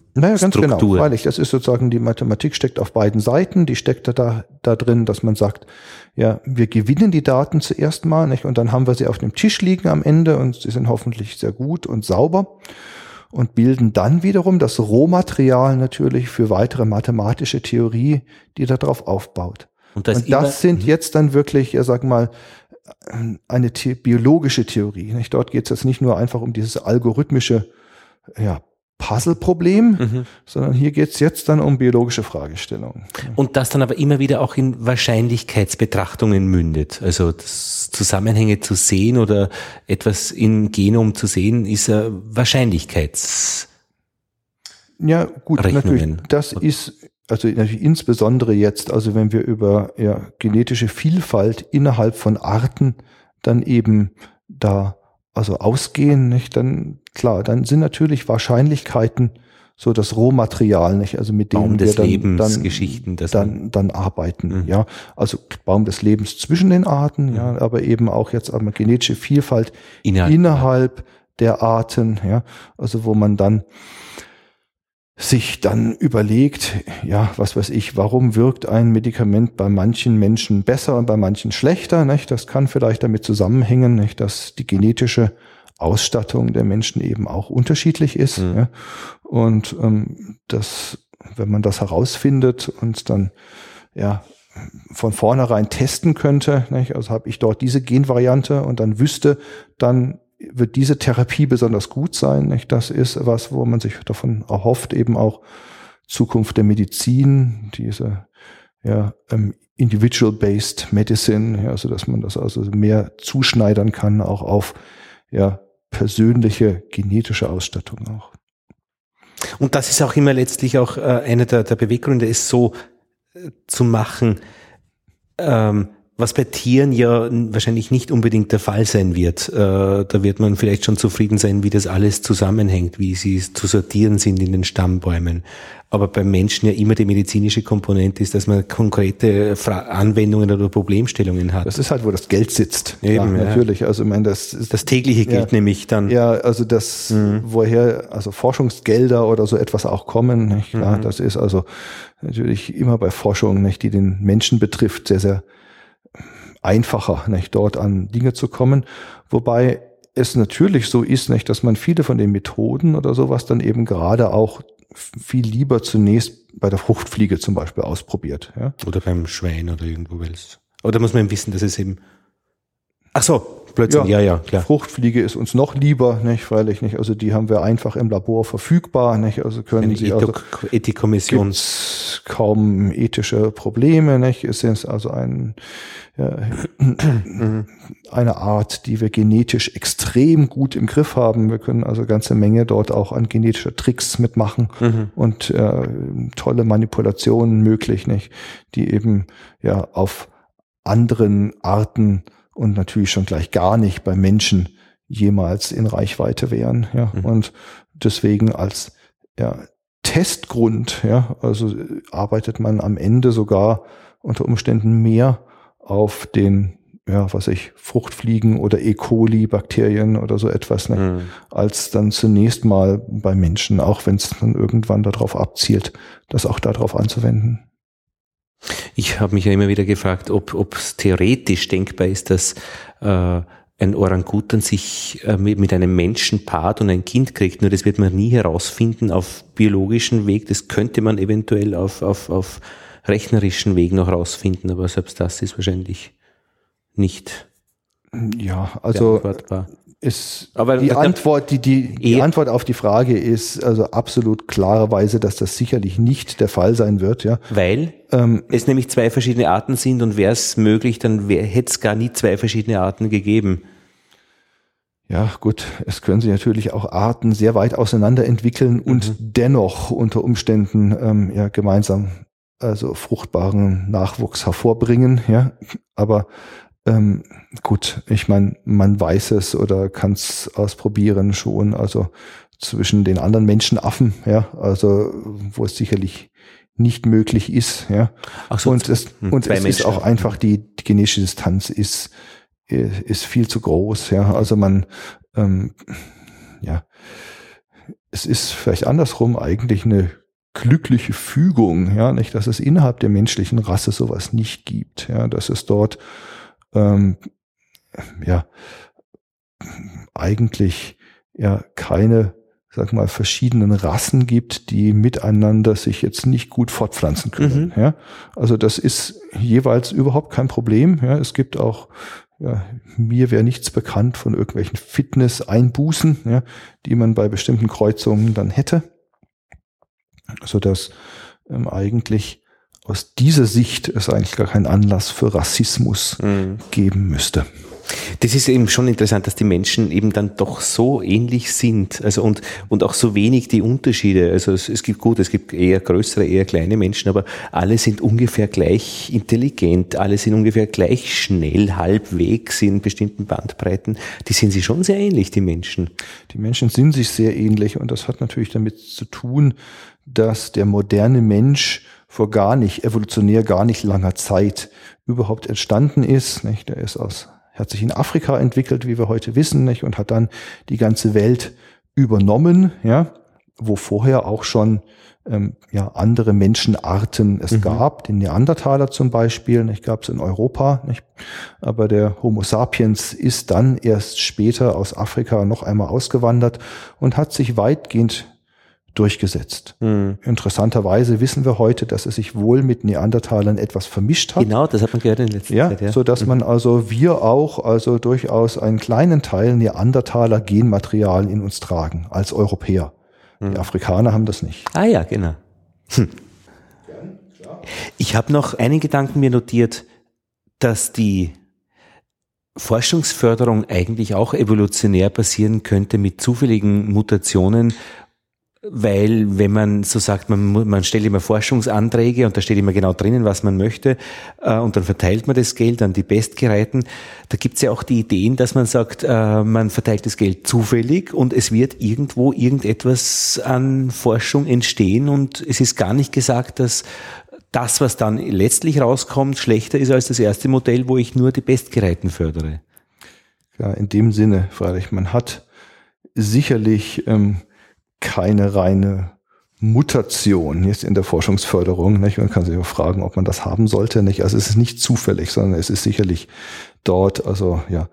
Naja, ganz Struktur. genau, freilich. Das ist sozusagen, die Mathematik steckt auf beiden Seiten. Die steckt da, da drin, dass man sagt, ja, wir gewinnen die Daten zuerst mal, nicht? Und dann haben wir sie auf dem Tisch liegen am Ende und sie sind hoffentlich sehr gut und sauber und bilden dann wiederum das Rohmaterial natürlich für weitere mathematische Theorie, die darauf aufbaut. Und das, und das sind jetzt dann wirklich, ja, sag mal, eine the- biologische Theorie. Nicht? Dort geht es jetzt nicht nur einfach um dieses algorithmische, ja, Puzzle-Problem, mhm. sondern hier geht es jetzt dann um biologische Fragestellungen. Und das dann aber immer wieder auch in Wahrscheinlichkeitsbetrachtungen mündet. Also das Zusammenhänge zu sehen oder etwas im Genom zu sehen, ist ja Wahrscheinlichkeits. Ja, gut, natürlich. Das ist also natürlich insbesondere jetzt, also wenn wir über ja, genetische Vielfalt innerhalb von Arten dann eben da also ausgehen, nicht, dann klar, dann sind natürlich Wahrscheinlichkeiten so das Rohmaterial, nicht, also mit dem Baum wir des dann Lebens, dann, Geschichten, das dann dann arbeiten, mhm. ja, also Baum des Lebens zwischen den Arten, mhm. ja, aber eben auch jetzt aber genetische Vielfalt innerhalb, innerhalb der Arten, ja, also wo man dann sich dann überlegt, ja, was weiß ich, warum wirkt ein Medikament bei manchen Menschen besser und bei manchen schlechter, nicht? Das kann vielleicht damit zusammenhängen, nicht, dass die genetische Ausstattung der Menschen eben auch unterschiedlich ist. Mhm. Ja? Und ähm, das, wenn man das herausfindet und dann ja von vornherein testen könnte, nicht? Also habe ich dort diese Genvariante und dann wüsste, dann wird diese Therapie besonders gut sein, nicht? Das ist was, wo man sich davon erhofft, eben auch Zukunft der Medizin, diese ja, ähm, individual-based Medicine, ja, also dass man das also mehr zuschneidern kann, auch auf ja persönliche genetische Ausstattung auch. Und das ist auch immer letztlich auch äh, einer der, der Beweggründe, es so äh, zu machen, ähm, was bei Tieren ja wahrscheinlich nicht unbedingt der Fall sein wird. Äh, da wird man vielleicht schon zufrieden sein, wie das alles zusammenhängt, wie sie zu sortieren sind in den Stammbäumen. Aber beim Menschen ja immer die medizinische Komponente ist, dass man konkrete Fra- Anwendungen oder Problemstellungen hat. Das ist halt, wo das Geld sitzt. Eben, ja, ja. Natürlich. Also, ich meine, das ist, das tägliche ja, Geld nämlich dann. Ja, also das, mhm. woher, also Forschungsgelder oder so etwas auch kommen, nicht? Klar, mhm. Das ist also natürlich immer bei Forschung, nicht, die den Menschen betrifft, sehr, sehr einfacher, nicht, dort an Dinge zu kommen. Wobei es natürlich so ist, nicht, dass man viele von den Methoden oder sowas dann eben gerade auch viel lieber zunächst bei der Fruchtfliege zum Beispiel ausprobiert. Ja? Oder beim Schwein oder irgendwo welches. Oder muss man wissen, dass es eben... Ach so, plötzlich, ja, ja, ja, klar. Fruchtfliege ist uns noch lieber, nicht, freilich nicht. Also die haben wir einfach im Labor verfügbar, nicht. Also können Eine Sie also Ethikkommission. Gibt's kaum ethische Probleme, nicht. Es ist also ein ja, eine Art, die wir genetisch extrem gut im Griff haben. Wir können also ganze Menge dort auch an genetischer Tricks mitmachen mhm. und äh, tolle Manipulationen möglich, nicht, die eben ja auf anderen Arten und natürlich schon gleich gar nicht bei Menschen jemals in Reichweite wären, ja, mhm. und deswegen als ja, Testgrund, ja, also arbeitet man am Ende sogar unter Umständen mehr auf den, ja, was ich, Fruchtfliegen oder E. coli Bakterien oder so etwas, ne, mhm. als dann zunächst mal bei Menschen, auch wenn es dann irgendwann darauf abzielt, das auch darauf anzuwenden. Ich habe mich ja immer wieder gefragt, ob ob es theoretisch denkbar ist, dass äh, ein Orangutan sich äh, mit, mit einem Menschen paart und ein Kind kriegt. Nur das wird man nie herausfinden auf biologischen Weg. Das könnte man eventuell auf auf auf rechnerischen Weg noch herausfinden, aber selbst das ist wahrscheinlich nicht ja, also ist aber die Antwort, die, die, die Antwort auf die Frage ist also absolut klarerweise, dass das sicherlich nicht der Fall sein wird, ja. Weil ähm, es nämlich zwei verschiedene Arten sind und wäre es möglich, dann hätte es gar nie zwei verschiedene Arten gegeben. Ja, gut, es können sich natürlich auch Arten sehr weit auseinander entwickeln mhm. und dennoch unter Umständen ähm, ja gemeinsam also fruchtbaren Nachwuchs hervorbringen, ja. Aber Ähm, gut, ich meine, man weiß es oder kann es ausprobieren schon, also zwischen den anderen Menschenaffen, ja, also wo es sicherlich nicht möglich ist, ja. Ach so, und es, hm, und es ist auch einfach, die, die genetische Distanz ist, ist viel zu groß, ja, also man, ähm, ja, es ist vielleicht andersrum eigentlich eine glückliche Fügung, ja, nicht, dass es innerhalb der menschlichen Rasse sowas nicht gibt, ja, dass es dort ähm, ja eigentlich ja keine, sag mal, verschiedenen Rassen gibt, die miteinander sich jetzt nicht gut fortpflanzen können. Mhm. Ja, also das ist jeweils überhaupt kein Problem. Ja, es gibt auch, ja, mir wäre nichts bekannt von irgendwelchen Fitness-Einbußen, ja, die man bei bestimmten Kreuzungen dann hätte, sodass ähm, eigentlich aus dieser Sicht es eigentlich gar keinen Anlass für Rassismus mhm. geben müsste. Das ist eben schon interessant, dass die Menschen eben dann doch so ähnlich sind, also und und auch so wenig die Unterschiede. Also es, es gibt gut, es gibt eher größere, eher kleine Menschen, aber alle sind ungefähr gleich intelligent, alle sind ungefähr gleich schnell, halbwegs in bestimmten Bandbreiten. Die sind sich schon sehr ähnlich, die Menschen. Die Menschen sind sich sehr ähnlich und das hat natürlich damit zu tun, dass der moderne Mensch vor gar nicht, evolutionär gar nicht langer Zeit überhaupt entstanden ist. Nicht? Der ist aus hat sich in Afrika entwickelt, wie wir heute wissen, nicht, und hat dann die ganze Welt übernommen, ja, wo vorher auch schon ähm, ja andere Menschenarten es mhm. gab, den Neandertaler zum Beispiel, nicht, gab es in Europa, nicht, aber der Homo sapiens ist dann erst später aus Afrika noch einmal ausgewandert und hat sich weitgehend durchgesetzt. Hm. Interessanterweise wissen wir heute, dass es sich wohl mit Neandertalern etwas vermischt hat. Genau, das hat man gehört in letzter ja, Zeit. Ja, so dass mhm. man also, wir auch, also durchaus einen kleinen Teil Neandertaler Genmaterial in uns tragen, als Europäer. Hm. Die Afrikaner haben das nicht. Ah ja, genau. Hm. Ich habe noch einen Gedanken mir notiert, dass die Forschungsförderung eigentlich auch evolutionär passieren könnte mit zufälligen Mutationen. Weil, wenn man so sagt, man, man stellt immer Forschungsanträge und da steht immer genau drinnen, was man möchte, äh, und dann verteilt man das Geld an die Bestgereihten. Da gibt's ja auch die Ideen, dass man sagt, äh, man verteilt das Geld zufällig und es wird irgendwo irgendetwas an Forschung entstehen und es ist gar nicht gesagt, dass das, was dann letztlich rauskommt, schlechter ist als das erste Modell, wo ich nur die Bestgereihten fördere. Ja, in dem Sinne, freilich, man hat sicherlich ähm, keine reine Mutation jetzt in der Forschungsförderung, nicht? Man kann sich auch fragen, ob man das haben sollte, nicht? Also es ist nicht zufällig, sondern es ist sicherlich dort, also ja,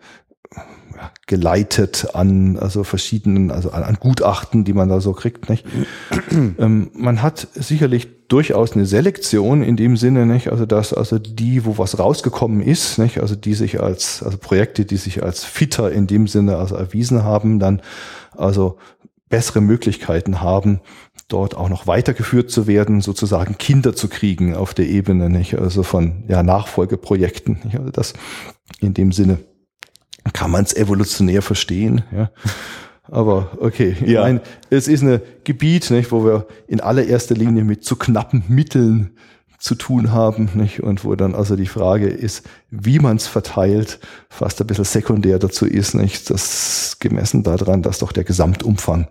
geleitet an, also verschiedenen, also an, an Gutachten, die man da so kriegt, nicht? ähm, man hat sicherlich durchaus eine Selektion in dem Sinne, nicht? Also dass also die, wo was rausgekommen ist, nicht? Also die sich als, also Projekte, die sich als fitter in dem Sinne also erwiesen haben, dann also bessere Möglichkeiten haben, dort auch noch weitergeführt zu werden, sozusagen Kinder zu kriegen auf der Ebene, nicht? Also von ja, Nachfolgeprojekten. Nicht? Also das in dem Sinne kann man es evolutionär verstehen. Ja. Aber okay, ich ja. meine, es ist ein Gebiet, nicht, wo wir in allererster Linie mit zu knappen Mitteln zu tun haben, nicht? Und wo dann also die Frage ist, wie man es verteilt, fast ein bisschen sekundär dazu ist, nicht? Das gemessen daran, dass doch der Gesamtumfang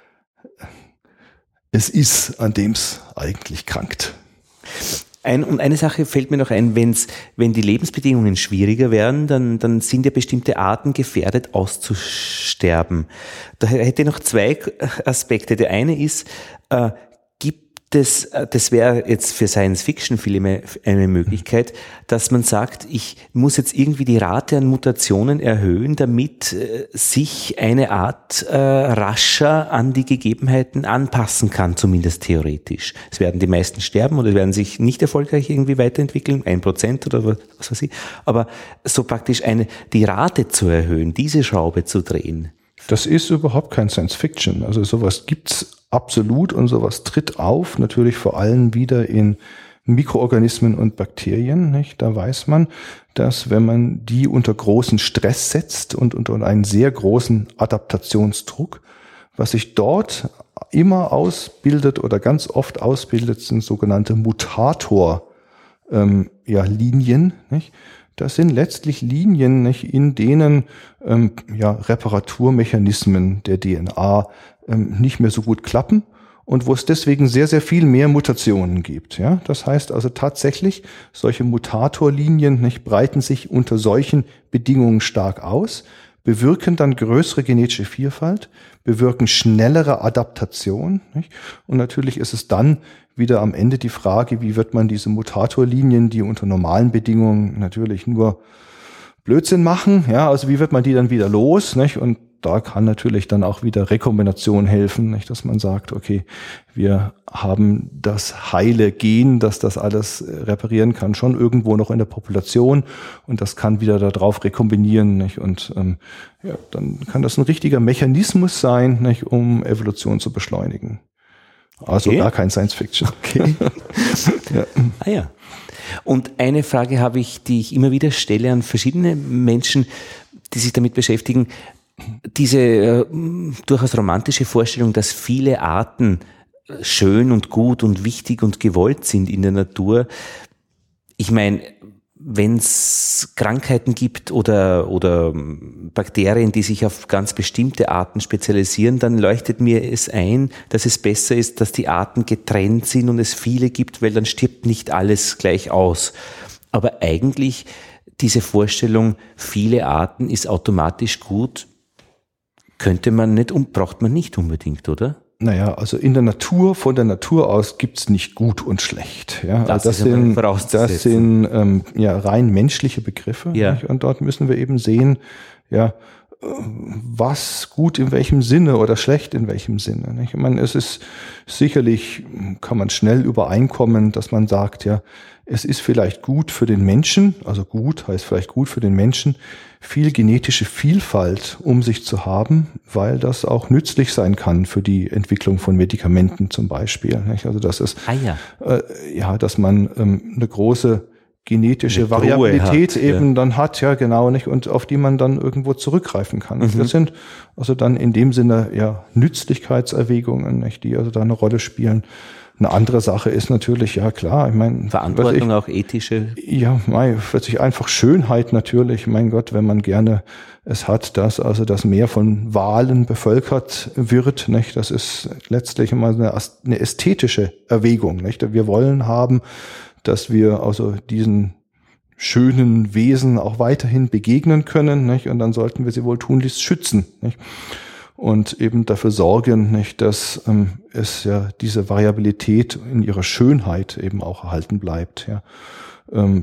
es ist, an dem es eigentlich krankt. Ein, und eine Sache fällt mir noch ein, wenn's, wenn die Lebensbedingungen schwieriger werden, dann, dann sind ja bestimmte Arten gefährdet auszusterben. Da hätte ich noch zwei Aspekte. Der eine ist, äh, Das, das wäre jetzt für Science-Fiction-Filme eine Möglichkeit, dass man sagt, ich muss jetzt irgendwie die Rate an Mutationen erhöhen, damit sich eine Art äh, rascher an die Gegebenheiten anpassen kann, zumindest theoretisch. Es werden die meisten sterben oder werden sich nicht erfolgreich irgendwie weiterentwickeln, ein Prozent oder was weiß ich. Aber so praktisch eine, die Rate zu erhöhen, diese Schraube zu drehen. Das ist überhaupt kein Science-Fiction. Also sowas gibt's absolut und sowas tritt auf, natürlich vor allem wieder in Mikroorganismen und Bakterien. Nicht? Da weiß man, dass wenn man die unter großen Stress setzt und unter einen sehr großen Adaptationsdruck, was sich dort immer ausbildet oder ganz oft ausbildet, sind sogenannte Mutator ähm, ja, Linien, nicht? Das sind letztlich Linien, nicht, in denen ähm, ja, Reparaturmechanismen der D N A ähm, nicht mehr so gut klappen und wo es deswegen sehr, sehr viel mehr Mutationen gibt. Ja? Das heißt also tatsächlich, solche Mutatorlinien nicht, breiten sich unter solchen Bedingungen stark aus, bewirken dann größere genetische Vielfalt, bewirken schnellere Adaptation. Nicht? Und natürlich ist es dann wieder am Ende die Frage, wie wird man diese Mutatorlinien, die unter normalen Bedingungen natürlich nur Blödsinn machen, ja, also wie wird man die dann wieder los, nicht? Und da kann natürlich dann auch wieder Rekombination helfen, nicht? Dass man sagt, okay, wir haben das heile Gen, dass das alles reparieren kann, schon irgendwo noch in der Population und das kann wieder darauf rekombinieren, nicht? Und ähm, ja, dann kann das ein richtiger Mechanismus sein, nicht? Um Evolution zu beschleunigen. Also okay. Gar kein Science Fiction. Okay. ja. Ah ja. Und eine Frage habe ich, die ich immer wieder stelle an verschiedene Menschen, die sich damit beschäftigen. Diese äh, durchaus romantische Vorstellung, dass viele Arten schön und gut und wichtig und gewollt sind in der Natur. Ich meine, wenn es Krankheiten gibt oder, oder Bakterien, die sich auf ganz bestimmte Arten spezialisieren, dann leuchtet mir es ein, dass es besser ist, dass die Arten getrennt sind und es viele gibt, weil dann stirbt nicht alles gleich aus. Aber eigentlich diese Vorstellung, viele Arten ist automatisch gut, könnte man nicht, braucht man nicht unbedingt, oder? Naja, also in der Natur, von der Natur aus gibt's nicht gut und schlecht. Ja, das, das sind, das sind ähm, ja rein menschliche Begriffe. Ja. Nicht? Und dort müssen wir eben sehen, ja, was gut in welchem Sinne oder schlecht in welchem Sinne. Nicht? Ich meine, es ist sicherlich, kann man schnell übereinkommen, dass man sagt, ja, es ist vielleicht gut für den Menschen, also gut heißt vielleicht gut für den Menschen, viel genetische Vielfalt um sich zu haben, weil das auch nützlich sein kann für die Entwicklung von Medikamenten zum Beispiel. Nicht? Also das ist, ah, ja. Äh, ja, dass man ähm, eine große genetische eine Variabilität hat, eben ja. dann hat, ja genau, nicht, und auf die man dann irgendwo zurückgreifen kann. Mhm. Das sind also dann in dem Sinne ja Nützlichkeitserwägungen, nicht, die also da eine Rolle spielen. Eine andere Sache ist natürlich, ja klar, ich meine... Verantwortung ich, auch ethische... Ja, mein, wird sich einfach Schönheit natürlich, mein Gott, wenn man gerne es hat, dass also das Meer von Walen bevölkert wird, nicht? Das ist letztlich immer eine, eine ästhetische Erwägung, nicht? Wir wollen haben, dass wir also diesen schönen Wesen auch weiterhin begegnen können, nicht? Und dann sollten wir sie wohl tunlichst schützen, nicht? Und eben dafür sorgen, nicht, dass ähm, es ja diese Variabilität in ihrer Schönheit eben auch erhalten bleibt. Ja. Ähm,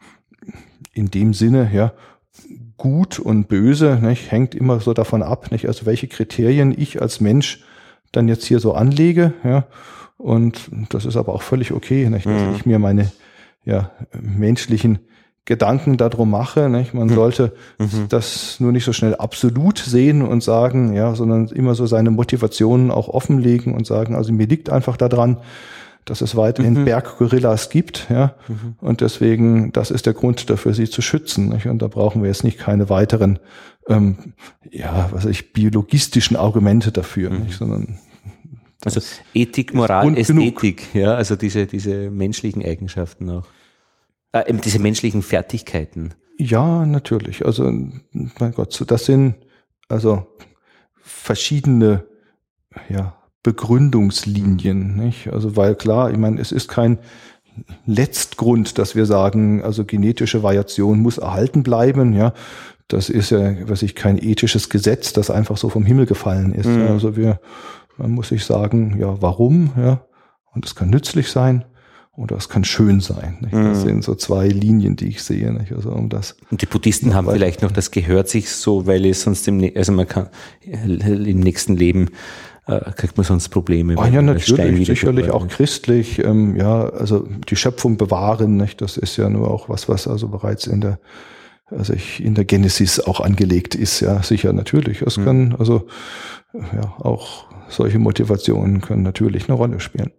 in dem Sinne, ja, gut und böse, nicht, hängt immer so davon ab, nicht, also welche Kriterien ich als Mensch dann jetzt hier so anlege. Ja. Und das ist aber auch völlig okay, nicht, dass mhm. ich mir meine ja, menschlichen Gedanken darum mache. Nicht? Man mhm. sollte mhm. das nur nicht so schnell absolut sehen und sagen, ja, sondern immer so seine Motivationen auch offenlegen und sagen, also mir liegt einfach daran, dass es weiterhin mhm. Berggorillas gibt, ja, mhm. und deswegen, das ist der Grund dafür, sie zu schützen. Nicht? Und da brauchen wir jetzt nicht keine weiteren, ähm, ja, was weiß ich, biologistischen Argumente dafür, mhm. nicht? Sondern also Ethik, Moral, Ästhetik, ja, also diese diese menschlichen Eigenschaften auch. Äh, eben diese menschlichen Fertigkeiten. Ja, natürlich. Also, mein Gott, das sind also verschiedene ja, Begründungslinien, nicht? Also, weil klar, ich meine, es ist kein Letztgrund, dass wir sagen, also genetische Variation muss erhalten bleiben, ja. Das ist ja, weiß ich, kein ethisches Gesetz, das einfach so vom Himmel gefallen ist. Mhm. Also wir, man muss sich sagen, ja, warum, ja. Und es kann nützlich sein. Oder es kann schön sein. Nicht? Das mhm. sind so zwei Linien, die ich sehe. Nicht? Also um das. Und die Buddhisten haben vielleicht noch, das gehört sich so, weil es sonst im, also man kann im nächsten Leben äh, kriegt man sonst Probleme. Ah, ja, natürlich, sicherlich auch christlich. Ähm, ja, also die Schöpfung bewahren. Nicht? Das ist ja nur auch was, was also bereits in der, also ich, in der Genesis auch angelegt ist. Ja, sicher, natürlich. Es mhm. kann also ja auch solche Motivationen können natürlich eine Rolle spielen.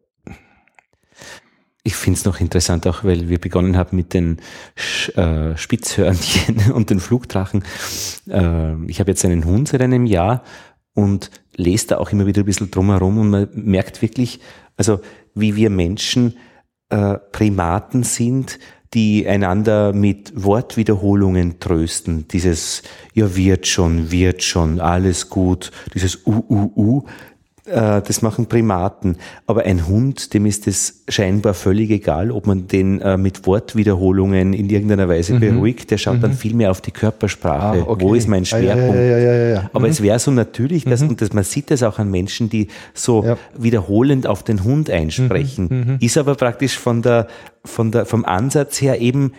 Ich finde es noch interessant, auch weil wir begonnen haben mit den äh, Spitzhörnchen und den Flugdrachen. Äh, ich habe jetzt einen Hund seit einem Jahr und lese da auch immer wieder ein bisschen drumherum und man merkt wirklich, also wie wir Menschen äh, Primaten sind, die einander mit Wortwiederholungen trösten. Dieses, ja, wird schon, wird schon, alles gut, dieses U, U, U. äh, das machen Primaten. Aber ein Hund, dem ist es scheinbar völlig egal, ob man den äh, mit Wortwiederholungen in irgendeiner Weise mhm. beruhigt. Der schaut mhm. dann viel mehr auf die Körpersprache. Ah, okay. Wo ist mein Schwerpunkt? Ja, ja, ja, ja, ja. Aber mhm. es wäre so natürlich, dass, mhm. und das, man sieht das auch an Menschen, die so ja. wiederholend auf den Hund einsprechen. Mhm. Mhm. Ist aber praktisch von der, von der, vom Ansatz her eben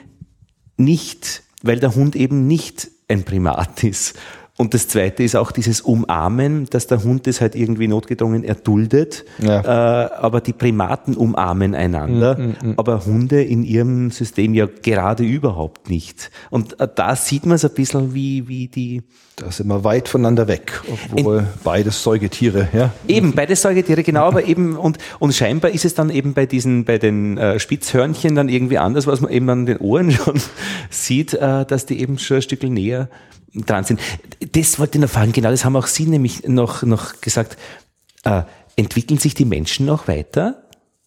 nicht, weil der Hund eben nicht ein Primat ist. Und das Zweite ist auch dieses Umarmen, dass der Hund das halt irgendwie notgedrungen erduldet, ja. äh, aber die Primaten umarmen einander, mm, mm, mm. aber Hunde in ihrem System ja gerade überhaupt nicht. Und äh, da sieht man es ein bisschen wie, wie die... Da sind wir weit voneinander weg, obwohl in, beides Säugetiere, ja. Eben, beides Säugetiere, genau, aber eben, und, und scheinbar ist es dann eben bei diesen, bei den äh, Spitzhörnchen dann irgendwie anders, was man eben an den Ohren schon sieht, äh, dass die eben schon ein Stück näher dran sind. Das wollte ich noch fragen, genau, das haben auch Sie nämlich noch, noch gesagt. Äh, entwickeln sich die Menschen noch weiter?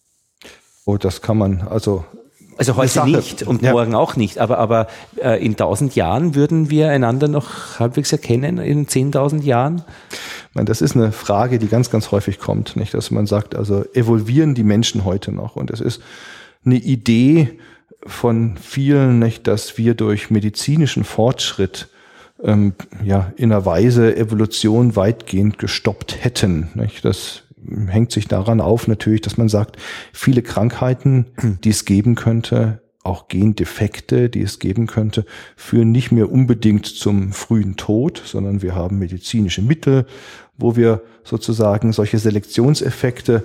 Oh, das kann man, also... Also heute nicht und ja. morgen auch nicht, aber, aber äh, in tausend Jahren würden wir einander noch halbwegs erkennen, in zehntausend Jahren? Ich meine, das ist eine Frage, die ganz, ganz häufig kommt, nicht, dass man sagt, also evolvieren die Menschen heute noch? Und es ist eine Idee von vielen, nicht, dass wir durch medizinischen Fortschritt ähm, ja, in einer Weise Evolution weitgehend gestoppt hätten. Nicht? Das hängt sich daran auf natürlich, dass man sagt, viele Krankheiten, die es geben könnte, auch Gendefekte, die es geben könnte, führen nicht mehr unbedingt zum frühen Tod, sondern wir haben medizinische Mittel, wo wir sozusagen solche Selektionseffekte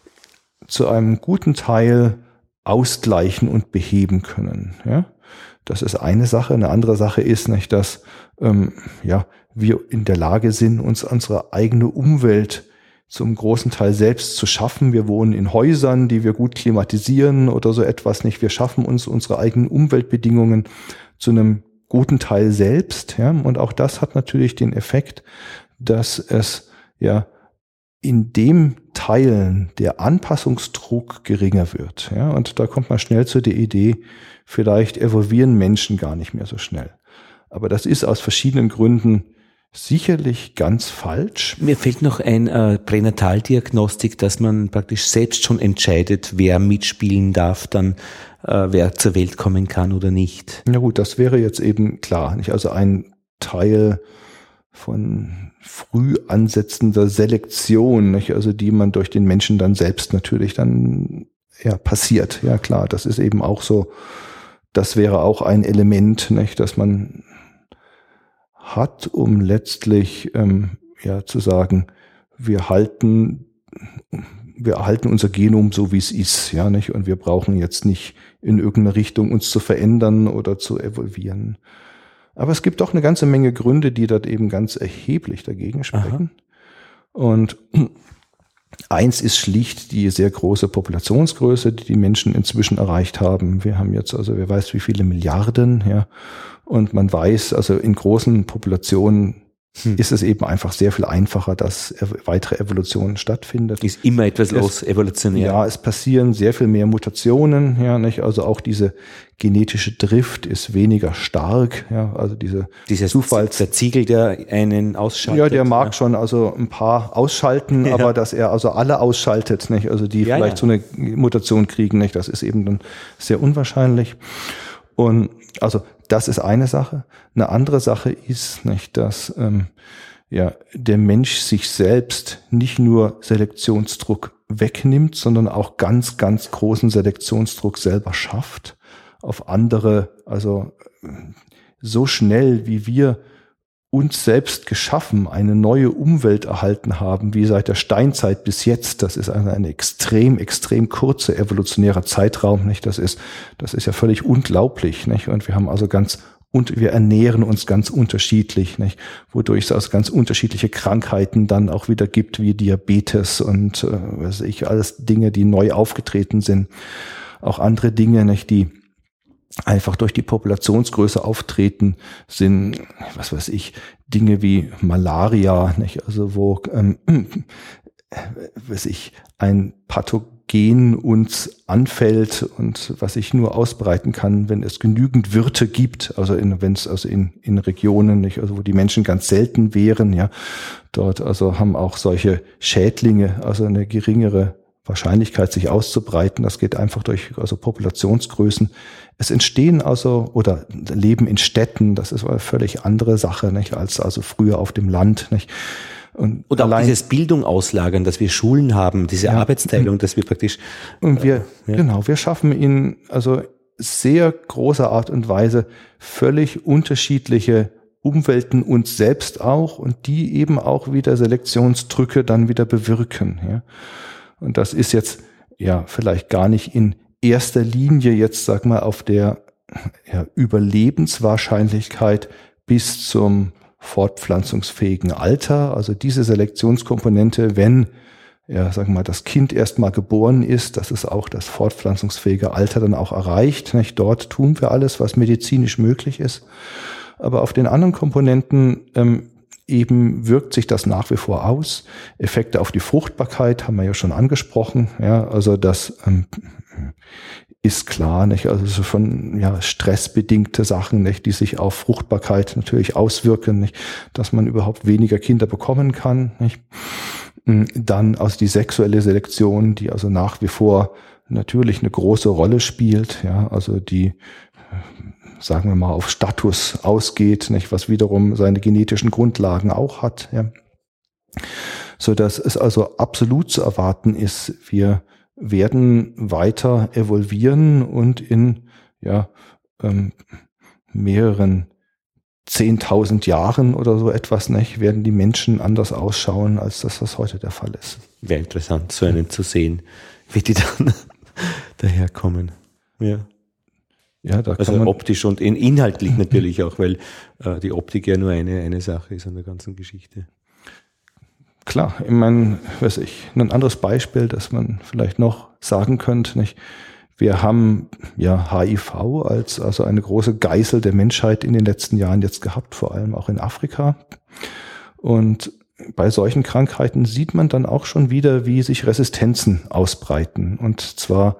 zu einem guten Teil ausgleichen und beheben können. Ja? Das ist eine Sache. Eine andere Sache ist nicht, dass ähm, ja, wir in der Lage sind, uns unsere eigene Umwelt zum großen Teil selbst zu schaffen. Wir wohnen in Häusern, die wir gut klimatisieren oder so etwas nicht. Wir schaffen uns unsere eigenen Umweltbedingungen zu einem guten Teil selbst. Ja? Und auch das hat natürlich den Effekt, dass es ja in dem Teilen der Anpassungsdruck geringer wird. Ja? Und da kommt man schnell zu der Idee, vielleicht evolvieren Menschen gar nicht mehr so schnell. Aber das ist aus verschiedenen Gründen sicherlich ganz falsch. Mir fehlt noch ein äh, Pränataldiagnostik, dass man praktisch selbst schon entscheidet, wer mitspielen darf, dann äh, wer zur Welt kommen kann oder nicht. Na gut, das wäre jetzt eben klar, nicht? Also ein Teil von früh ansetzender Selektion, nicht? Also die man durch den Menschen dann selbst natürlich dann ja passiert. Ja klar, das ist eben auch so. Das wäre auch ein Element, nicht? Dass man hat, um letztlich ähm, ja zu sagen, wir halten, wir erhalten unser Genom so wie es ist, ja nicht, und wir brauchen jetzt nicht in irgendeine Richtung uns zu verändern oder zu evolvieren. Aber es gibt doch eine ganze Menge Gründe, die dort eben ganz erheblich dagegen sprechen. Aha. Und eins ist schlicht die sehr große Populationsgröße, die die Menschen inzwischen erreicht haben. Wir haben jetzt also, wer weiß wie viele Milliarden, ja. Und man weiß, also in großen Populationen hm. ist es eben einfach sehr viel einfacher, dass weitere Evolution stattfindet. Ist immer etwas es, los, evolutionär. Ja, es passieren sehr viel mehr Mutationen, ja, nicht? Also auch diese genetische Drift ist weniger stark, ja, also diese Dieser Zufalls... Der Ziegel, der einen ausschaltet. Ja, der mag ja. schon also ein paar ausschalten, ja. aber dass er also alle ausschaltet, nicht? Also die ja, vielleicht ja. so eine Mutation kriegen, nicht? Das ist eben dann sehr unwahrscheinlich. Und also das ist eine Sache. Eine andere Sache ist, nicht, dass ähm, ja der Mensch sich selbst nicht nur Selektionsdruck wegnimmt, sondern auch ganz, ganz großen Selektionsdruck selber schafft auf andere. Also so schnell, wie wir uns selbst geschaffen, eine neue Umwelt erhalten haben, wie seit der Steinzeit bis jetzt. Das ist eine, eine extrem, extrem kurze evolutionärer Zeitraum, nicht? Das ist, das ist ja völlig unglaublich, nicht? Und wir haben also ganz, und wir ernähren uns ganz unterschiedlich, nicht? Wodurch es also ganz unterschiedliche Krankheiten dann auch wieder gibt, wie Diabetes und, äh, weiß ich, alles Dinge, die neu aufgetreten sind. Auch andere Dinge, nicht? Die einfach durch die Populationsgröße auftreten, sind, was weiß ich, Dinge wie Malaria, nicht? Also wo, ähm, weiß ich, ein Pathogen Gen uns anfällt und was sich nur ausbreiten kann, wenn es genügend Wirte gibt, also in, wenn es also in, in Regionen, nicht, also wo die Menschen ganz selten wären, ja, dort also haben auch solche Schädlinge also eine geringere Wahrscheinlichkeit, sich auszubreiten. Das geht einfach durch also Populationsgrößen. Es entstehen also oder leben in Städten. Das ist eine völlig andere Sache, nicht, als also früher auf dem Land, nicht. Und Oder auch allein, dieses Bildung auslagern, dass wir Schulen haben, diese ja, Arbeitsteilung, dass wir praktisch und wir äh, ja. genau, wir schaffen in also sehr großer Art und Weise völlig unterschiedliche Umwelten uns selbst auch und die eben auch wieder Selektionsdrücke dann wieder bewirken, ja. Und das ist jetzt ja vielleicht gar nicht in erster Linie jetzt, sag mal, auf der ja, Überlebenswahrscheinlichkeit bis zum fortpflanzungsfähigen Alter. Also diese Selektionskomponente, wenn ja, sagen wir mal, das Kind erst mal geboren ist, dass es auch das fortpflanzungsfähige Alter dann auch erreicht. Nicht? Dort tun wir alles, was medizinisch möglich ist. Aber auf den anderen Komponenten ähm, eben wirkt sich das nach wie vor aus. Effekte auf die Fruchtbarkeit haben wir ja schon angesprochen. Ja, also das ähm, ist klar, nicht? Also so von ja stressbedingte Sachen, nicht, die sich auf Fruchtbarkeit natürlich auswirken, nicht, dass man überhaupt weniger Kinder bekommen kann, nicht? Dann also die sexuelle Selektion, die also nach wie vor natürlich eine große Rolle spielt, ja, also die sagen wir mal, auf Status ausgeht, nicht, was wiederum seine genetischen Grundlagen auch hat, ja. So dass es also absolut zu erwarten ist, wir werden weiter evolvieren und in ja ähm, mehreren zehntausend Jahren oder so etwas, nicht, werden die Menschen anders ausschauen, als das, was heute der Fall ist. Wäre interessant, so einen zu sehen, wie die dann daherkommen. Ja. Ja, da also kann man optisch und in, inhaltlich natürlich auch, weil äh, die Optik ja nur eine, eine Sache ist an der ganzen Geschichte. Klar, ich meine, weiß ich, ein anderes Beispiel, das man vielleicht noch sagen könnte, nicht? Wir haben ja H I V als also eine große Geißel der Menschheit in den letzten Jahren jetzt gehabt, vor allem auch in Afrika. Und bei solchen Krankheiten sieht man dann auch schon wieder, wie sich Resistenzen ausbreiten. Und zwar,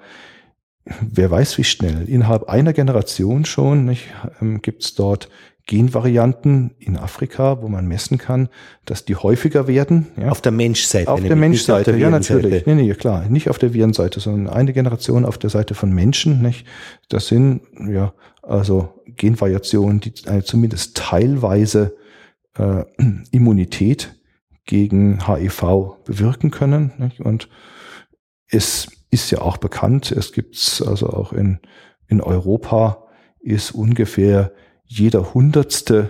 wer weiß wie schnell, innerhalb einer Generation schon, nicht, ähm, gibt es dort Genvarianten in Afrika, wo man messen kann, dass die häufiger werden. Ja. Auf der Menschseite. Auf der Menschseite, auf der ja natürlich. Nee, nee, klar, nicht auf der Virenseite, sondern eine Generation auf der Seite von Menschen. Nicht? Das sind ja also Genvariationen, die eine zumindest teilweise äh, Immunität gegen H I V bewirken können. Nicht? Und es ist ja auch bekannt, es gibt's also auch in, in Europa, ist ungefähr jeder Hundertste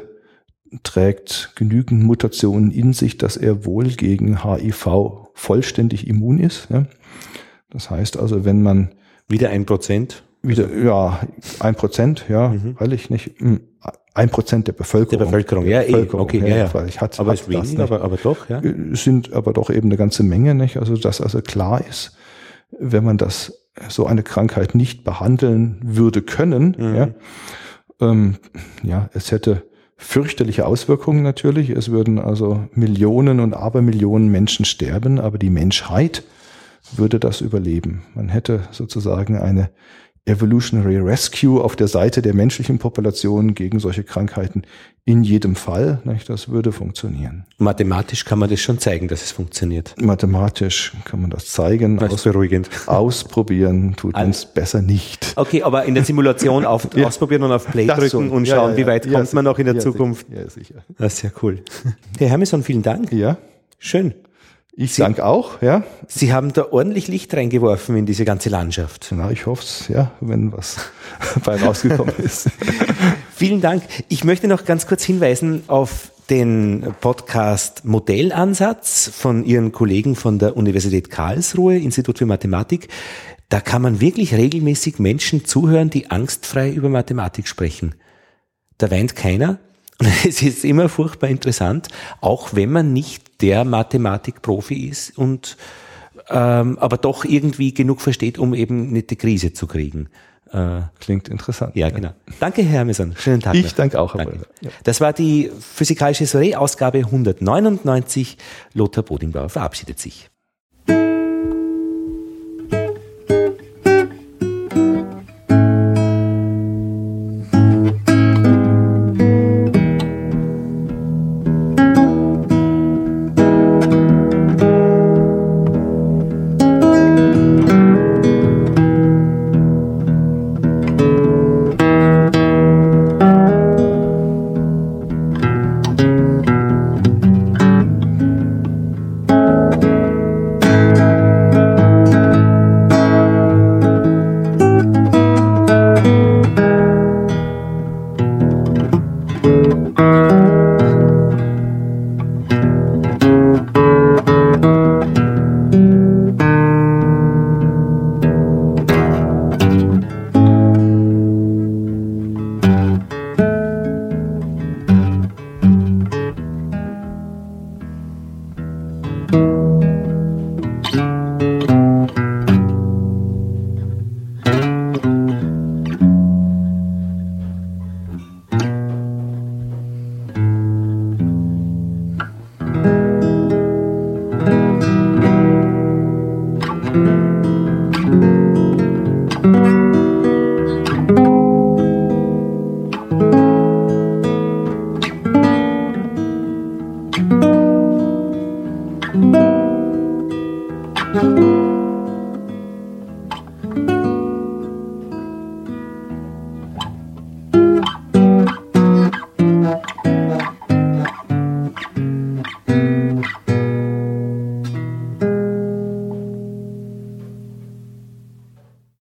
trägt genügend Mutationen in sich, dass er wohl gegen H I V vollständig immun ist. Ja. Das heißt also, wenn man wieder ein Prozent? Wieder, ja, ein Prozent, ja, mhm. weil ich nicht, ein Prozent der Bevölkerung. Der Bevölkerung, ja, Bevölkerung, okay, ja, ja. Weil ich hat, aber hat es wenig, aber, aber doch, ja. Sind aber doch eben eine ganze Menge, nicht? Also, dass also klar ist, wenn man das, so eine Krankheit nicht behandeln würde können, mhm. ja, ähm, ja, es hätte fürchterliche Auswirkungen natürlich. Es würden also Millionen und Abermillionen Menschen sterben, aber die Menschheit würde das überleben. Man hätte sozusagen eine Evolutionary Rescue auf der Seite der menschlichen Population gegen solche Krankheiten in jedem Fall. Nicht? Das würde funktionieren. Mathematisch kann man das schon zeigen, dass es funktioniert. Mathematisch kann man das zeigen. Das ist beruhigend. Ausprobieren tut man es besser nicht. Okay, aber in der Simulation auf, ja. ausprobieren und auf Play das drücken so. und schauen, ja, ja, ja. wie weit ja, kommt man noch in der Zukunft. Sicher. Ja, sicher. Das ist ja cool. Herr Hermisson, vielen Dank. Ja. Schön. Ich Sie, danke auch, ja. Sie haben da ordentlich Licht reingeworfen in diese ganze Landschaft. Na, ich hoffe es, ja, wenn was bei rausgekommen ist. Vielen Dank. Ich möchte noch ganz kurz hinweisen auf den Podcast Modellansatz von Ihren Kollegen von der Universität Karlsruhe, Institut für Mathematik. Da kann man wirklich regelmäßig Menschen zuhören, die angstfrei über Mathematik sprechen. Da weint keiner. Und es ist immer furchtbar interessant, auch wenn man nicht der Mathematikprofi ist und ähm, aber doch irgendwie genug versteht, um eben nicht die Krise zu kriegen. Äh, Klingt interessant. Ja, genau. Danke, Herr Hermisson. Schönen Tag. Ich danke auch, Herr danke. Ja. Das war die Physikalische Soiree, Ausgabe hundertneunundneunzig. Lothar Bodingbauer verabschiedet sich.